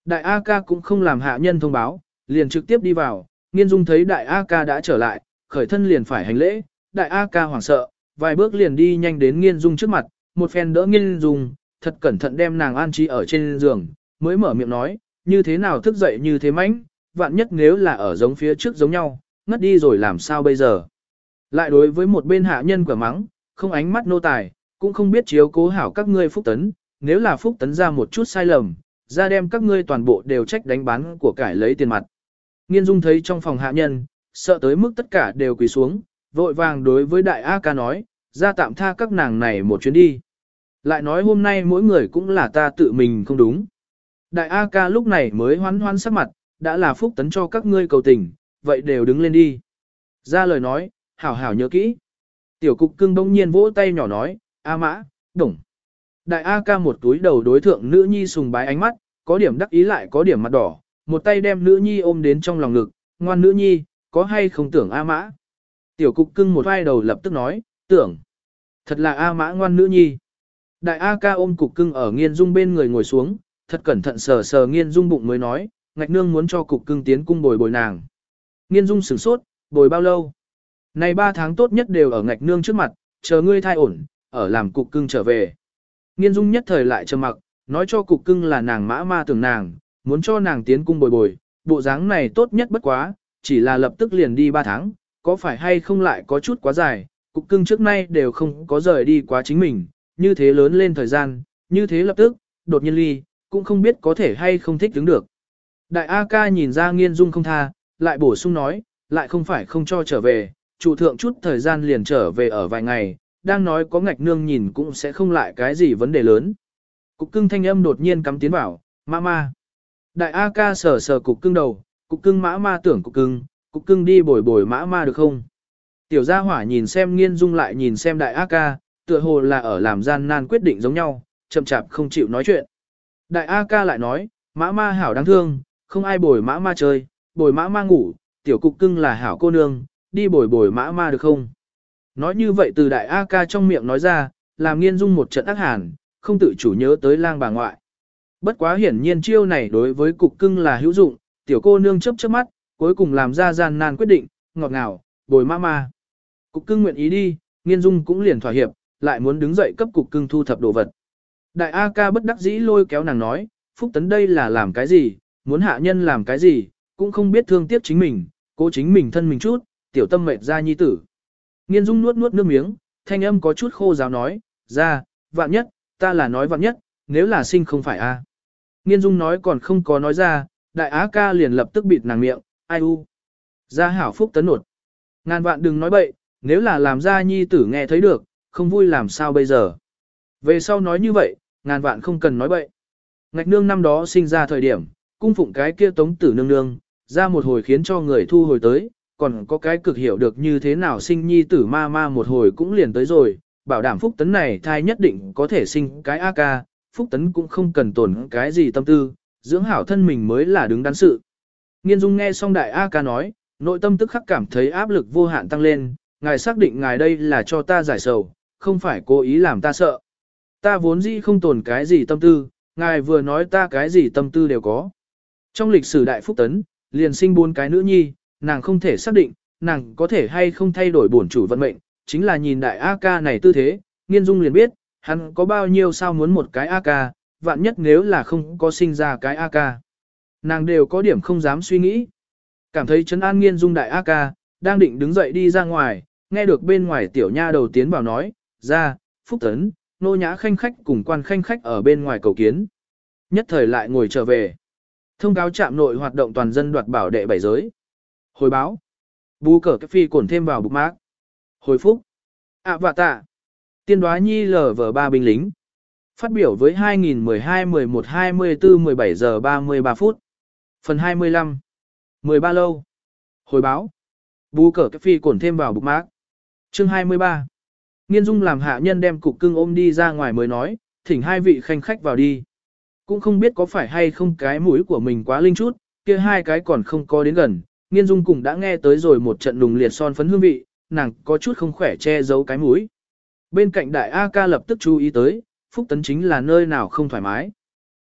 Đại A ca cũng không làm hạ nhân thông báo, liền trực tiếp đi vào, Nghiên Dung thấy đại A ca đã trở lại, khởi thân liền phải hành lễ, đại A ca hoảng sợ, vài bước liền đi nhanh đến Nghiên Dung trước mặt, một phen đỡ Nghiên Dung, thật cẩn thận đem nàng an trí ở trên giường, mới mở miệng nói, như thế nào thức dậy như thế mãnh, vạn nhất nếu là ở giống phía trước giống nhau, ngất đi rồi làm sao bây giờ. Lại đối với một bên hạ nhân quả mắng, không ánh mắt nô tài, cũng không biết chiếu cố hảo các ngươi phúc tấn, nếu là phúc tấn ra một chút sai lầm, ra đem các ngươi toàn bộ đều trách đánh bán của cải lấy tiền mặt. Nghiên Dung thấy trong phòng hạ nhân, sợ tới mức tất cả đều quỳ xuống, vội vàng đối với đại A ca nói, ra tạm tha các nàng này một chuyến đi. Lại nói hôm nay mỗi người cũng là ta tự mình không đúng. Đại A ca lúc này mới hoán hoán sắc mặt, đã là phúc tấn cho các ngươi cầu tình, vậy đều đứng lên đi. Ra lời nói, hảo hảo nhớ kỹ. Tiểu cục cưng bỗng nhiên vỗ tay nhỏ nói, A mã, đồng. Đại A ca một túi đầu đối thượng nữ nhi sùng bái ánh mắt, có điểm đắc ý lại có điểm mặt đỏ, một tay đem nữ nhi ôm đến trong lòng ngực, ngoan nữ nhi, có hay không tưởng A mã. Tiểu cục cưng một vai đầu lập tức nói, tưởng. Thật là A mã ngoan nữ nhi. Đại A ca ôm cục cưng ở Nghiên Dung bên người ngồi xuống, thật cẩn thận sờ sờ Nghiên Dung bụng mới nói, ngạch nương muốn cho cục cưng tiến cung bồi bồi nàng. Nghiên Dung sửng sốt, bồi bao lâu? Này ba tháng tốt nhất đều ở ngạch nương trước mặt, chờ ngươi thai ổn, ở làm cục cưng trở về. Nghiên Dung nhất thời lại trầm mặc, nói cho cục cưng là nàng mã ma tưởng nàng, muốn cho nàng tiến cung bồi bồi, bộ dáng này tốt nhất bất quá, chỉ là lập tức liền đi ba tháng, có phải hay không lại có chút quá dài, cục cưng trước nay đều không có rời đi quá chính mình, như thế lớn lên thời gian, như thế lập tức, đột nhiên ly, cũng không biết có thể hay không thích đứng được. Đại A ca nhìn ra Nghiên Dung không tha, lại bổ sung nói, lại không phải không cho trở về, chủ thượng chút thời gian liền trở về ở vài ngày, đang nói có ngạch nương nhìn cũng sẽ không lại cái gì vấn đề lớn. Cục cưng thanh âm đột nhiên cắm tiến vào, ma ma. Đại A ca sờ sờ cục cưng đầu, cục cưng mã ma tưởng cục cưng, cục cưng đi bồi bồi mã ma được không? Tiểu gia hỏa nhìn xem Nghiên Dung lại nhìn xem đại A ca, tựa hồ là ở làm gian nan quyết định giống nhau, chậm chạp không chịu nói chuyện. Đại A ca lại nói, mã ma hảo đáng thương, không ai bồi mã ma chơi, bồi mã ma ngủ, tiểu cục cưng là hảo cô nương, đi bồi bồi mã ma được không? Nói như vậy từ đại A ca trong miệng nói ra, làm Nghiên Dung một trận ác hàn, không tự chủ nhớ tới lang bà ngoại. Bất quá hiển nhiên chiêu này đối với cục cưng là hữu dụng, tiểu cô nương chớp chớp mắt, cuối cùng làm ra gian nan quyết định, ngọt ngào, bồi mã ma. Cục cưng nguyện ý đi, Nghiên Dung cũng liền thỏa hiệp, lại muốn đứng dậy cấp cục cưng thu thập đồ vật. Đại A ca bất đắc dĩ lôi kéo nàng nói, Phúc Tấn đây là làm cái gì, muốn hạ nhân làm cái gì, cũng không biết thương tiếc chính mình, cố chính mình thân mình chút, tiểu tâm mệt ra nhi tử. Nghiên Dung nuốt nuốt nước miếng, thanh âm có chút khô ráo nói, ra, vạn nhất, ta là nói vạn nhất, nếu là sinh không phải a. Nghiên Dung nói còn không có nói ra, đại á ca liền lập tức bịt nàng miệng, ai u. Ra hảo Phúc Tấn nột. Ngàn vạn đừng nói bậy, nếu là làm ra nhi tử nghe thấy được, không vui làm sao bây giờ. Về sau nói như vậy, ngàn vạn không cần nói bậy. Ngạch nương năm đó sinh ra thời điểm, cung phụng cái kia tống tử nương nương, ra một hồi khiến cho người thu hồi tới, còn có cái cực hiểu được như thế nào sinh nhi tử ma ma một hồi cũng liền tới rồi, bảo đảm Phúc Tấn này thai nhất định có thể sinh cái A ca, Phúc Tấn cũng không cần tổn cái gì tâm tư, dưỡng hảo thân mình mới là đứng đắn sự. Nghiên Dung nghe xong đại A ca nói, nội tâm tức khắc cảm thấy áp lực vô hạn tăng lên, ngài xác định ngài đây là cho ta giải sầu, không phải cố ý làm ta sợ. Ta vốn dĩ không tổn cái gì tâm tư, ngài vừa nói ta cái gì tâm tư đều có. Trong lịch sử đại Phúc Tấn, liền sinh bốn cái nữ nhi, nàng không thể xác định, nàng có thể hay không thay đổi bổn chủ vận mệnh, chính là nhìn đại A ca này tư thế, Nghiên Dung liền biết, hắn có bao nhiêu sao muốn một cái A ca, vạn nhất nếu là không có sinh ra cái A ca. Nàng đều có điểm không dám suy nghĩ. Cảm thấy trấn an Nghiên Dung đại A ca, đang định đứng dậy đi ra ngoài, nghe được bên ngoài tiểu nha đầu tiến vào nói, ra, Phúc Tấn, nô nhã khanh khách cùng quan khanh khách ở bên ngoài cầu kiến. Nhất thời lại ngồi trở về. Thông cáo trạm nội hoạt động toàn dân đoạt bảo đệ bảy giới. Hồi báo. Bú cờ cái phi cổn thêm vào bục mác. Hồi phúc. ạ vạ tạ. Tiên đoá nhi lv ba binh lính. Phát biểu với hai nghìn mười hai mười một hai mươi tư mười bảy giờ ba mươi ba phút. Phần hai mươi lăm. mười ba lâu. Hồi báo. Bú cờ cái phi cổn thêm vào bục mác. Chương hai mươi ba. Nghiên Dung làm hạ nhân đem cục cưng ôm đi ra ngoài mới nói, thỉnh hai vị khanh khách vào đi. Cũng không biết có phải hay không cái mũi của mình quá linh chút, kia hai cái còn không có đến gần, Nghiên Dung cũng đã nghe tới rồi một trận đùng liệt son phấn hương vị, nàng có chút không khỏe che giấu cái mũi. Bên cạnh đại A ca lập tức chú ý tới, Phúc Tấn chính là nơi nào không thoải mái.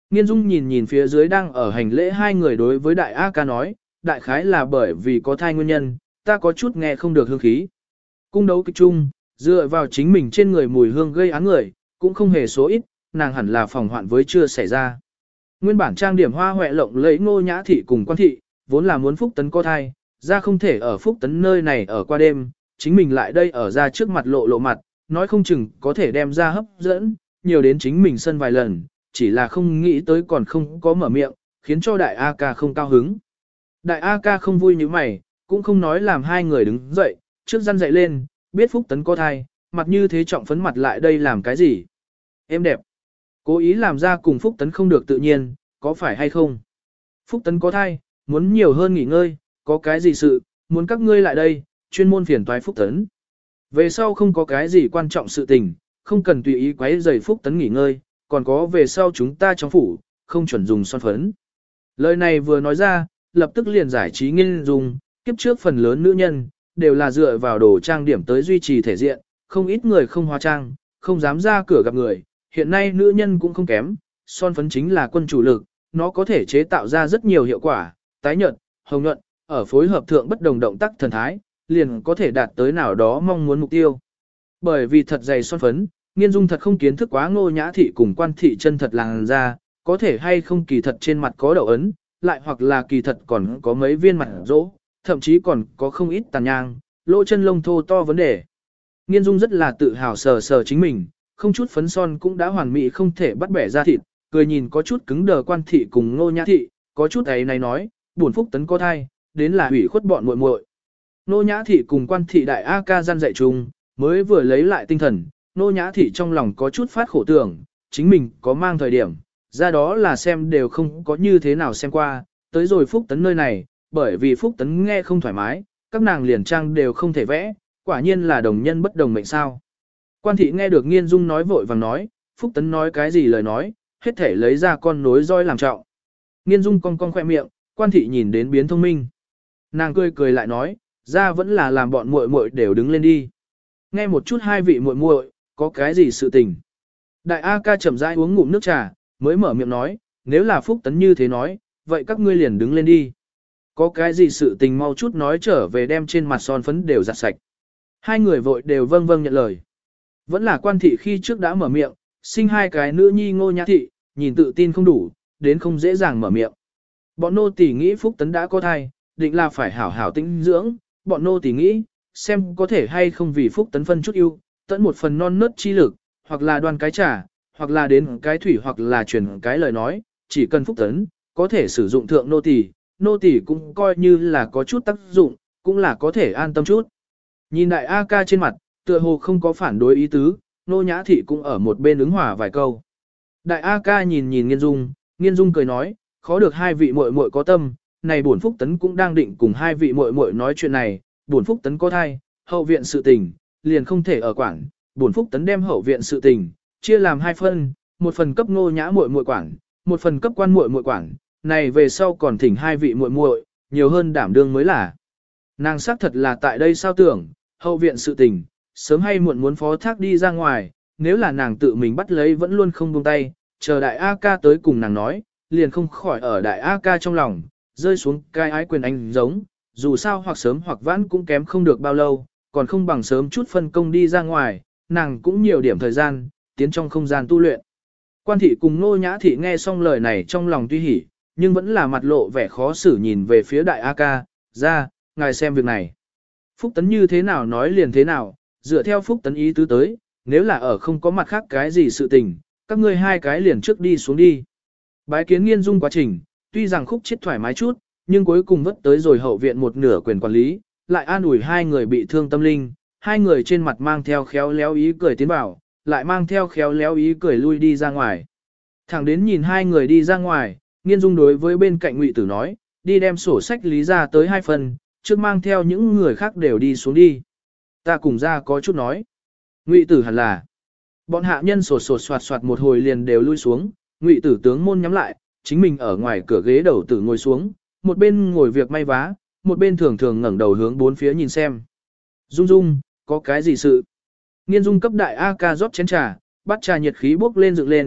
Nghiên Dung nhìn nhìn phía dưới đang ở hành lễ hai người đối với đại A ca nói, đại khái là bởi vì có thai nguyên nhân, ta có chút nghe không được hương khí. Cung đấu kịch chung, dựa vào chính mình trên người mùi hương gây án người, cũng không hề số ít, nàng hẳn là phòng hoạn với chưa xảy ra. Nguyên bản trang điểm hoa hoẹ lộng lẫy Ngô Nhã thị cùng Quan thị, vốn là muốn Phúc Tấn có thai, ra không thể ở Phúc Tấn nơi này ở qua đêm, chính mình lại đây ở ra trước mặt lộ lộ mặt, nói không chừng có thể đem ra hấp dẫn, nhiều đến chính mình sân vài lần, chỉ là không nghĩ tới còn không có mở miệng, khiến cho đại A ca không cao hứng. Đại A ca không vui như mày, cũng không nói làm hai người đứng dậy, trước răn dậy lên, biết Phúc Tấn có thai, mặt như thế trọng phấn mặt lại đây làm cái gì. Em đẹp. Cố ý làm ra cùng Phúc Tấn không được tự nhiên, có phải hay không? Phúc Tấn có thai, muốn nhiều hơn nghỉ ngơi, có cái gì sự, muốn các ngươi lại đây, chuyên môn phiền toái Phúc Tấn. Về sau không có cái gì quan trọng sự tình, không cần tùy ý quấy rầy Phúc Tấn nghỉ ngơi, còn có về sau chúng ta trong phủ, không chuẩn dùng son phấn. Lời này vừa nói ra, lập tức liền giải trí Nghiên Dung, kiếp trước phần lớn nữ nhân, đều là dựa vào đồ trang điểm tới duy trì thể diện, không ít người không hóa trang, không dám ra cửa gặp người, hiện nay nữ nhân cũng không kém, son phấn chính là quân chủ lực, nó có thể chế tạo ra rất nhiều hiệu quả, tái nhợt, hồng nhuận, ở phối hợp thượng bất đồng động tác thần thái, liền có thể đạt tới nào đó mong muốn mục tiêu. Bởi vì thật dày son phấn, Nghiên Dung thật không kiến thức quá Ngô Nhã thị cùng Quan thị chân thật làn da, có thể hay không kỳ thật trên mặt có đậu ấn, lại hoặc là kỳ thật còn có mấy viên mặt rỗ, thậm chí còn có không ít tàn nhang, lỗ chân lông thô to vấn đề. Nghiên Dung rất là tự hào sờ sờ chính mình, không chút phấn son cũng đã hoàn mỹ không thể bắt bẻ ra thịt, cười nhìn có chút cứng đờ Quan thị cùng Ngô Nhã thị, có chút ấy này nói, buồn Phúc Tấn có thai, đến là hủy khuất bọn muội muội. Ngô Nhã thị cùng Quan thị đại A ca gian dạy chung, mới vừa lấy lại tinh thần, Ngô Nhã thị trong lòng có chút phát khổ tưởng, chính mình có mang thời điểm, ra đó là xem đều không có như thế nào xem qua, tới rồi Phúc Tấn nơi này, bởi vì Phúc Tấn nghe không thoải mái, các nàng liền trang đều không thể vẽ, quả nhiên là đồng nhân bất đồng mệnh sao. Quan thị nghe được Nghiên Dung nói vội vàng nói, Phúc Tấn nói cái gì lời nói, hết thể lấy ra con nối roi làm trọng. Nghiên Dung cong cong khoe miệng, Quan thị nhìn đến biến thông minh. Nàng cười cười lại nói, ra vẫn là làm bọn muội muội đều đứng lên đi. Nghe một chút hai vị muội muội, có cái gì sự tình. Đại A ca chậm rãi uống ngụm nước trà, mới mở miệng nói, nếu là Phúc Tấn như thế nói, vậy các ngươi liền đứng lên đi. Có cái gì sự tình mau chút nói trở về đem trên mặt son phấn đều giặt sạch. Hai người vội đều vâng vâng nhận lời. Vẫn là Quan thị khi trước đã mở miệng, sinh hai cái nữ nhi Ngô Nhã thị, nhìn tự tin không đủ, đến không dễ dàng mở miệng. Bọn nô tỳ nghĩ Phúc Tấn đã có thai, định là phải hảo hảo tĩnh dưỡng, bọn nô tỳ nghĩ, xem có thể hay không vì Phúc Tấn phân chút ưu, tận một phần non nớt chi lực, hoặc là đoan cái trà, hoặc là đến cái thủy hoặc là truyền cái lời nói, chỉ cần Phúc Tấn, có thể sử dụng thượng nô tỳ, nô tỳ cũng coi như là có chút tác dụng, cũng là có thể an tâm chút. Nhìn đại A ca trên mặt, tựa hồ không có phản đối ý tứ, Nô Nhã thị cũng ở một bên ứng hòa vài câu. Đại A ca nhìn nhìn Nghiên Dung, Nghiên Dung cười nói, khó được hai vị muội muội có tâm, này bổn Phúc Tấn cũng đang định cùng hai vị muội muội nói chuyện này, bổn Phúc Tấn có thai, hậu viện sự tình, liền không thể ở quảng, bổn Phúc Tấn đem hậu viện sự tình, chia làm hai phần, một phần cấp Ngô Nhã muội muội quản, một phần cấp Quan muội muội quản, này về sau còn thỉnh hai vị muội muội, nhiều hơn đảm đương mới là. Nàng xác thật là tại đây sao tưởng, hậu viện sự tình, sớm hay muộn muốn phó thác đi ra ngoài, nếu là nàng tự mình bắt lấy vẫn luôn không buông tay, chờ đại A ca tới cùng nàng nói, liền không khỏi ở đại A ca trong lòng, rơi xuống cái ái quyền anh giống, dù sao hoặc sớm hoặc vãn cũng kém không được bao lâu, còn không bằng sớm chút phân công đi ra ngoài, nàng cũng nhiều điểm thời gian, tiến trong không gian tu luyện. Quan thị cùng Nô Nhã thị nghe xong lời này trong lòng tuy hỉ, nhưng vẫn là mặt lộ vẻ khó xử nhìn về phía đại A ca, ra, ngài xem việc này. Phúc Tấn như thế nào nói liền thế nào, dựa theo Phúc Tấn ý tứ tới, nếu là ở không có mặt khác cái gì sự tình, các ngươi hai cái liền trước đi xuống đi. Bái kiến Nghiên Dung quá trình, tuy rằng khúc chết thoải mái chút, nhưng cuối cùng vất tới rồi hậu viện một nửa quyền quản lý, lại an ủi hai người bị thương tâm linh, hai người trên mặt mang theo khéo léo ý cười tiến vào, lại mang theo khéo léo ý cười lui đi ra ngoài. Thẳng đến nhìn hai người đi ra ngoài, Nghiên Dung đối với bên cạnh Ngụy Tử nói, đi đem sổ sách lý ra tới hai phần, trước mang theo những người khác đều đi xuống đi. Ta cùng ra có chút nói. Ngụy Tử hẳn là. Bọn hạ nhân sột sột soạt soạt một hồi liền đều lui xuống, Ngụy Tử tướng môn nhắm lại, chính mình ở ngoài cửa ghế đầu tử ngồi xuống, một bên ngồi việc may vá, một bên thường thường ngẩng đầu hướng bốn phía nhìn xem. Dung Dung, có cái gì sự? Nghiên Dung cấp đại A ca rót chén trà, bắt trà nhiệt khí bốc lên dựng lên,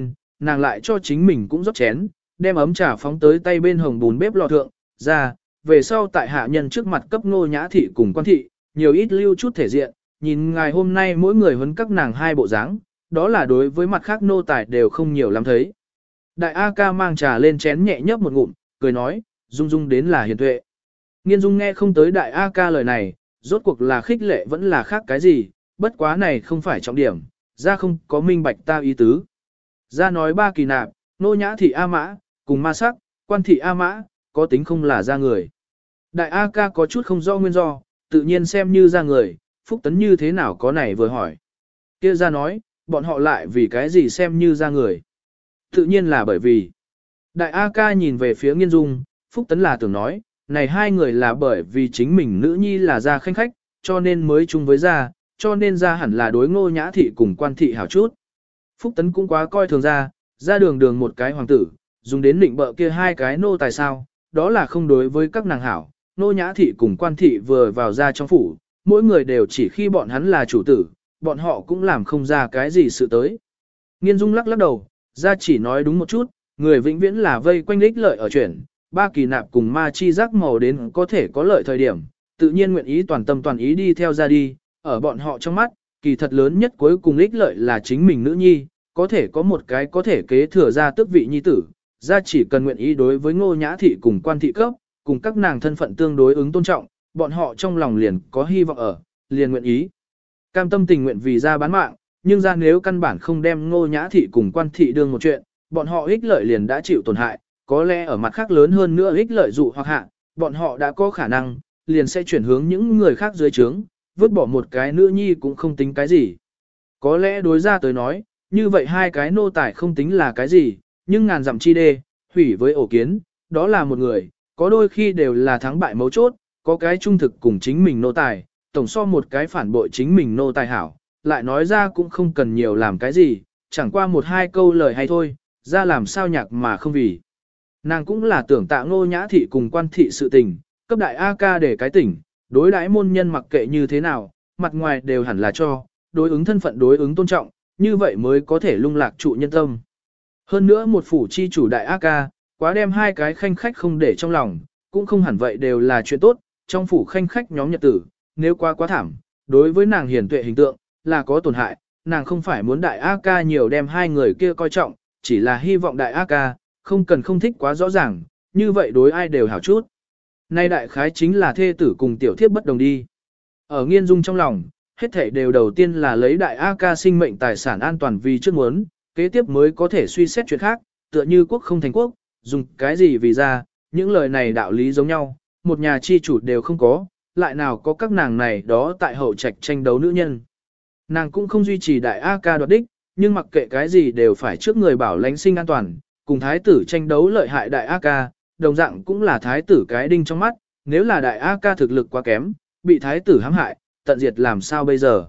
nàng lại cho chính mình cũng rót chén, đem ấm trà phóng tới tay bên hồng bùn bếp lò thượng, ra, về sau tại hạ nhân trước mặt cấp Ngô Nhã thị cùng Quan thị, nhiều ít lưu chút thể diện, nhìn ngài hôm nay mỗi người huấn các nàng hai bộ dáng, đó là đối với mặt khác nô tài đều không nhiều lắm thấy. Đại A Ca mang trà lên chén nhẹ nhấp một ngụm, cười nói, Dung Dung đến là hiền tuệ. Nghiên Dung nghe không tới Đại A Ca lời này, rốt cuộc là khích lệ vẫn là khác cái gì, bất quá này không phải trọng điểm, ra không có minh bạch ta ý tứ. Ra nói ba kỳ nạp, Nô Nhã thị A Mã, cùng ma sắc, Quan thị A Mã, có tính không là ra người. Đại A Ca có chút không rõ nguyên do, tự nhiên xem như ra người, Phúc Tấn như thế nào có này vừa hỏi. Kia ra nói, bọn họ lại vì cái gì xem như ra người. Tự nhiên là bởi vì. Đại A Ca nhìn về phía Nghiên Dung, Phúc Tấn là tưởng nói, này hai người là bởi vì chính mình nữ nhi là gia khanh khách, cho nên mới chung với gia, cho nên gia hẳn là đối Ngô Nhã thị cùng Quan thị hảo chút. Phúc Tấn cũng quá coi thường gia, ra đường đường một cái hoàng tử, dùng đến định bợ kia hai cái nô tài sao, đó là không đối với các nàng hảo. Nô Nhã thị cùng Quan thị vừa vào ra trong phủ, mỗi người đều chỉ khi bọn hắn là chủ tử, bọn họ cũng làm không ra cái gì sự tới. Nghiên Dung lắc lắc đầu, ra chỉ nói đúng một chút, người vĩnh viễn là vây quanh ích lợi ở chuyển, ba kỳ nạp cùng ma chi giác màu đến có thể có lợi thời điểm, tự nhiên nguyện ý toàn tâm toàn ý đi theo ra đi, ở bọn họ trong mắt, kỳ thật lớn nhất cuối cùng ích lợi là chính mình nữ nhi, có thể có một cái có thể kế thừa ra tước vị nhi tử, ra chỉ cần nguyện ý đối với Ngô Nhã thị cùng Quan thị cấp, cùng các nàng thân phận tương đối ứng tôn trọng, bọn họ trong lòng liền có hy vọng ở, liền nguyện ý. Cam tâm tình nguyện vì ra bán mạng, nhưng ra nếu căn bản không đem Ngô Nhã thị cùng Quan thị đương một chuyện, bọn họ ích lợi liền đã chịu tổn hại, có lẽ ở mặt khác lớn hơn nữa ích lợi dụ hoặc hạ, bọn họ đã có khả năng, liền sẽ chuyển hướng những người khác dưới trướng, vứt bỏ một cái nữ nhi cũng không tính cái gì. Có lẽ đối ra tới nói, như vậy hai cái nô tài không tính là cái gì, nhưng ngàn dặm chi đê, hủy với ổ kiến, đó là một người, có đôi khi đều là thắng bại mấu chốt, có cái trung thực cùng chính mình nô tài, tổng so một cái phản bội chính mình nô tài hảo, lại nói ra cũng không cần nhiều làm cái gì, chẳng qua một hai câu lời hay thôi, ra làm sao nhạc mà không vì. Nàng cũng là tưởng tạ Ngô Nhã thị cùng Quan thị sự tình, cấp đại A Ca để cái tỉnh, đối đãi môn nhân mặc kệ như thế nào, mặt ngoài đều hẳn là cho, đối ứng thân phận đối ứng tôn trọng, như vậy mới có thể lung lạc trụ nhân tâm. Hơn nữa một phủ chi chủ đại A Ca, quá đem hai cái khanh khách không để trong lòng, cũng không hẳn vậy đều là chuyện tốt, trong phủ khanh khách nhóm nhật tử, nếu quá quá thảm, đối với nàng hiển tuệ hình tượng, là có tổn hại, nàng không phải muốn đại A Ca nhiều đem hai người kia coi trọng, chỉ là hy vọng đại A Ca, không cần không thích quá rõ ràng, như vậy đối ai đều hảo chút. Nay đại khái chính là thê tử cùng tiểu thiếp bất đồng đi. Ở Nghiên Dung trong lòng, hết thảy đều đầu tiên là lấy đại A Ca sinh mệnh tài sản an toàn vì trước muốn, kế tiếp mới có thể suy xét chuyện khác, tựa như quốc không thành quốc, dùng cái gì vì ra, những lời này đạo lý giống nhau, một nhà chi chủ đều không có, lại nào có các nàng này đó tại hậu trạch tranh đấu nữ nhân. Nàng cũng không duy trì đại A Ca đoạt đích, nhưng mặc kệ cái gì đều phải trước người bảo lãnh sinh an toàn, cùng thái tử tranh đấu lợi hại đại A Ca, đồng dạng cũng là thái tử cái đinh trong mắt, nếu là đại A Ca thực lực quá kém, bị thái tử hãm hại, tận diệt làm sao bây giờ.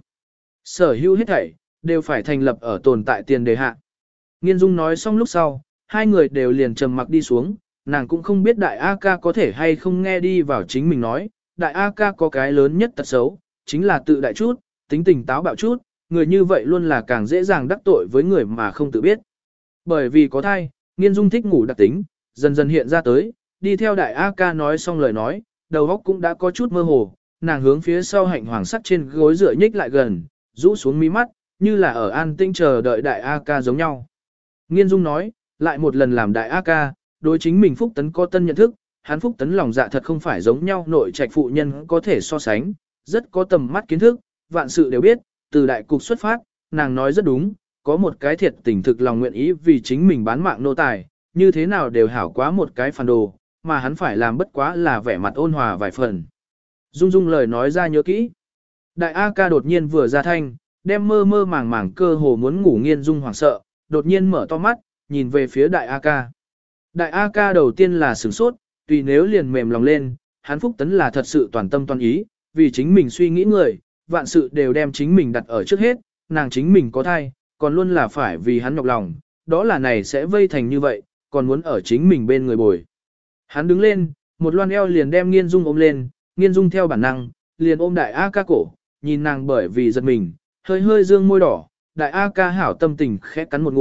Sở hữu hết thảy, đều phải thành lập ở tồn tại tiền đề hạ. Nghiên Dung nói xong lúc sau, hai người đều liền trầm mặc đi xuống, nàng cũng không biết đại A Ca có thể hay không nghe đi vào chính mình nói, đại A Ca có cái lớn nhất tật xấu, chính là tự đại chút, tính tình táo bạo chút, người như vậy luôn là càng dễ dàng đắc tội với người mà không tự biết. Bởi vì có thai, Nghiên Dung thích ngủ đặc tính, dần dần hiện ra tới, đi theo đại A Ca nói xong lời nói, đầu óc cũng đã có chút mơ hồ, nàng hướng phía sau hạnh hoàng sắt trên gối dựa nhích lại gần, rũ xuống mí mắt, như là ở an tĩnh chờ đợi đại A Ca giống nhau. Nghiên Dung nói, lại một lần làm đại A Ca, đối chính mình Phúc Tấn có tân nhận thức, hắn Phúc Tấn lòng dạ thật không phải giống nhau nội trạch phụ nhân có thể so sánh, rất có tầm mắt kiến thức, vạn sự đều biết, từ đại cục xuất phát, nàng nói rất đúng, có một cái thiệt tình thực lòng nguyện ý vì chính mình bán mạng nô tài, như thế nào đều hảo quá một cái phản đồ, mà hắn phải làm bất quá là vẻ mặt ôn hòa vài phần. Dung Dung lời nói ra nhớ kỹ. Đại A Ca đột nhiên vừa ra thanh, đem mơ mơ màng màng cơ hồ muốn ngủ Nghiên Dung hoảng sợ, đột nhiên mở to mắt, nhìn về phía đại A Ca. Đại A Ca đầu tiên là sửng sốt, tùy nếu liền mềm lòng lên, hắn Phúc Tấn là thật sự toàn tâm toàn ý, vì chính mình suy nghĩ người, vạn sự đều đem chính mình đặt ở trước hết, nàng chính mình có thai, còn luôn là phải vì hắn nhọc lòng, đó là này sẽ vây thành như vậy, còn muốn ở chính mình bên người bồi. Hắn đứng lên, một loan eo liền đem Nghiên Dung ôm lên, Nghiên Dung theo bản năng, liền ôm đại A Ca cổ, nhìn nàng bởi vì giật mình, hơi hơi dương môi đỏ, đại A Ca hảo tâm tình khẽ cắn một ngụm,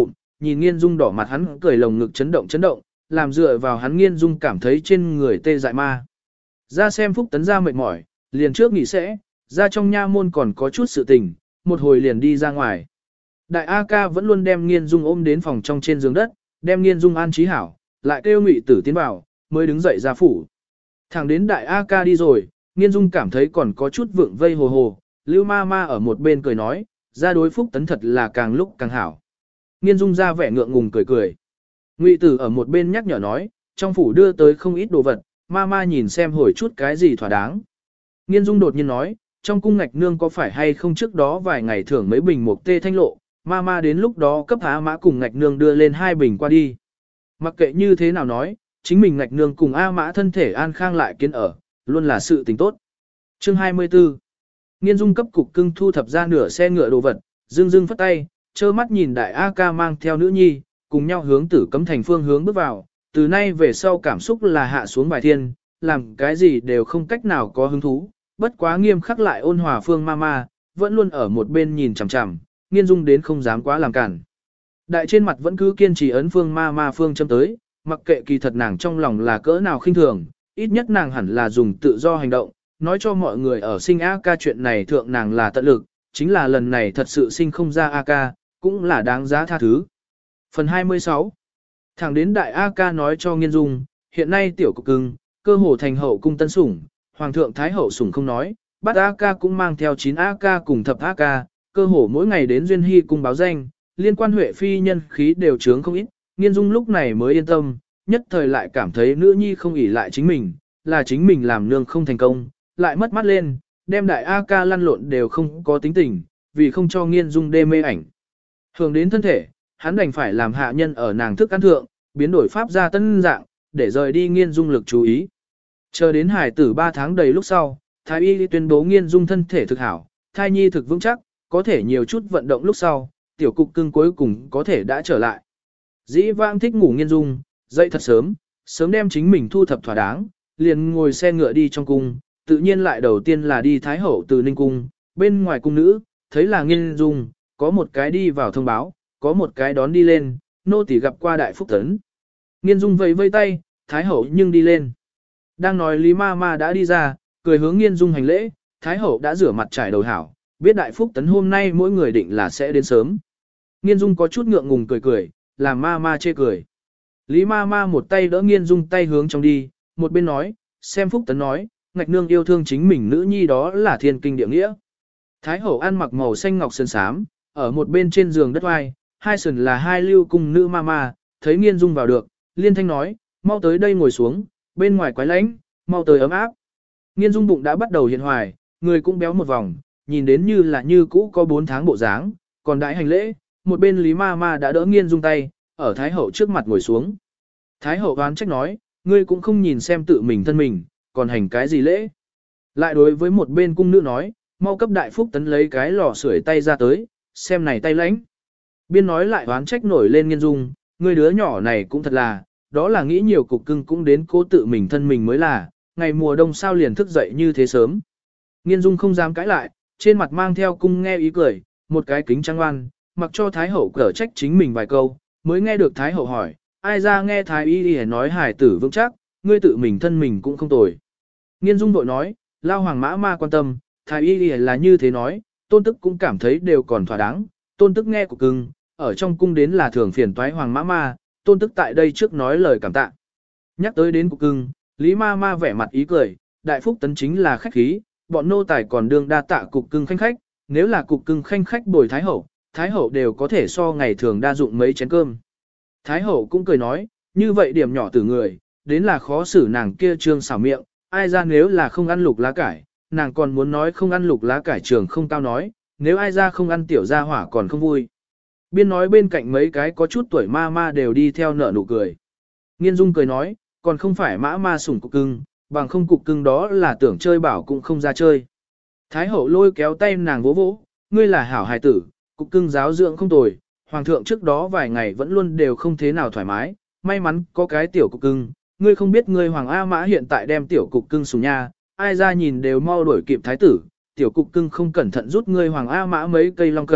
nhìn Nghiên Dung đỏ mặt hắn cười lồng ngực chấn động chấn động, làm dựa vào hắn Nghiên Dung cảm thấy trên người tê dại ma. Ra xem Phúc Tấn ra mệt mỏi, liền trước nghỉ sẽ, ra trong nha môn còn có chút sự tình, một hồi liền đi ra ngoài. Đại A ca vẫn luôn đem Nghiên Dung ôm đến phòng trong trên giường đất, đem Nghiên Dung an trí hảo, lại kêu Ngụy Tử tiến vào, mới đứng dậy ra phủ. Thẳng đến Đại A ca đi rồi, Nghiên Dung cảm thấy còn có chút vượng vây hồ hồ, Lưu ma ma ở một bên cười nói, ra đối Phúc Tấn thật là càng lúc càng hảo. Nghiên Dung ra vẻ ngượng ngùng cười cười. Ngụy Tử ở một bên nhắc nhở nói, trong phủ đưa tới không ít đồ vật, ma ma nhìn xem hồi chút cái gì thỏa đáng. Nghiên Dung đột nhiên nói, trong cung ngạch nương có phải hay không trước đó vài ngày thưởng mấy bình một tê thanh lộ, ma ma đến lúc đó cấp Á Mã cùng ngạch nương đưa lên hai bình qua đi. Mặc kệ như thế nào nói, chính mình ngạch nương cùng A Mã thân thể an khang lại kiến ở, luôn là sự tình tốt. Chương hai mươi tư. Nghiên Dung cấp cục cưng thu thập ra nửa xe ngựa đồ vật, dương dương phất tay, trơ mắt nhìn đại A ca mang theo nữ nhi, cùng nhau hướng Tử Cấm Thành phương hướng bước vào, từ nay về sau cảm xúc là hạ xuống bài thiên, làm cái gì đều không cách nào có hứng thú, bất quá nghiêm khắc lại ôn hòa Phương Mama, vẫn luôn ở một bên nhìn chằm chằm, Nghiên Dung đến không dám quá làm cản. Đại trên mặt vẫn cứ kiên trì ấn Phương Mama phương châm tới, mặc kệ kỳ thật nàng trong lòng là cỡ nào khinh thường, ít nhất nàng hẳn là dùng tự do hành động, nói cho mọi người ở sinh A ca chuyện này thượng nàng là tận lực, chính là lần này thật sự sinh không ra A ca, cũng là đáng giá tha thứ. Phần hai mươi sáu. Thẳng đến đại A ca nói cho Nghiên Dung, hiện nay tiểu cục cưng, cơ hồ thành hậu cung tân sủng, hoàng thượng thái hậu sủng không nói, bắt A ca cũng mang theo chín A ca cùng thập A ca, cơ hồ mỗi ngày đến duyên hy cung báo danh, liên quan huệ phi nhân khí đều trướng không ít, Nghiên Dung lúc này mới yên tâm, nhất thời lại cảm thấy nữ nhi không ỷ lại chính mình, là chính mình làm nương không thành công, lại mất mắt lên, đem đại A ca lăn lộn đều không có tính tình, vì không cho Nghiên Dung đê mê ảnh. Thường đến thân thể, hắn đành phải làm hạ nhân ở nàng thức ăn thượng, biến đổi pháp ra tân dạng, để rời đi Nghiên Dung lực chú ý. Chờ đến hải tử ba tháng đầy lúc sau, Thái y tuyên bố Nghiên Dung thân thể thực hảo, thai nhi thực vững chắc, có thể nhiều chút vận động lúc sau, tiểu cục cưng cuối cùng có thể đã trở lại. Dĩ vãng thích ngủ Nghiên Dung, dậy thật sớm, sớm đem chính mình thu thập thỏa đáng, liền ngồi xe ngựa đi trong cung, tự nhiên lại đầu tiên là đi Thái Hậu từ Ninh Cung, bên ngoài cung nữ, thấy là Nghiên Dung, có một cái đi vào thông báo, có một cái đón đi lên, nô tỳ gặp qua Đại Phúc Tấn. Nghiên Dung vẫy vây tay, Thái Hậu nhưng đi lên. Đang nói Lý Ma Ma đã đi ra, cười hướng Nghiên Dung hành lễ, Thái Hậu đã rửa mặt trải đầu hảo, biết Đại Phúc Tấn hôm nay mỗi người định là sẽ đến sớm. Nghiên Dung có chút ngượng ngùng cười cười, làm Ma Ma chê cười. Lý Ma Ma một tay đỡ Nghiên Dung tay hướng trong đi, một bên nói, xem Phúc Tấn nói, ngạch nương yêu thương chính mình nữ nhi đó là thiên kinh địa nghĩa. Thái Hậu ăn mặc màu xanh ngọc sơn sám, ở một bên trên giường đất oai, hai sườn là hai lưu cung nữ Ma Ma, thấy Nghiên Dung vào được, liên thanh nói, mau tới đây ngồi xuống, bên ngoài quái lạnh, mau tới ấm áp. Nghiên Dung bụng đã bắt đầu hiện hoài, người cũng béo một vòng, nhìn đến như là như cũ có bốn tháng bộ dáng, còn đại hành lễ, một bên Lý Ma Ma đã đỡ Nghiên Dung tay, ở Thái Hậu trước mặt ngồi xuống. Thái Hậu oán trách nói, ngươi cũng không nhìn xem tự mình thân mình, còn hành cái gì lễ. Lại đối với một bên cung nữ nói, mau cấp Đại Phúc Tấn lấy cái lò sưởi tay ra tới, xem này tay lãnh. Biên nói lại oán trách nổi lên Nghiên Dung, ngươi đứa nhỏ này cũng thật là, đó là nghĩ nhiều cục cưng cũng đến cố tự mình thân mình mới là, ngày mùa đông sao liền thức dậy như thế sớm. Nghiên Dung không dám cãi lại, trên mặt mang theo cung nghe ý cười, một cái kính trăng oan, mặc cho Thái Hậu cở trách chính mình vài câu, mới nghe được Thái Hậu hỏi, ai ra nghe Thái Y Y nói hải tử vững chắc, ngươi tự mình thân mình cũng không tồi. Nghiên Dung vội nói, lao hoàng mã ma quan tâm, Thái Y Y là như thế nói, tôn tức cũng cảm thấy đều còn thỏa đáng, tôn tức nghe của cưng, ở trong cung đến là thường phiền toái hoàng mã ma, tôn tức tại đây trước nói lời cảm tạ. Nhắc tới đến cục cưng, Lý ma ma vẻ mặt ý cười, Đại Phúc Tấn chính là khách khí, bọn nô tài còn đương đa tạ cục cưng khanh khách, nếu là cục cưng khanh khách bồi Thái Hậu, Thái Hậu đều có thể so ngày thường đa dụng mấy chén cơm. Thái Hậu cũng cười nói, như vậy điểm nhỏ từ người, đến là khó xử nàng kia trương xảo miệng, ai ra nếu là không ăn lục lá cải, nàng còn muốn nói không ăn lục lá cải trường không cao nói, nếu ai ra không ăn tiểu gia hỏa còn không vui. Biên nói bên cạnh mấy cái có chút tuổi ma ma đều đi theo nở nụ cười. Nghiên Dung cười nói, còn không phải mã ma sủng cục cưng, bằng không cục cưng đó là tưởng chơi bảo cũng không ra chơi. Thái Hậu lôi kéo tay nàng vỗ vỗ, ngươi là hảo hài tử, cục cưng giáo dưỡng không tồi, hoàng thượng trước đó vài ngày vẫn luôn đều không thế nào thoải mái, may mắn có cái tiểu cục cưng, ngươi không biết ngươi hoàng A Mã hiện tại đem tiểu cục cưng sủng nha, ai ra nhìn đều mau đuổi kịp thái tử, tiểu cục cưng không cẩn thận rút ngươi hoàng A Mã mấy cây long cần,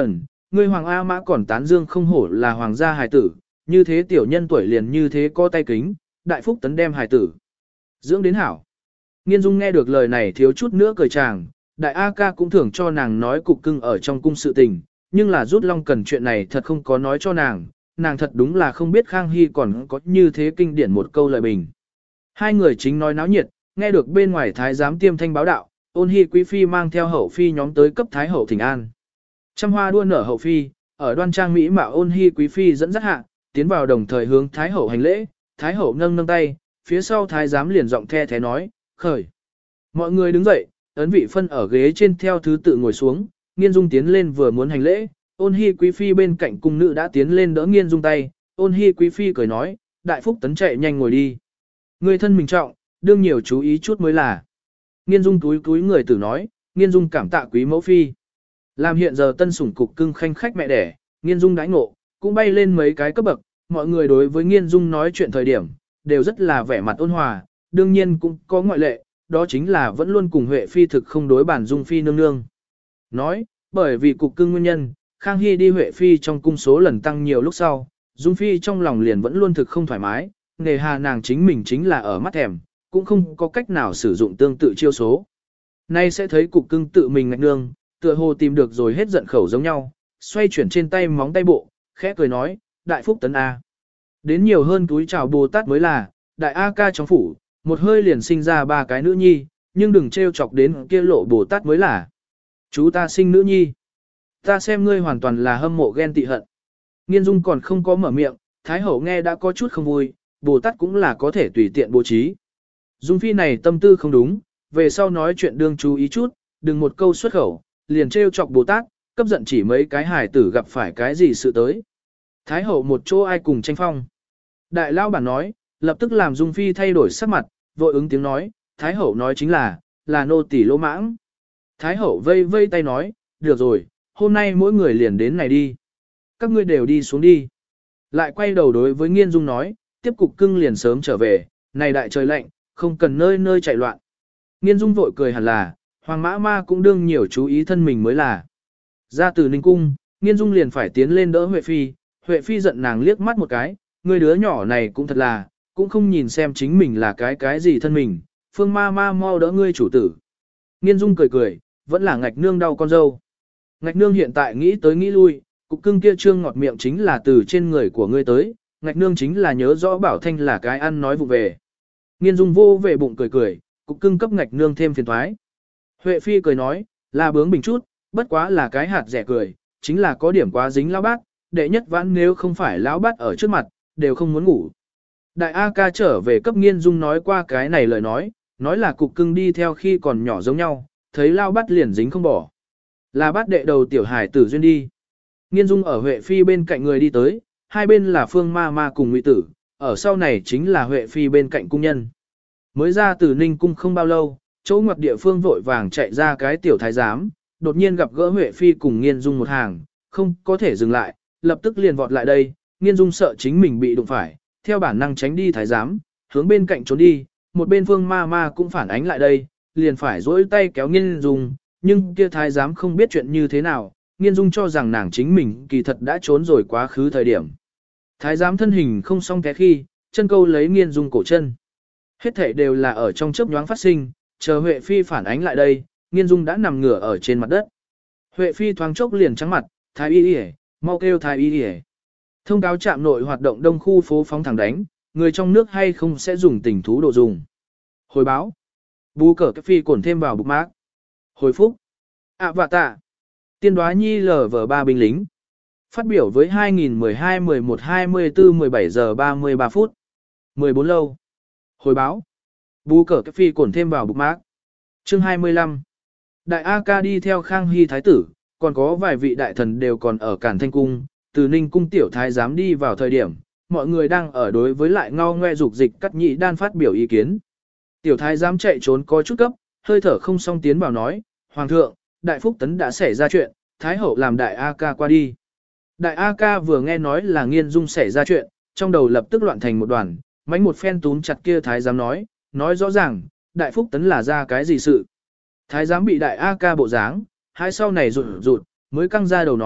ngươi Hoàng A Mã còn tán dương không hổ là hoàng gia hài tử, như thế tiểu nhân tuổi liền như thế có tay kính, đại phúc tấn đem hài tử. Dưỡng đến hảo. Nghiên Dung nghe được lời này thiếu chút nữa cười chàng, đại A ca cũng thường cho nàng nói cục cưng ở trong cung sự tình, nhưng là rút long cần chuyện này thật không có nói cho nàng, nàng thật đúng là không biết Khang Hy còn có như thế kinh điển một câu lời bình. Hai người chính nói náo nhiệt, nghe được bên ngoài thái giám tiêm thanh báo đạo, Ôn Hi quý phi mang theo hậu phi nhóm tới cấp thái hậu thỉnh an. Trăm hoa đua nở hậu phi, ở đoan trang mỹ mạo Ôn Hi quý phi dẫn dắt hạ, tiến vào đồng thời hướng thái hậu hành lễ, thái hậu nâng nâng tay, phía sau thái giám liền giọng the thế nói, khởi. Mọi người đứng dậy, ấn vị phân ở ghế trên theo thứ tự ngồi xuống, Nghiên Dung tiến lên vừa muốn hành lễ, Ôn Hi quý phi bên cạnh cung nữ đã tiến lên đỡ Nghiên Dung tay, Ôn Hi quý phi cười nói, đại phúc tấn chạy nhanh ngồi đi. Người thân mình trọng, đương nhiều chú ý chút mới là. Nghiên Dung túi túi người tử nói, Nghiên Dung cảm tạ quý mẫu phi. Làm hiện giờ tân sủng cục cưng khanh khách mẹ đẻ, Nghiên Dung đãi ngộ, cũng bay lên mấy cái cấp bậc, mọi người đối với Nghiên Dung nói chuyện thời điểm, đều rất là vẻ mặt ôn hòa, đương nhiên cũng có ngoại lệ, đó chính là vẫn luôn cùng Huệ phi thực không đối bản Dung phi nương nương. Nói, bởi vì cục cưng nguyên nhân, Khang Hy đi Huệ phi trong cung số lần tăng nhiều lúc sau, Dung phi trong lòng liền vẫn luôn thực không thoải mái, nề hà nàng chính mình chính là ở mắt thèm, cũng không có cách nào sử dụng tương tự chiêu số. Nay sẽ thấy cục cưng tự mình ngạch nương, tựa hồ tìm được rồi hết giận khẩu giống nhau, xoay chuyển trên tay móng tay bộ, khẽ cười nói, đại phúc tấn A. Đến nhiều hơn túi chào Bồ Tát mới là, đại A ca trong phủ, một hơi liền sinh ra ba cái nữ nhi, nhưng đừng trêu chọc đến kia lộ Bồ Tát mới là. Chú ta sinh nữ nhi. Ta xem ngươi hoàn toàn là hâm mộ ghen tị hận. Nghiên Dung còn không có mở miệng, Thái Hậu nghe đã có chút không vui, Bồ Tát cũng là có thể tùy tiện bố trí. Dung phi này tâm tư không đúng, về sau nói chuyện đương chú ý chút, đừng một câu xuất khẩu, liền trêu chọc Bồ Tát, cấp giận chỉ mấy cái hài tử gặp phải cái gì sự tới. Thái hậu một chỗ ai cùng tranh phong. Đại lao bản nói, lập tức làm Dung phi thay đổi sắc mặt, vội ứng tiếng nói, Thái hậu nói chính là, là nô tỳ lỗ mãng. Thái hậu vây vây tay nói, được rồi, hôm nay mỗi người liền đến này đi. Các ngươi đều đi xuống đi. Lại quay đầu đối với Nghiên Dung nói, tiếp cục cưng liền sớm trở về, này đại trời lạnh, không cần nơi nơi chạy loạn. Nghiên Dung vội cười hẳn là, Hoàng Mã Ma cũng đương nhiều chú ý thân mình mới là. Ra từ Ninh Cung, Nghiên Dung liền phải tiến lên đỡ Huệ Phi, Huệ Phi giận nàng liếc mắt một cái, người đứa nhỏ này cũng thật là, cũng không nhìn xem chính mình là cái cái gì thân mình, Phương Ma Ma mau đỡ ngươi chủ tử. Nghiên Dung cười cười, vẫn là ngạch nương đau con dâu. Ngạch nương hiện tại nghĩ tới nghĩ lui, cục cưng kia trương ngọt miệng chính là từ trên người của ngươi tới, ngạch nương chính là nhớ rõ Bảo Thanh là cái ăn nói vụ về. Nghiên Dung vô về bụng cười cười, cục cưng cấp ngạch nương thêm phiền thoái. Huệ Phi cười nói, là bướng bình chút, bất quá là cái hạt rẻ cười, chính là có điểm quá dính lão bát, đệ nhất vãn nếu không phải lão bát ở trước mặt, đều không muốn ngủ. Đại A ca trở về cấp Nghiên Dung nói qua cái này lời nói, nói là cục cưng đi theo khi còn nhỏ giống nhau, thấy lão bát liền dính không bỏ. Là bát đệ đầu tiểu hải tử duyên đi. Nghiên Dung ở Huệ Phi bên cạnh người đi tới, hai bên là Phương Ma Ma cùng Ngụy Tử, ở sau này chính là Huệ Phi bên cạnh cung nhân. Mới ra từ Ninh Cung không bao lâu, chỗ ngoặt địa phương vội vàng chạy ra cái tiểu thái giám, đột nhiên gặp gỡ Huệ Phi cùng Nghiên Dung một hàng, không có thể dừng lại, lập tức liền vọt lại đây, Nghiên Dung sợ chính mình bị đụng phải, theo bản năng tránh đi thái giám, hướng bên cạnh trốn đi, một bên Phương Ma Ma cũng phản ánh lại đây, liền phải dỗi tay kéo Nghiên Dung, nhưng kia thái giám không biết chuyện như thế nào, Nghiên Dung cho rằng nàng chính mình kỳ thật đã trốn rồi quá khứ thời điểm. Thái giám thân hình không xong té khi, chân câu lấy Nghiên Dung cổ chân. Hết thảy đều là ở trong chớp nhoáng phát sinh, chờ Huệ Phi phản ánh lại đây, Nghiên Dung đã nằm ngửa ở trên mặt đất. Huệ Phi thoáng chốc liền trắng mặt, thái y y, mau kêu thái y y. Thông cáo trạm nội hoạt động đông khu phố phóng thẳng đánh, người trong nước hay không sẽ dùng tình thú đồ dùng. Hồi báo. Bú cờ cái phi cổn thêm vào bục mác. Hồi phúc. ạ vạ tạ. Tiên đoá nhi lờ vờ ba binh lính. Phát biểu với hai nghìn mười hai mười một hai mươi tư mười bảy giờ ba mươi ba phút. mười bốn lâu. Hồi báo. Bú cờ cái phi cổn thêm vào bục mác. Chương hai mươi lăm. Đại A Ca đi theo Khang Hy Thái tử, còn có vài vị đại thần đều còn ở Cản Thanh Cung, từ Ninh Cung tiểu thái giám đi vào thời điểm, mọi người đang ở đối với lại ngao ngoe dục dịch cắt nhị đan phát biểu ý kiến. Tiểu thái giám chạy trốn có chút cấp, hơi thở không song tiến vào nói, Hoàng thượng, Đại Phúc Tấn đã xảy ra chuyện, Thái hậu làm Đại A Ca qua đi. Đại A Ca vừa nghe nói là Nghiên Dung xảy ra chuyện, trong đầu lập tức loạn thành một đoàn, mánh một phen túm chặt kia thái giám nói, nói rõ ràng, Đại Phúc Tấn là ra cái gì sự. Thái giám bị Đại A Ca bộ dáng, hai sau này rụt rụt, mới căng ra đầu nói,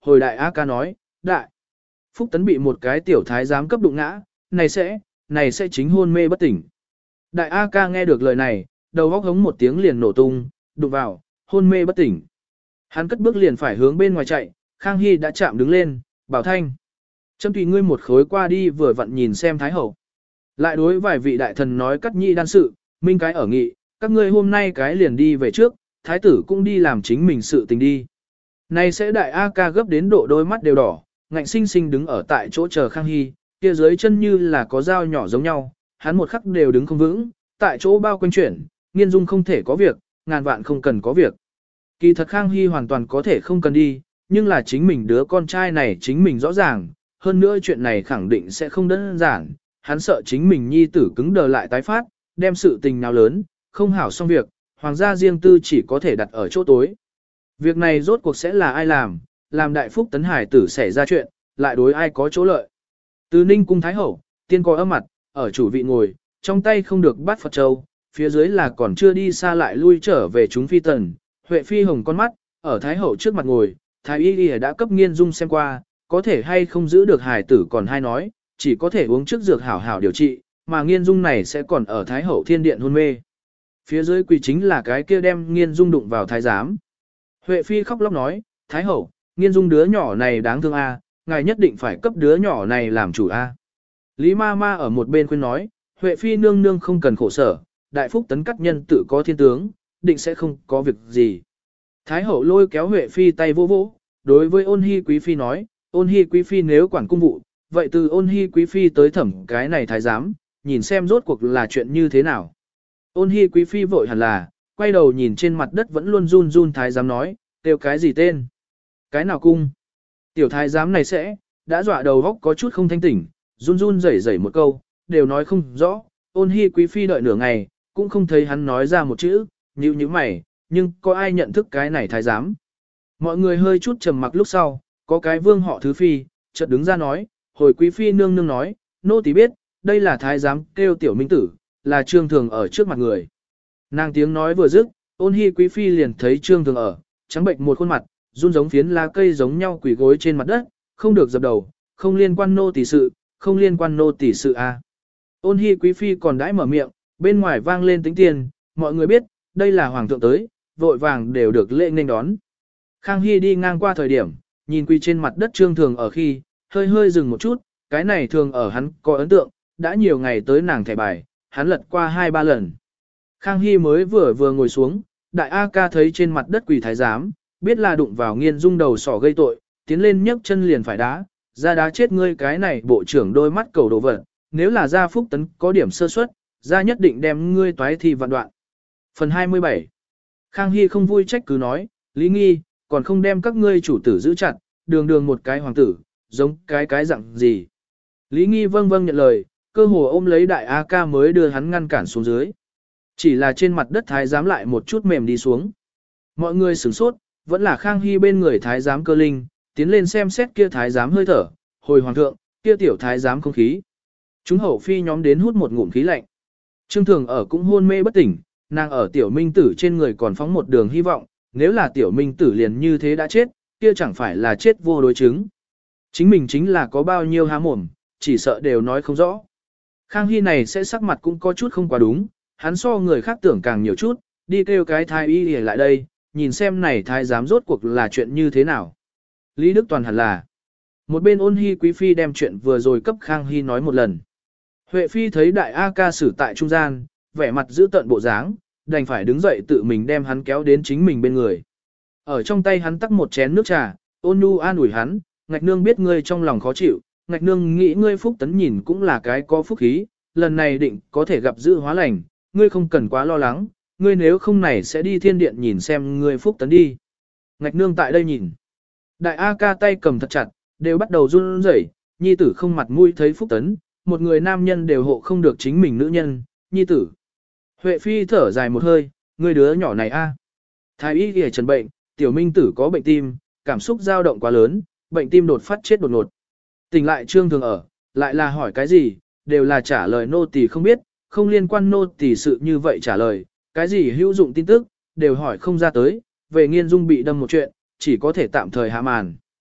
hồi đại A ca nói, đại. Phúc Tấn bị một cái tiểu thái giám cấp đụng ngã, này sẽ, này sẽ chính hôn mê bất tỉnh. Đại A ca nghe được lời này, đầu góc hống một tiếng liền nổ tung, đụng vào, hôn mê bất tỉnh. Hắn cất bước liền phải hướng bên ngoài chạy, Khang Hy đã chạm đứng lên, bảo thanh. Châm tùy ngươi một khối qua đi vừa vặn nhìn xem Thái Hậu. Lại đối vài vị đại thần nói cắt nhị đan sự, minh cái ở nghị, các ngươi hôm nay cái liền đi về trước, Thái tử cũng đi làm chính mình sự tình đi. Này sẽ đại A ca gấp đến độ đôi mắt đều đỏ, ngạnh sinh sinh đứng ở tại chỗ chờ Khang Hy, kia dưới chân như là có dao nhỏ giống nhau, hắn một khắc đều đứng không vững, tại chỗ bao quanh chuyển, Nghiên Dung không thể có việc, ngàn vạn không cần có việc. Kỳ thật Khang Hy hoàn toàn có thể không cần đi, nhưng là chính mình đứa con trai này chính mình rõ ràng, hơn nữa chuyện này khẳng định sẽ không đơn giản, hắn sợ chính mình nhi tử cứng đờ lại tái phát, đem sự tình nào lớn, không hảo xong việc, hoàng gia riêng tư chỉ có thể đặt ở chỗ tối. Việc này rốt cuộc sẽ là ai làm, làm đại phúc tấn hải tử xảy ra chuyện, lại đối ai có chỗ lợi. Từ Ninh cung Thái Hậu, tiên coi âm mặt, ở chủ vị ngồi, trong tay không được bắt Phật Châu, phía dưới là còn chưa đi xa lại lui trở về chúng phi tần, Huệ phi hồng con mắt, ở Thái Hậu trước mặt ngồi, Thái Y Y đã cấp Nghiên Dung xem qua, có thể hay không giữ được hài tử còn hay nói, chỉ có thể uống trước dược hảo hảo điều trị, mà Nghiên Dung này sẽ còn ở Thái Hậu thiên điện hôn mê. Phía dưới quỳ chính là cái kia đem Nghiên Dung đụng vào thái giám. Huệ phi khóc lóc nói, Thái Hậu, Nghiên Dung đứa nhỏ này đáng thương a, ngài nhất định phải cấp đứa nhỏ này làm chủ a. Lý ma ma ở một bên khuyên nói, Huệ phi nương nương không cần khổ sở, đại phúc tấn cắt nhân tự có thiên tướng, định sẽ không có việc gì. Thái Hậu lôi kéo Huệ phi tay vô vỗ, đối với Ôn Hi quý phi nói, Ôn Hi quý phi nếu quản cung vụ, vậy từ Ôn Hi quý phi tới thẩm cái này thái giám, nhìn xem rốt cuộc là chuyện như thế nào. Ôn Hi quý phi vội hẳn là, quay đầu nhìn trên mặt đất vẫn luôn run run thái giám nói, kêu cái gì tên? Cái nào cung? Tiểu thái giám này sẽ, đã dọa đầu góc có chút không thanh tỉnh, run run rẩy rẩy một câu, đều nói không rõ, Ôn Hi quý phi đợi nửa ngày, cũng không thấy hắn nói ra một chữ, nhíu nhíu mày, nhưng có ai nhận thức cái này thái giám? Mọi người hơi chút trầm mặc lúc sau, có cái vương họ thứ phi, chợt đứng ra nói, hồi quý phi nương nương nói, nô tỳ biết, đây là thái giám kêu tiểu minh tử, là trương thường ở trước mặt người. Nàng tiếng nói vừa dứt, Ôn Hi quý phi liền thấy trương thường ở, trắng bệnh một khuôn mặt, run giống phiến lá cây giống nhau quỳ gối trên mặt đất, không được dập đầu, không liên quan nô tỳ sự, không liên quan nô tỳ sự a. Ôn Hi quý phi còn đãi mở miệng, bên ngoài vang lên tiếng tiền, mọi người biết, đây là hoàng thượng tới, vội vàng đều được lễ nghênh đón. Khang Hy đi ngang qua thời điểm, nhìn quỳ trên mặt đất trương thường ở khi, hơi hơi dừng một chút, cái này thường ở hắn có ấn tượng, đã nhiều ngày tới nàng thẻ bài, hắn lật qua hai ba lần. Khang Hy mới vừa vừa ngồi xuống, đại A ca thấy trên mặt đất quỳ thái giám, biết là đụng vào Nghiên Dung đầu sỏ gây tội, tiến lên nhấc chân liền phải đá, ra đá chết ngươi cái này bộ trưởng đôi mắt cầu đồ vật, nếu là gia phúc tấn có điểm sơ suất, gia nhất định đem ngươi toái thi vạn đoạn. Phần hai mươi bảy. Khang Hy không vui trách cứ nói, Lý Nghi, còn không đem các ngươi chủ tử giữ chặt, đường đường một cái hoàng tử, giống cái cái dạng gì. Lý Nghi vâng vâng nhận lời, cơ hồ ôm lấy đại A ca mới đưa hắn ngăn cản xuống dưới. Chỉ là trên mặt đất thái giám lại một chút mềm đi xuống. Mọi người sửng sốt, vẫn là Khang Hy bên người thái giám Cơ Linh, tiến lên xem xét kia thái giám hơi thở, hồi hoàng thượng, kia tiểu thái giám không khí. Chúng hậu phi nhóm đến hút một ngụm khí lạnh. Trương Thường ở cũng hôn mê bất tỉnh, nàng ở tiểu minh tử trên người còn phóng một đường hy vọng, nếu là tiểu minh tử liền như thế đã chết, kia chẳng phải là chết vô đối chứng. Chính mình chính là có bao nhiêu há mồm, chỉ sợ đều nói không rõ. Khang Hy này sẽ sắc mặt cũng có chút không quá đúng, hắn so người khác tưởng càng nhiều chút, đi kêu cái thái y để lại đây, nhìn xem này thái giám rốt cuộc là chuyện như thế nào. Lý Đức Toàn hẳn là. Một bên Ôn Hi quý phi đem chuyện vừa rồi cấp Khang Hy nói một lần. Huệ phi thấy đại A ca xử tại trung gian, vẻ mặt giữ tận bộ dáng, đành phải đứng dậy tự mình đem hắn kéo đến chính mình bên người. Ở trong tay hắn tắc một chén nước trà, ôn nhu an ủi hắn, ngạch nương biết ngươi trong lòng khó chịu, ngạch nương nghĩ ngươi phúc tấn nhìn cũng là cái có phúc khí, lần này định có thể gặp dự hóa lành, ngươi không cần quá lo lắng, ngươi nếu không này sẽ đi thiên điện nhìn xem ngươi phúc tấn đi. Ngạch nương tại đây nhìn. Đại A ca tay cầm thật chặt, đều bắt đầu run rẩy, nhi tử không mặt mũi thấy phúc tấn, một người nam nhân đều hộ không được chính mình nữ nhân, nhi tử. Huệ phi thở dài một hơi, ngươi đứa nhỏ này a. Thái y kìa trần bệnh, tiểu minh tử có bệnh tim, cảm xúc dao động quá lớn, bệnh tim đột phát chết đột ngột. Tỉnh lại Trương Thường ở, lại là hỏi cái gì, đều là trả lời nô tỳ không biết, không liên quan nô tỳ sự như vậy trả lời, cái gì hữu dụng tin tức, đều hỏi không ra tới, về Nghiên Dung bị đâm một chuyện, chỉ có thể tạm thời hạ màn.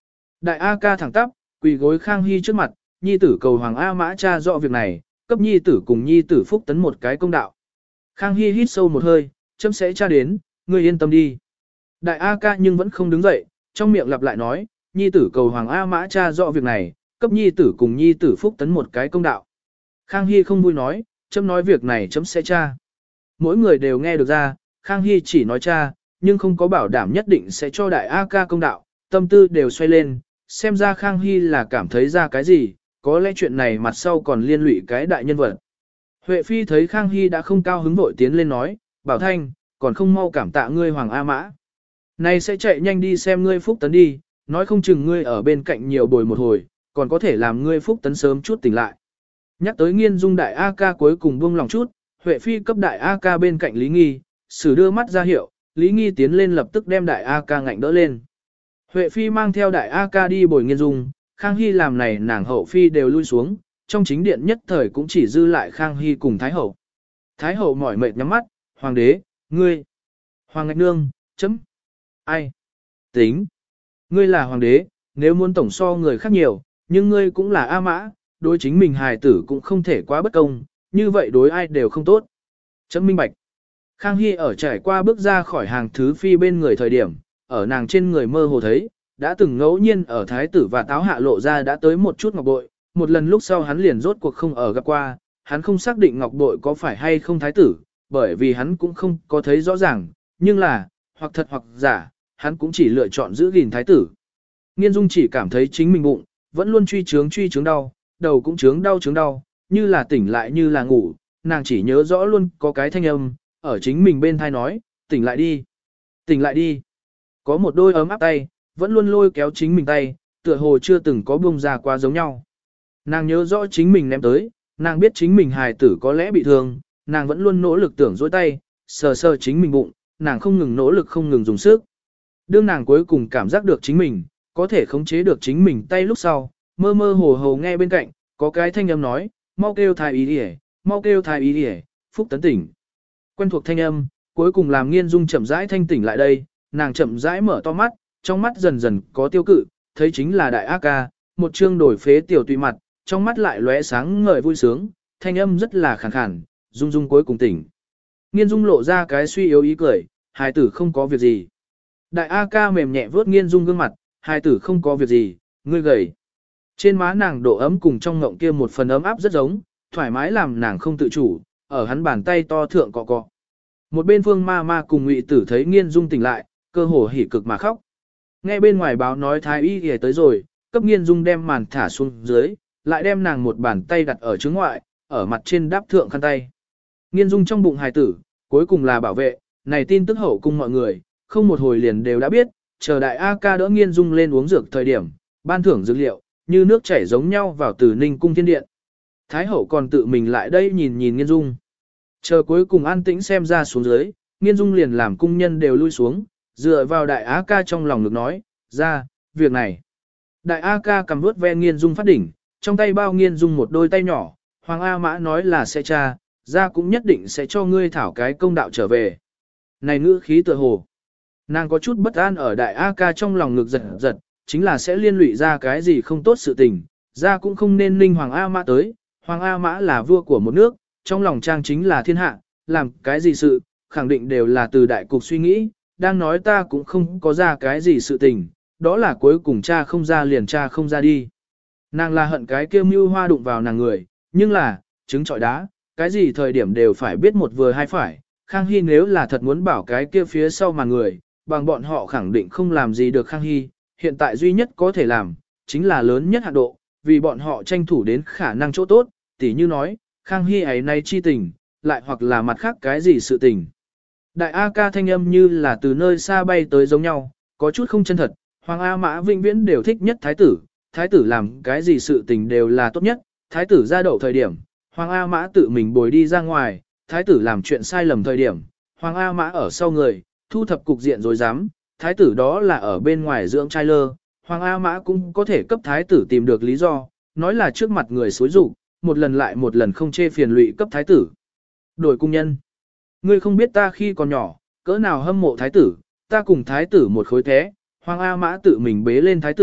Đại A ca thẳng tắp, quỳ gối Khang Hy trước mặt, nhi tử cầu Hoàng A Mã cha rõ việc này, cấp nhi tử cùng nhi tử phúc tấn một cái công đạo. Khang Hy hít sâu một hơi, chấm sẽ tra đến, ngươi yên tâm đi. Đại A ca nhưng vẫn không đứng dậy, trong miệng lặp lại nói, nhi tử cầu Hoàng A Mã cha rõ việc này, cấp nhi tử cùng nhi tử phúc tấn một cái công đạo. Khang Hy không vui nói, chấm nói việc này chấm sẽ tra. Mỗi người đều nghe được ra, Khang Hy chỉ nói cha, nhưng không có bảo đảm nhất định sẽ cho đại A ca công đạo, tâm tư đều xoay lên, xem ra Khang Hy là cảm thấy ra cái gì, có lẽ chuyện này mặt sau còn liên lụy cái đại nhân vật. Huệ Phi thấy Khang Hy đã không cao hứng vội tiến lên nói, Bảo Thanh, còn không mau cảm tạ ngươi Hoàng A Mã. Này sẽ chạy nhanh đi xem ngươi phúc tấn đi, nói không chừng ngươi ở bên cạnh nhiều bồi một hồi, còn có thể làm ngươi phúc tấn sớm chút tỉnh lại. Nhắc tới Nghiên Dung đại A ca cuối cùng buông lòng chút, Huệ Phi cấp đại A ca bên cạnh Lý Nghi, sử đưa mắt ra hiệu, Lý Nghi tiến lên lập tức đem đại A ca ngạnh đỡ lên. Huệ Phi mang theo đại A ca đi bồi Nghiên Dung, Khang Hy làm này nàng hậu Phi đều lui xuống, trong chính điện nhất thời cũng chỉ dư lại Khang Hy cùng Thái Hậu. Thái Hậu mỏi mệt nhắm mắt, Hoàng đế, ngươi, Hoàng Ngạch Nương, chấm, ai, tính, ngươi là Hoàng đế, nếu muốn tổng so người khác nhiều, nhưng ngươi cũng là A Mã, đối chính mình hài tử cũng không thể quá bất công, như vậy đối ai đều không tốt. Chấm minh bạch. Khang Hy ở trải qua bước ra khỏi hàng thứ Phi bên người thời điểm, ở nàng trên người mơ hồ thấy, đã từng ngẫu nhiên ở thái tử và táo hạ lộ ra đã tới một chút ngọc bội, một lần lúc sau hắn liền rốt cuộc không ở gặp qua, hắn không xác định ngọc bội có phải hay không thái tử, bởi vì hắn cũng không có thấy rõ ràng, nhưng là, hoặc thật hoặc giả, hắn cũng chỉ lựa chọn giữ gìn thái tử. Nghiên Dung chỉ cảm thấy chính mình bụng, vẫn luôn truy trướng truy trướng đau, đầu cũng trướng đau trướng đau, như là tỉnh lại như là ngủ, nàng chỉ nhớ rõ luôn có cái thanh âm, ở chính mình bên thai nói, tỉnh lại đi, tỉnh lại đi. Có một đôi ấm áp tay, vẫn luôn lôi kéo chính mình tay, tựa hồ chưa từng có buông ra qua giống nhau. Nàng nhớ rõ chính mình ném tới, nàng biết chính mình hài tử có lẽ bị thương, nàng vẫn luôn nỗ lực tưởng dối tay, sờ sờ chính mình bụng, nàng không ngừng nỗ lực không ngừng dùng sức. Đương nàng cuối cùng cảm giác được chính mình, có thể khống chế được chính mình tay lúc sau, mơ mơ hồ hồ nghe bên cạnh, có cái thanh âm nói, mau kêu thái ý đi mau kêu thái ý đi phúc tấn tỉnh. Quen thuộc thanh âm, cuối cùng làm Nghiên Dung chậm rãi thanh tỉnh lại đây, nàng chậm rãi mở to mắt, trong mắt dần dần có tiêu cự, thấy chính là đại A ca, một trương đổi phế tiểu tùy mặt, trong mắt lại lóe sáng ngời vui sướng, thanh âm rất là khàn khàn, Dung Dung cuối cùng tỉnh. Nghiên Dung lộ ra cái suy yếu ý cười, hài tử không có việc gì. Đại A ca mềm nhẹ vớt Nghiên Dung gương mặt, hài tử không có việc gì, ngươi gầy. Trên má nàng độ ấm cùng trong ngộng kia một phần ấm áp rất giống, thoải mái làm nàng không tự chủ, ở hắn bàn tay to thượng cọ cọ. Một bên Phương Ma Ma cùng Ngụy Tử thấy Nghiên Dung tỉnh lại, cơ hồ hỉ cực mà khóc. Nghe bên ngoài báo nói thái y y tới rồi, cấp Nghiên Dung đem màn thả xuống dưới, lại đem nàng một bàn tay đặt ở trứng ngoại, ở mặt trên đáp thượng khăn tay. Nghiên Dung trong bụng hài tử, cuối cùng là bảo vệ, này tin tức hậu cung mọi người, không một hồi liền đều đã biết, chờ đại A ca đỡ Nghiên Dung lên uống dược thời điểm, ban thưởng dược liệu, như nước chảy giống nhau vào từ Ninh cung thiên điện. Thái hậu còn tự mình lại đây nhìn nhìn Nghiên Dung. Chờ cuối cùng an tĩnh xem ra xuống dưới, Nghiên Dung liền làm cung nhân đều lui xuống, dựa vào đại A ca trong lòng được nói, ra, việc này. Đại A ca cầm vuốt ve Nghiên Dung phát đỉnh, trong tay bao Nghiên Dung một đôi tay nhỏ, Hoàng A Mã nói là sẽ tra, ra cũng nhất định sẽ cho ngươi thảo cái công đạo trở về. Này ngữ khí tựa hồ. Nàng có chút bất an ở đại A ca trong lòng ngực giật giật, chính là sẽ liên lụy ra cái gì không tốt sự tình, ra cũng không nên ninh Hoàng A Mã tới, Hoàng A Mã là vua của một nước, trong lòng trang chính là thiên hạ, làm cái gì sự, khẳng định đều là từ đại cục suy nghĩ, đang nói ta cũng không có ra cái gì sự tình, đó là cuối cùng cha không ra liền cha không ra đi. Nàng là hận cái kêu mưu hoa đụng vào nàng người, nhưng là, trứng trọi đá, cái gì thời điểm đều phải biết một vừa hai phải, Khang Hy nếu là thật muốn bảo cái kia phía sau mà người, bằng bọn họ khẳng định không làm gì được Khang Hy, hiện tại duy nhất có thể làm, chính là lớn nhất hạn độ, vì bọn họ tranh thủ đến khả năng chỗ tốt, tỉ như nói, Khang Hy ấy nay chi tình, lại hoặc là mặt khác cái gì sự tình. Đại A ca thanh âm như là từ nơi xa bay tới giống nhau, có chút không chân thật, Hoàng A Mã vĩnh viễn đều thích nhất thái tử, thái tử làm cái gì sự tình đều là tốt nhất, thái tử ra đậu thời điểm, Hoàng A Mã tự mình bồi đi ra ngoài, thái tử làm chuyện sai lầm thời điểm, Hoàng A Mã ở sau người, thu thập cục diện rồi dám, thái tử đó là ở bên ngoài dưỡng trai lơ, Hoàng A Mã cũng có thể cấp thái tử tìm được lý do, nói là trước mặt người xối rủ, một lần lại một lần không chê phiền lụy cấp thái tử. Đổi cung nhân. Ngươi không biết ta khi còn nhỏ, cỡ nào hâm mộ thái tử, ta cùng thái tử một khối thế, Hoàng A Mã tự mình bế lên thái tử,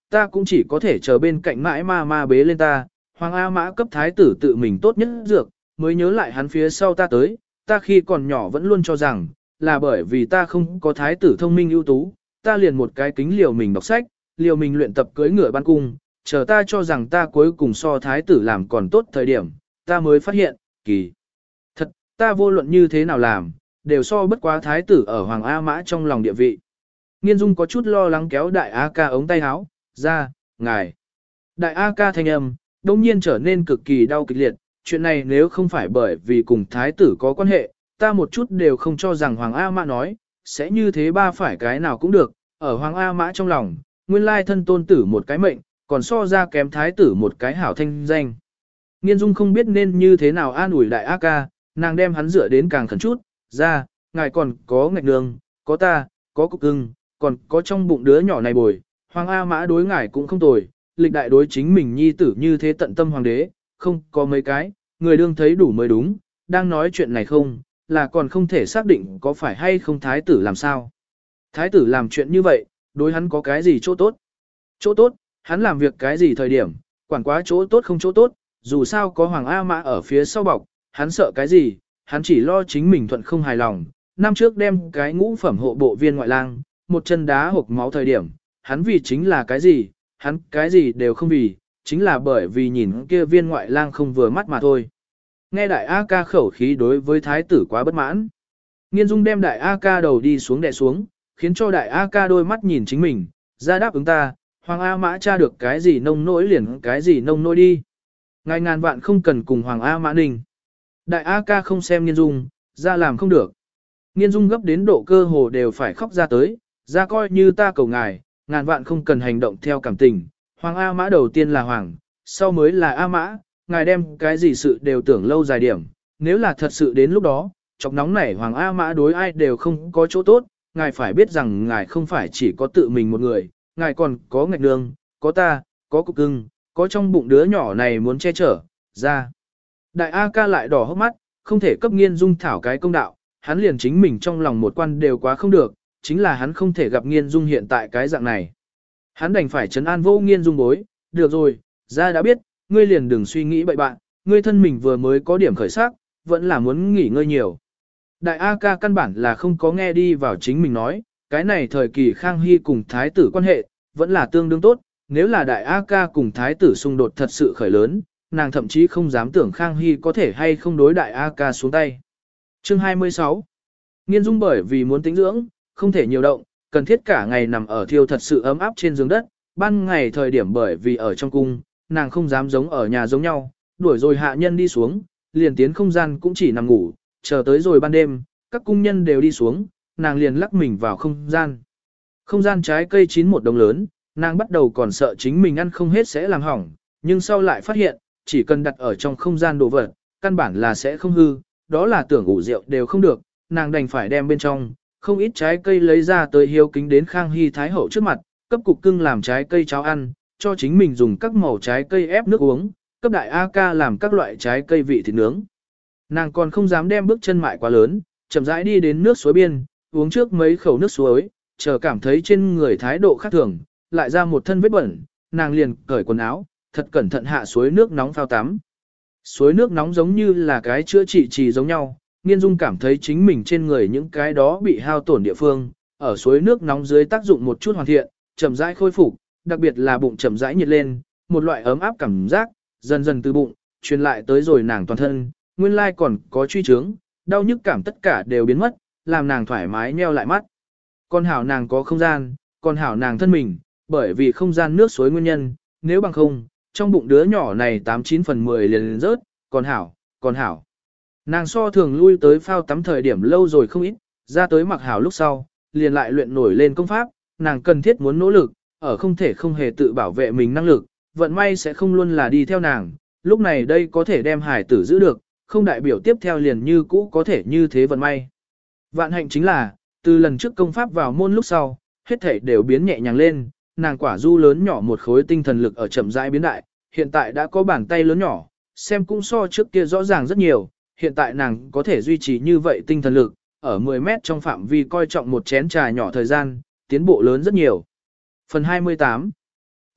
ta cũng chỉ có thể chờ bên cạnh mãi ma ma bế lên ta, Hoàng A Mã cấp thái tử tự mình tốt nhất dược, mới nhớ lại hắn phía sau ta tới, ta khi còn nhỏ vẫn luôn cho rằng, là bởi vì ta không có thái tử thông minh ưu tú, ta liền một cái kính liều mình đọc sách, liều mình luyện tập cưỡi ngựa ban cung, chờ ta cho rằng ta cuối cùng so thái tử làm còn tốt thời điểm, ta mới phát hiện, kỳ. Thật, ta vô luận như thế nào làm, đều so bất quá thái tử ở Hoàng A Mã trong lòng địa vị. Nghiên Dung có chút lo lắng kéo đại A ca ống tay áo, ra, ngài. Đại A ca thanh âm, đông nhiên trở nên cực kỳ đau kịch liệt, chuyện này nếu không phải bởi vì cùng thái tử có quan hệ, ta một chút đều không cho rằng Hoàng A Mã nói, sẽ như thế ba phải cái nào cũng được, ở Hoàng A Mã trong lòng, nguyên lai thân tôn tử một cái mệnh, còn so ra kém thái tử một cái hảo thanh danh. Nghiên Dung không biết nên như thế nào an ủi đại A ca, nàng đem hắn dựa đến càng khẩn chút, ra, ngài còn có ngạch đường, có ta, có cục cưng, còn có trong bụng đứa nhỏ này bồi, Hoàng A Mã đối ngài cũng không tồi, lịch đại đối chính mình nhi tử như thế tận tâm hoàng đế, không có mấy cái, người đương thấy đủ mới đúng, đang nói chuyện này không, là còn không thể xác định có phải hay không thái tử làm sao. Thái tử làm chuyện như vậy, đối hắn có cái gì chỗ tốt? Chỗ tốt, hắn làm việc cái gì thời điểm, quản quá chỗ tốt không chỗ tốt, dù sao có Hoàng A Mã ở phía sau bọc, hắn sợ cái gì, hắn chỉ lo chính mình thuận không hài lòng. Năm trước đem cái ngũ phẩm hộ bộ viên ngoại lang, một chân đá hộc máu thời điểm, hắn vì chính là cái gì, hắn cái gì đều không vì, chính là bởi vì nhìn kia viên ngoại lang không vừa mắt mà thôi. Nghe đại A ca khẩu khí đối với thái tử quá bất mãn. Nghiên Dung đem đại A ca đầu đi xuống đè xuống, khiến cho đại A ca đôi mắt nhìn chính mình, ra đáp ứng ta, Hoàng A Mã tra được cái gì nông nỗi liền cái gì nông nỗi đi. Ngài ngàn vạn không cần cùng Hoàng A Mã ninh. Đại A ca không xem Nghiên Dung, ra làm không được. Nghiên Dung gấp đến độ cơ hồ đều phải khóc ra tới, ra coi như ta cầu ngài, ngàn vạn không cần hành động theo cảm tình. Hoàng A Mã đầu tiên là Hoàng, sau mới là A Mã, ngài đem cái gì sự đều tưởng lâu dài điểm. Nếu là thật sự đến lúc đó, chọc nóng nảy Hoàng A Mã đối ai đều không có chỗ tốt, ngài phải biết rằng ngài không phải chỉ có tự mình một người, ngài còn có ngạch nương, có ta, có cục cưng, có trong bụng đứa nhỏ này muốn che chở, ra. Đại A ca lại đỏ hốc mắt, không thể cấp Nghiên Dung thảo cái công đạo, hắn liền chính mình trong lòng một quan đều quá không được, chính là hắn không thể gặp Nghiên Dung hiện tại cái dạng này. Hắn đành phải trấn an vô Nghiên Dung bối, được rồi, ra đã biết, ngươi liền đừng suy nghĩ bậy bạn, ngươi thân mình vừa mới có điểm khởi sắc, vẫn là muốn nghỉ ngơi nhiều. Đại A ca căn bản là không có nghe đi vào chính mình nói, cái này thời kỳ Khang Hy cùng thái tử quan hệ, vẫn là tương đương tốt, nếu là đại A ca cùng thái tử xung đột thật sự khởi lớn, nàng thậm chí không dám tưởng Khang Hy có thể hay không đối đại A ca xuống tay. Chương hai mươi sáu. Nghiên Dung bởi vì muốn tĩnh dưỡng, không thể nhiều động, cần thiết cả ngày nằm ở thiêu thật sự ấm áp trên giường đất, ban ngày thời điểm bởi vì ở trong cung, nàng không dám giống ở nhà giống nhau, đuổi rồi hạ nhân đi xuống, liền tiến không gian cũng chỉ nằm ngủ, chờ tới rồi ban đêm, các cung nhân đều đi xuống, nàng liền lắc mình vào không gian. Không gian trái cây chín một đống lớn, nàng bắt đầu còn sợ chính mình ăn không hết sẽ làm hỏng, nhưng sau lại phát hiện, chỉ cần đặt ở trong không gian đồ vật, căn bản là sẽ không hư, đó là tưởng ủ rượu đều không được, nàng đành phải đem bên trong, không ít trái cây lấy ra tới hiếu kính đến Khang Hy Thái Hậu trước mặt, cấp cục cưng làm trái cây cháo ăn, cho chính mình dùng các màu trái cây ép nước uống, cấp đại A ca làm các loại trái cây vị thịt nướng. Nàng còn không dám đem bước chân mại quá lớn, chậm rãi đi đến nước suối biên, uống trước mấy khẩu nước suối, chờ cảm thấy trên người thái độ khác thường, lại ra một thân vết bẩn, nàng liền cởi quần áo, thật cẩn thận hạ suối nước nóng phao tắm. Suối nước nóng giống như là cái chữa trị trì giống nhau, Nghiên Dung cảm thấy chính mình trên người những cái đó bị hao tổn địa phương, ở suối nước nóng dưới tác dụng một chút hoàn thiện, chậm rãi khôi phục, đặc biệt là bụng chậm rãi nhiệt lên, một loại ấm áp cảm giác, dần dần từ bụng, truyền lại tới rồi nàng toàn thân, nguyên lai còn có truy trướng, đau nhức cảm tất cả đều biến mất, làm nàng thoải mái nheo lại mắt. Còn hảo nàng có không gian, còn hảo nàng thân mình, bởi vì không gian nước suối nguyên nhân, nếu bằng không, trong bụng đứa nhỏ này tám chín phần mười liền liền rớt, còn hảo, còn hảo. Nàng so thường lui tới phao tắm thời điểm lâu rồi không ít, ra tới mặc hảo lúc sau, liền lại luyện nổi lên công pháp, nàng cần thiết muốn nỗ lực, ở không thể không hề tự bảo vệ mình năng lực, vận may sẽ không luôn là đi theo nàng, lúc này đây có thể đem hải tử giữ được, không đại biểu tiếp theo liền như cũ có thể như thế vận may. Vạn hạnh chính là, từ lần trước công pháp vào môn lúc sau, hết thể đều biến nhẹ nhàng lên, nàng quả du lớn nhỏ một khối tinh thần lực ở chậm rãi biến đại, hiện tại đã có bàn tay lớn nhỏ, xem cũng so trước kia rõ ràng rất nhiều, hiện tại nàng có thể duy trì như vậy tinh thần lực, ở mười mét trong phạm vi coi trọng một chén trà nhỏ thời gian, tiến bộ lớn rất nhiều. Phần hai mươi tám.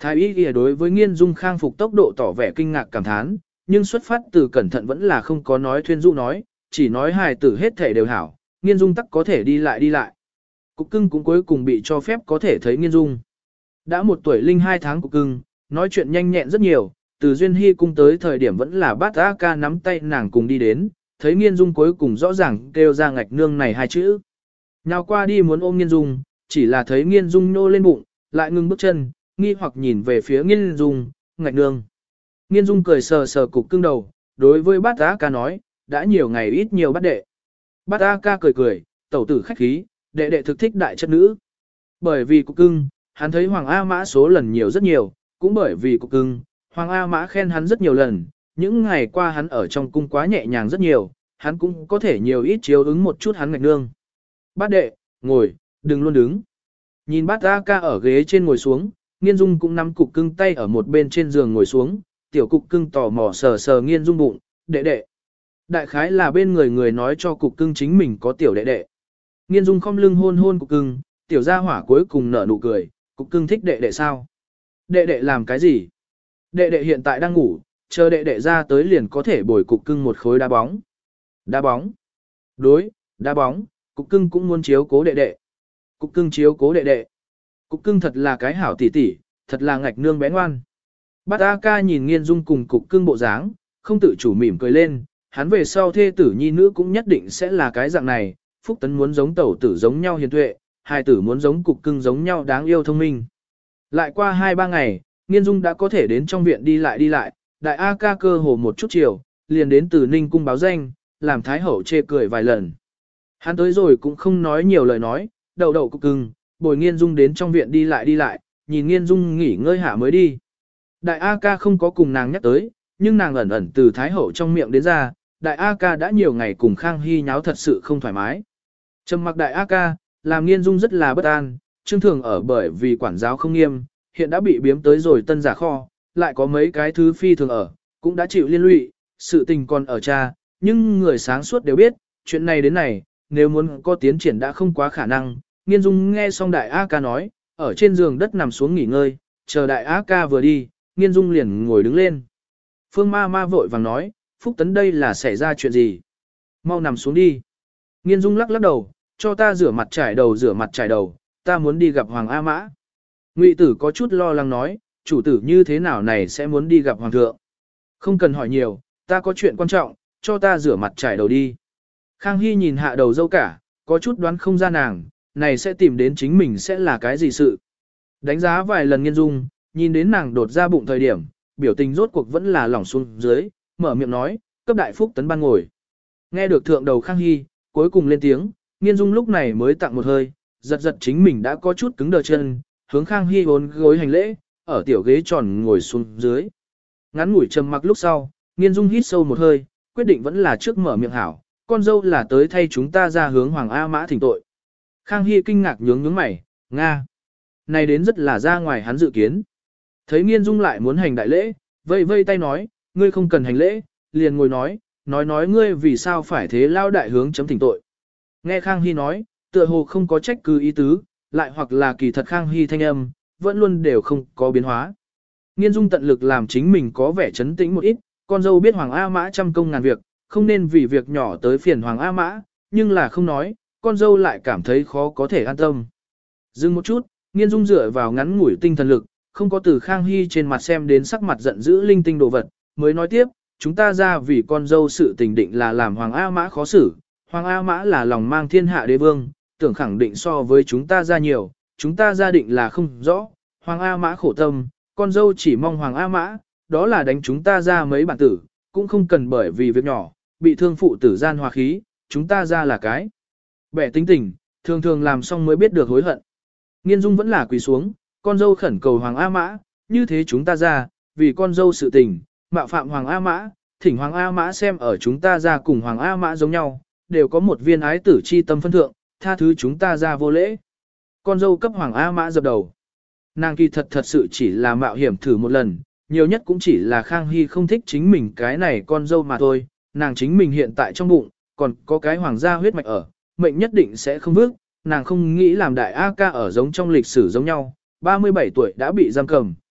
Thái y kia đối với Nghiên Dung khang phục tốc độ tỏ vẻ kinh ngạc cảm thán, nhưng xuất phát từ cẩn thận vẫn là không có nói thuyên dụ nói, chỉ nói hài tử hết thể đều hảo, Nghiên Dung tắc có thể đi lại đi lại. Cục cưng cũng cuối cùng bị cho phép có thể thấy Nghiên Dung. Đã một tuổi linh hai tháng cục cưng, nói chuyện nhanh nhẹn rất nhiều, từ Duyên Hy cung tới thời điểm vẫn là bát A ca nắm tay nàng cùng đi đến, thấy Nghiên Dung cuối cùng rõ ràng kêu ra ngạch nương này hai chữ. Nhào qua đi muốn ôm Nghiên Dung, chỉ là thấy Nghiên Dung nô lên bụng, lại ngừng bước chân, nghi hoặc nhìn về phía Nghiên Dung, ngạch nương. Nghiên Dung cười sờ sờ cục cưng đầu, đối với bát A ca nói, đã nhiều ngày ít nhiều bát đệ. Bát A ca cười cười, tẩu tử khách khí, đệ đệ thực thích đại chất nữ. Bởi vì cục cưng, hắn thấy Hoàng A Mã số lần nhiều rất nhiều, cũng bởi vì cục cưng, Hoàng A Mã khen hắn rất nhiều lần, những ngày qua hắn ở trong cung quá nhẹ nhàng rất nhiều, hắn cũng có thể nhiều ít chiếu ứng một chút hắn ngạch nương. Bát đệ, ngồi, đừng luôn đứng. Nhìn bát A ca ở ghế trên ngồi xuống, Nghiên Dung cũng nắm cục cưng tay ở một bên trên giường ngồi xuống, tiểu cục cưng tò mò sờ sờ Nghiên Dung bụng, đệ đệ. Đại khái là bên người người nói cho cục cưng chính mình có tiểu đệ đệ. Nghiên Dung không lưng hôn hôn cục cưng, tiểu gia hỏa cuối cùng nở nụ cười, cục cưng thích đệ đệ sao? Đệ đệ làm cái gì? Đệ đệ hiện tại đang ngủ, chờ đệ đệ ra tới liền có thể bồi cục cưng một khối đá bóng. Đá bóng? Đối, đá bóng, cục cưng cũng muốn chiếu cố đệ đệ. Cục cưng chiếu cố đệ đệ. Cục cưng thật là cái hảo tỉ tỉ, thật là ngạch nương bé ngoan. Bát A ca nhìn Nghiên Dung cùng cục cưng bộ dáng, không tự chủ mỉm cười lên, hắn về sau thê tử nhi nữ cũng nhất định sẽ là cái dạng này, Phúc Tấn muốn giống tẩu tử giống nhau hiền tuệ, hai tử muốn giống cục cưng giống nhau đáng yêu thông minh. Lại qua hai ba ngày, Nghiên Dung đã có thể đến trong viện đi lại đi lại, đại A ca cơ hồ một chút chiều, liền đến từ Ninh cung báo danh, làm Thái hậu chê cười vài lần. Hắn tới rồi cũng không nói nhiều lời nói, đầu đầu cục cưng, bồi Nghiên Dung đến trong viện đi lại đi lại, nhìn Nghiên Dung nghỉ ngơi hạ mới đi. Đại A ca không có cùng nàng nhắc tới, nhưng nàng ẩn ẩn từ Thái hậu trong miệng đến ra, đại A ca đã nhiều ngày cùng Khang Hy nháo thật sự không thoải mái. Trầm mặc đại A ca, làm Nghiên Dung rất là bất an, Trương Thường ở bởi vì quản giáo không nghiêm, hiện đã bị biếm tới rồi tân giả kho, lại có mấy cái thứ phi thường ở, cũng đã chịu liên lụy, sự tình còn ở cha, nhưng người sáng suốt đều biết, chuyện này đến này, nếu muốn có tiến triển đã không quá khả năng. Nghiên Dung nghe xong đại A ca nói, ở trên giường đất nằm xuống nghỉ ngơi, chờ đại A ca vừa đi, Nghiên Dung liền ngồi đứng lên. Phương ma ma vội vàng nói, Phúc Tấn đây là xảy ra chuyện gì? Mau nằm xuống đi. Nghiên Dung lắc lắc đầu, cho ta rửa mặt trải đầu rửa mặt trải đầu, ta muốn đi gặp Hoàng A Mã. Ngụy tử có chút lo lắng nói, chủ tử như thế nào này sẽ muốn đi gặp Hoàng thượng. Không cần hỏi nhiều, ta có chuyện quan trọng, cho ta rửa mặt trải đầu đi. Khang Hy nhìn hạ đầu dâu cả, có chút đoán không ra nàng, này sẽ tìm đến chính mình sẽ là cái gì sự. Đánh giá vài lần Nghiên Dung, nhìn đến nàng đột ra bụng thời điểm, biểu tình rốt cuộc vẫn là lỏng xuống dưới, mở miệng nói, cấp đại Phúc Tấn ban ngồi. Nghe được thượng đầu Khang Hy, cuối cùng lên tiếng, Nghiên Dung lúc này mới tặng một hơi, giật giật chính mình đã có chút cứng đờ chân, hướng Khang Hy vốn gối hành lễ, ở tiểu ghế tròn ngồi xuống dưới. Ngắn ngủi trầm mặc lúc sau, Nghiên Dung hít sâu một hơi, quyết định vẫn là trước mở miệng hảo, con dâu là tới thay chúng ta ra hướng Hoàng A Mã thỉnh tội. Khang Hy kinh ngạc nhướng nhướng mày, Nga. Này đến rất là ra ngoài hắn dự kiến. Thấy Nghiên Dung lại muốn hành đại lễ, vây vây tay nói, ngươi không cần hành lễ, liền ngồi nói, nói nói ngươi vì sao phải thế lao đại hướng chấm thỉnh tội. Nghe Khang Hy nói, tựa hồ không có trách cứ ý tứ, lại hoặc là kỳ thật Khang Hy thanh âm, vẫn luôn đều không có biến hóa. Nghiên Dung tận lực làm chính mình có vẻ trấn tĩnh một ít, con dâu biết Hoàng A Mã trăm công ngàn việc, không nên vì việc nhỏ tới phiền Hoàng A Mã, nhưng là không nói, con dâu lại cảm thấy khó có thể an tâm. Dừng một chút, Nghiên Dung dựa vào ngắn ngủi tinh thần lực, không có từ Khang Hy trên mặt xem đến sắc mặt giận dữ linh tinh đồ vật, mới nói tiếp, chúng ta ra vì con dâu sự tình định là làm Hoàng A Mã khó xử, Hoàng A Mã là lòng mang thiên hạ đế vương, tưởng khẳng định so với chúng ta ra nhiều, chúng ta gia định là không rõ, Hoàng A Mã khổ tâm, con dâu chỉ mong Hoàng A Mã, đó là đánh chúng ta ra mấy bản tử, cũng không cần bởi vì việc nhỏ, bị thương phụ tử gian hòa khí, chúng ta ra là cái. Bẻ tính tình, thường thường làm xong mới biết được hối hận. Nghiên Dung vẫn là quỳ xuống, con dâu khẩn cầu Hoàng A Mã, như thế chúng ta ra, vì con dâu sự tình, mạo phạm Hoàng A Mã, thỉnh Hoàng A Mã xem ở chúng ta ra cùng Hoàng A Mã giống nhau, đều có một viên ái tử chi tâm phân thượng, tha thứ chúng ta ra vô lễ. Con dâu cấp Hoàng A Mã dập đầu. Nàng kỳ thật thật sự chỉ là mạo hiểm thử một lần, nhiều nhất cũng chỉ là Khang Hy không thích chính mình cái này con dâu mà thôi, nàng chính mình hiện tại trong bụng, còn có cái hoàng gia huyết mạch ở, mệnh nhất định sẽ không vước, nàng không nghĩ làm đại A ca ở giống trong lịch sử giống nhau, ba mươi bảy tuổi đã bị giam cầm,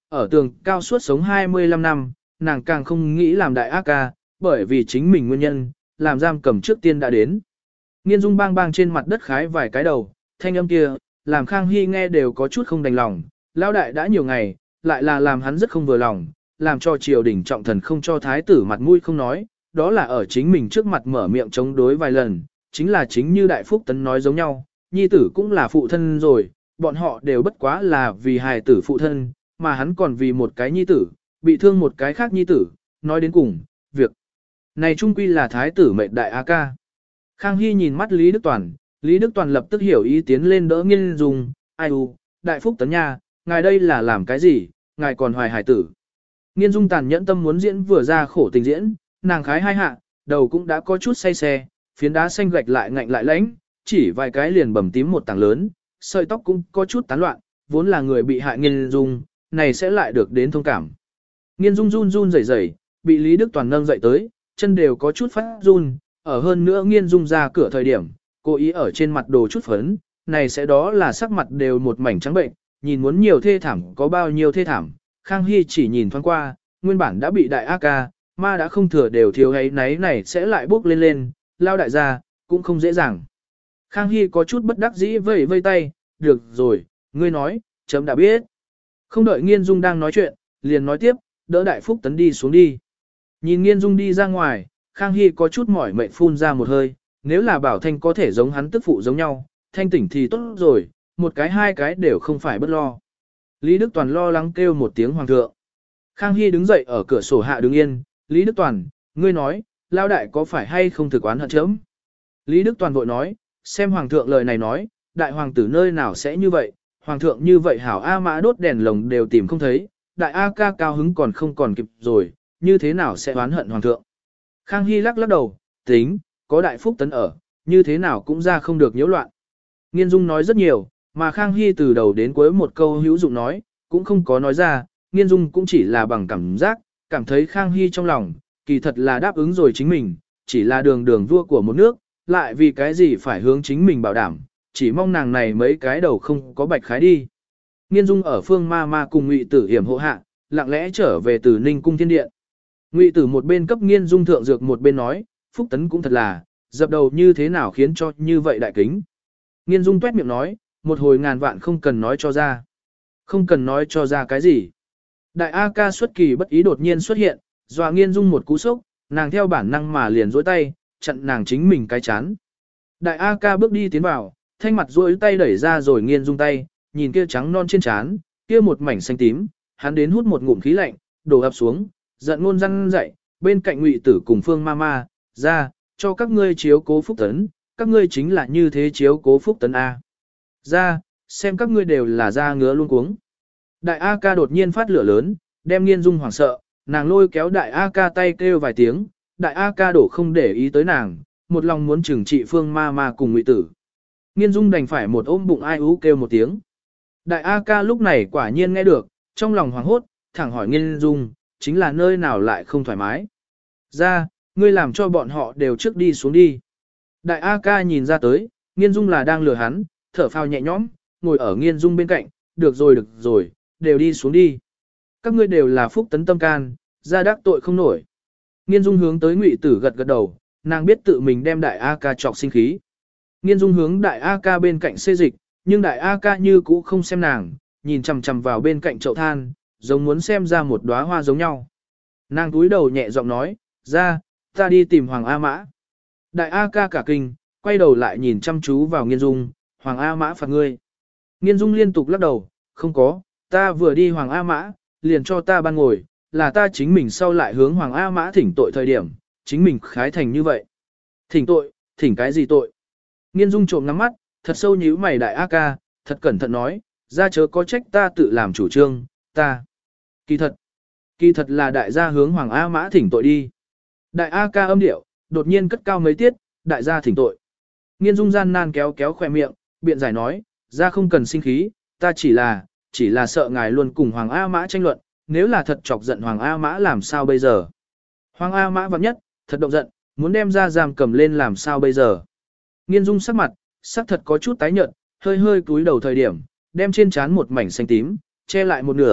ở tường cao suốt sống hai mươi lăm năm, nàng càng không nghĩ làm đại ác ca, bởi vì chính mình nguyên nhân, làm giam cầm trước tiên đã đến. Nghiên Dung bang bang trên mặt đất khái vài cái đầu, thanh âm kia, làm Khang Hy nghe đều có chút không đành lòng, lão đại đã nhiều ngày, lại là làm hắn rất không vừa lòng, làm cho triều đình trọng thần không cho thái tử mặt mũi không nói, đó là ở chính mình trước mặt mở miệng chống đối vài lần, chính là chính như Đại Phúc Tấn nói giống nhau, nhi tử cũng là phụ thân rồi, bọn họ đều bất quá là vì hài tử phụ thân, mà hắn còn vì một cái nhi tử, bị thương một cái khác nhi tử, nói đến cùng, việc này trung quy là thái tử mệnh đại A ca. Khang Hy nhìn mắt Lý Đức Toàn, Lý Đức Toàn lập tức hiểu ý tiến lên đỡ Nghiên Dung, ai u, Đại Phúc Tấn nha, ngài đây là làm cái gì, ngài còn hoài hài tử. Nghiên Dung tàn nhẫn tâm muốn diễn vừa ra khổ tình diễn, nàng khái hai hạ, đầu cũng đã có chút say xe, phiến đá xanh gạch lại ngạnh lại lãnh, chỉ vài cái liền bầm tím một tảng lớn, sợi tóc cũng có chút tán loạn, vốn là người bị hại Nghiên Dung, này sẽ lại được đến thông cảm. Nghiên Dung run run rẩy rẩy, bị Lý Đức Toàn nâng dậy tới, chân đều có chút phát run, ở hơn nữa Nghiên Dung ra cửa thời điểm, cố ý ở trên mặt đồ chút phấn, này sẽ đó là sắc mặt đều một mảnh trắng bệnh, nhìn muốn nhiều thê thảm có bao nhiêu thê thảm. Khang Hy chỉ nhìn thoáng qua, nguyên bản đã bị đại ác ca, ma đã không thừa đều thiếu ấy náy này sẽ lại bốc lên lên, lao đại gia, cũng không dễ dàng. Khang Hy có chút bất đắc dĩ vây vây tay, được rồi, ngươi nói, chấm đã biết. Không đợi Nghiên Dung đang nói chuyện, liền nói tiếp, đỡ Đại Phúc Tấn đi xuống đi. Nhìn Nghiên Dung đi ra ngoài, Khang Hy có chút mỏi mệt phun ra một hơi, nếu là Bảo Thanh có thể giống hắn tức phụ giống nhau, thanh tỉnh thì tốt rồi, một cái hai cái đều không phải bất lo. Lý Đức Toàn lo lắng kêu một tiếng hoàng thượng. Khang Hy đứng dậy ở cửa sổ hạ đứng yên, Lý Đức Toàn, ngươi nói, lao đại có phải hay không thực oán hận chấm? Lý Đức Toàn vội nói, xem hoàng thượng lời này nói, đại hoàng tử nơi nào sẽ như vậy, hoàng thượng như vậy hảo A mã đốt đèn lồng đều tìm không thấy, đại A ca cao hứng còn không còn kịp rồi, như thế nào sẽ oán hận hoàng thượng? Khang Hy lắc lắc đầu, tính, có Đại Phúc Tấn ở, như thế nào cũng ra không được nhiễu loạn. Nghiên Dung nói rất nhiều, mà Khang Hy từ đầu đến cuối một câu hữu dụng nói, cũng không có nói ra, Nghiên Dung cũng chỉ là bằng cảm giác, cảm thấy Khang Hy trong lòng, kỳ thật là đáp ứng rồi chính mình, chỉ là đường đường vua của một nước, lại vì cái gì phải hướng chính mình bảo đảm, chỉ mong nàng này mấy cái đầu không có bạch khái đi. Nghiên Dung ở phương ma ma cùng Ngụy Tử hiểm hộ hạ, lặng lẽ trở về từ Ninh Cung Thiên Điện. Ngụy Tử một bên cấp Nghiên Dung thượng dược một bên nói, Phúc Tấn cũng thật là, dập đầu như thế nào khiến cho như vậy đại kính. Nghiên Dung tuét miệng nói, một hồi ngàn vạn không cần nói cho ra. Không cần nói cho ra cái gì. Đại A ca xuất kỳ bất ý đột nhiên xuất hiện, dọa Nghiên Dung một cú sốc, nàng theo bản năng mà liền dối tay, chặn nàng chính mình cái chán. Đại A ca bước đi tiến vào, thanh mặt dối tay đẩy ra rồi Nghiên Dung tay, nhìn kia trắng non trên trán, kia một mảnh xanh tím, hắn đến hút một ngụm khí lạnh, đổ ập xuống, giận ngôn răng dậy, bên cạnh Ngụy Tử cùng Phương ma ma, ra, cho các ngươi chiếu cố Phúc Tấn, các ngươi chính là như thế chiếu cố Phúc Tấn A. Ra, xem các ngươi đều là da ngứa luôn cuống. Đại A ca đột nhiên phát lửa lớn, đem Nghiên Dung hoảng sợ, nàng lôi kéo đại A ca tay kêu vài tiếng, đại A ca đổ không để ý tới nàng, một lòng muốn trừng trị Phương ma ma cùng Ngụy Tử. Nghiên Dung đành phải một ôm bụng ai ú kêu một tiếng. Đại A ca lúc này quả nhiên nghe được, trong lòng hoảng hốt, thẳng hỏi Nghiên Dung, chính là nơi nào lại không thoải mái. Ra, ngươi làm cho bọn họ đều trước đi xuống đi. Đại A ca nhìn ra tới, Nghiên Dung là đang lừa hắn, thở phào nhẹ nhõm, ngồi ở Nghiên Dung bên cạnh, được rồi được rồi, đều đi xuống đi. Các ngươi đều là Phúc Tấn tâm can, ra đắc tội không nổi. Nghiên Dung hướng tới Ngụy Tử gật gật đầu, nàng biết tự mình đem Đại A ca chọc sinh khí. Nghiên Dung hướng Đại A ca bên cạnh xê dịch, nhưng Đại A ca như cũ không xem nàng, nhìn chằm chằm vào bên cạnh chậu than, giống muốn xem ra một đóa hoa giống nhau. Nàng túi đầu nhẹ giọng nói, ra, ta đi tìm Hoàng A Mã. Đại A ca cả kinh, quay đầu lại nhìn chăm chú vào Nghiên Dung, Hoàng A Mã phạt ngươi. Nghiên Dung liên tục lắc đầu, không có, ta vừa đi Hoàng A Mã, liền cho ta ban ngồi, là ta chính mình sau lại hướng Hoàng A Mã thỉnh tội thời điểm, chính mình khái thành như vậy. Thỉnh tội, thỉnh cái gì tội? Nghiên Dung trộm ngắm mắt, thật sâu nhíu mày Đại A ca, thật cẩn thận nói, ra chớ có trách ta tự làm chủ trương, ta. Kỳ thật, kỳ thật là đại gia hướng Hoàng A Mã thỉnh tội đi. Đại A ca âm điệu, đột nhiên cất cao mấy tiết, đại gia thỉnh tội. Nghiên Dung gian nan kéo kéo khỏe miệng, biện giải nói, ra không cần sinh khí, ta chỉ là, chỉ là sợ ngài luôn cùng Hoàng A Mã tranh luận, nếu là thật chọc giận Hoàng A Mã làm sao bây giờ. Hoàng A Mã vặn nhất, thật động giận, muốn đem ra giam cầm lên làm sao bây giờ. Nghiên Dung sắc mặt, sắc thật có chút tái nhợt, hơi hơi cúi đầu thời điểm, đem trên trán một mảnh xanh tím, che lại một nửa,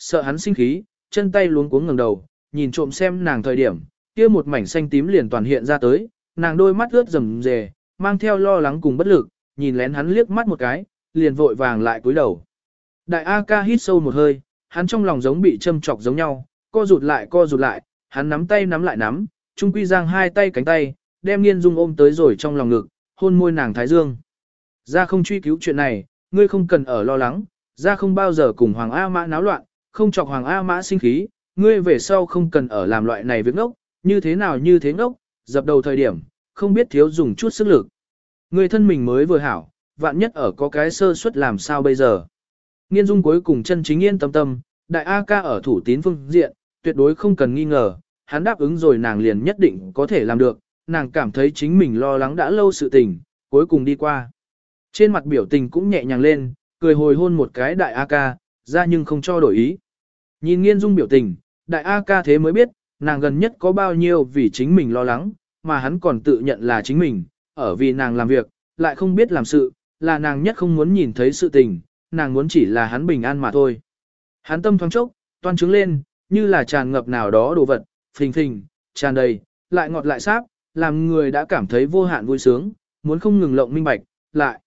sợ hắn sinh khí, chân tay luống cuống ngẩng đầu, nhìn trộm xem nàng thời điểm, kia một mảnh xanh tím liền toàn hiện ra tới, nàng đôi mắt ướt rầm rề, mang theo lo lắng cùng bất lực, nhìn lén hắn liếc mắt một cái, liền vội vàng lại cúi đầu. Đại A ca hít sâu một hơi, hắn trong lòng giống bị châm chọc giống nhau, co rụt lại co rụt lại, hắn nắm tay nắm lại nắm, trung quy giang hai tay cánh tay, đem Nghiên Dung ôm tới rồi trong lòng ngực, hôn môi nàng thái dương. Ra không truy cứu chuyện này, ngươi không cần ở lo lắng, ra không bao giờ cùng Hoàng A Mã náo loạn, không chọc Hoàng A Mã sinh khí, ngươi về sau không cần ở làm loại này việc ngốc, như thế nào như thế ngốc, dập đầu thời điểm, không biết thiếu dùng chút sức lực. Ngươi thân mình mới vừa hảo, vạn nhất ở có cái sơ suất làm sao bây giờ. Nghiên Dung cuối cùng chân chính yên tâm tâm, đại A ca ở thủ tín phương diện, tuyệt đối không cần nghi ngờ, hắn đáp ứng rồi nàng liền nhất định có thể làm được, nàng cảm thấy chính mình lo lắng đã lâu sự tình, cuối cùng đi qua. Trên mặt biểu tình cũng nhẹ nhàng lên, cười hồi hôn một cái đại A ca, ra nhưng không cho đổi ý. Nhìn Nghiên Dung biểu tình, đại A ca thế mới biết, nàng gần nhất có bao nhiêu vì chính mình lo lắng, mà hắn còn tự nhận là chính mình, ở vì nàng làm việc, lại không biết làm sự, là nàng nhất không muốn nhìn thấy sự tình, nàng muốn chỉ là hắn bình an mà thôi. Hắn tâm thoáng chốc, toan trứng lên, như là tràn ngập nào đó đồ vật, phình phình, tràn đầy, lại ngọt lại sáp, làm người đã cảm thấy vô hạn vui sướng, muốn không ngừng lộng minh bạch, lại.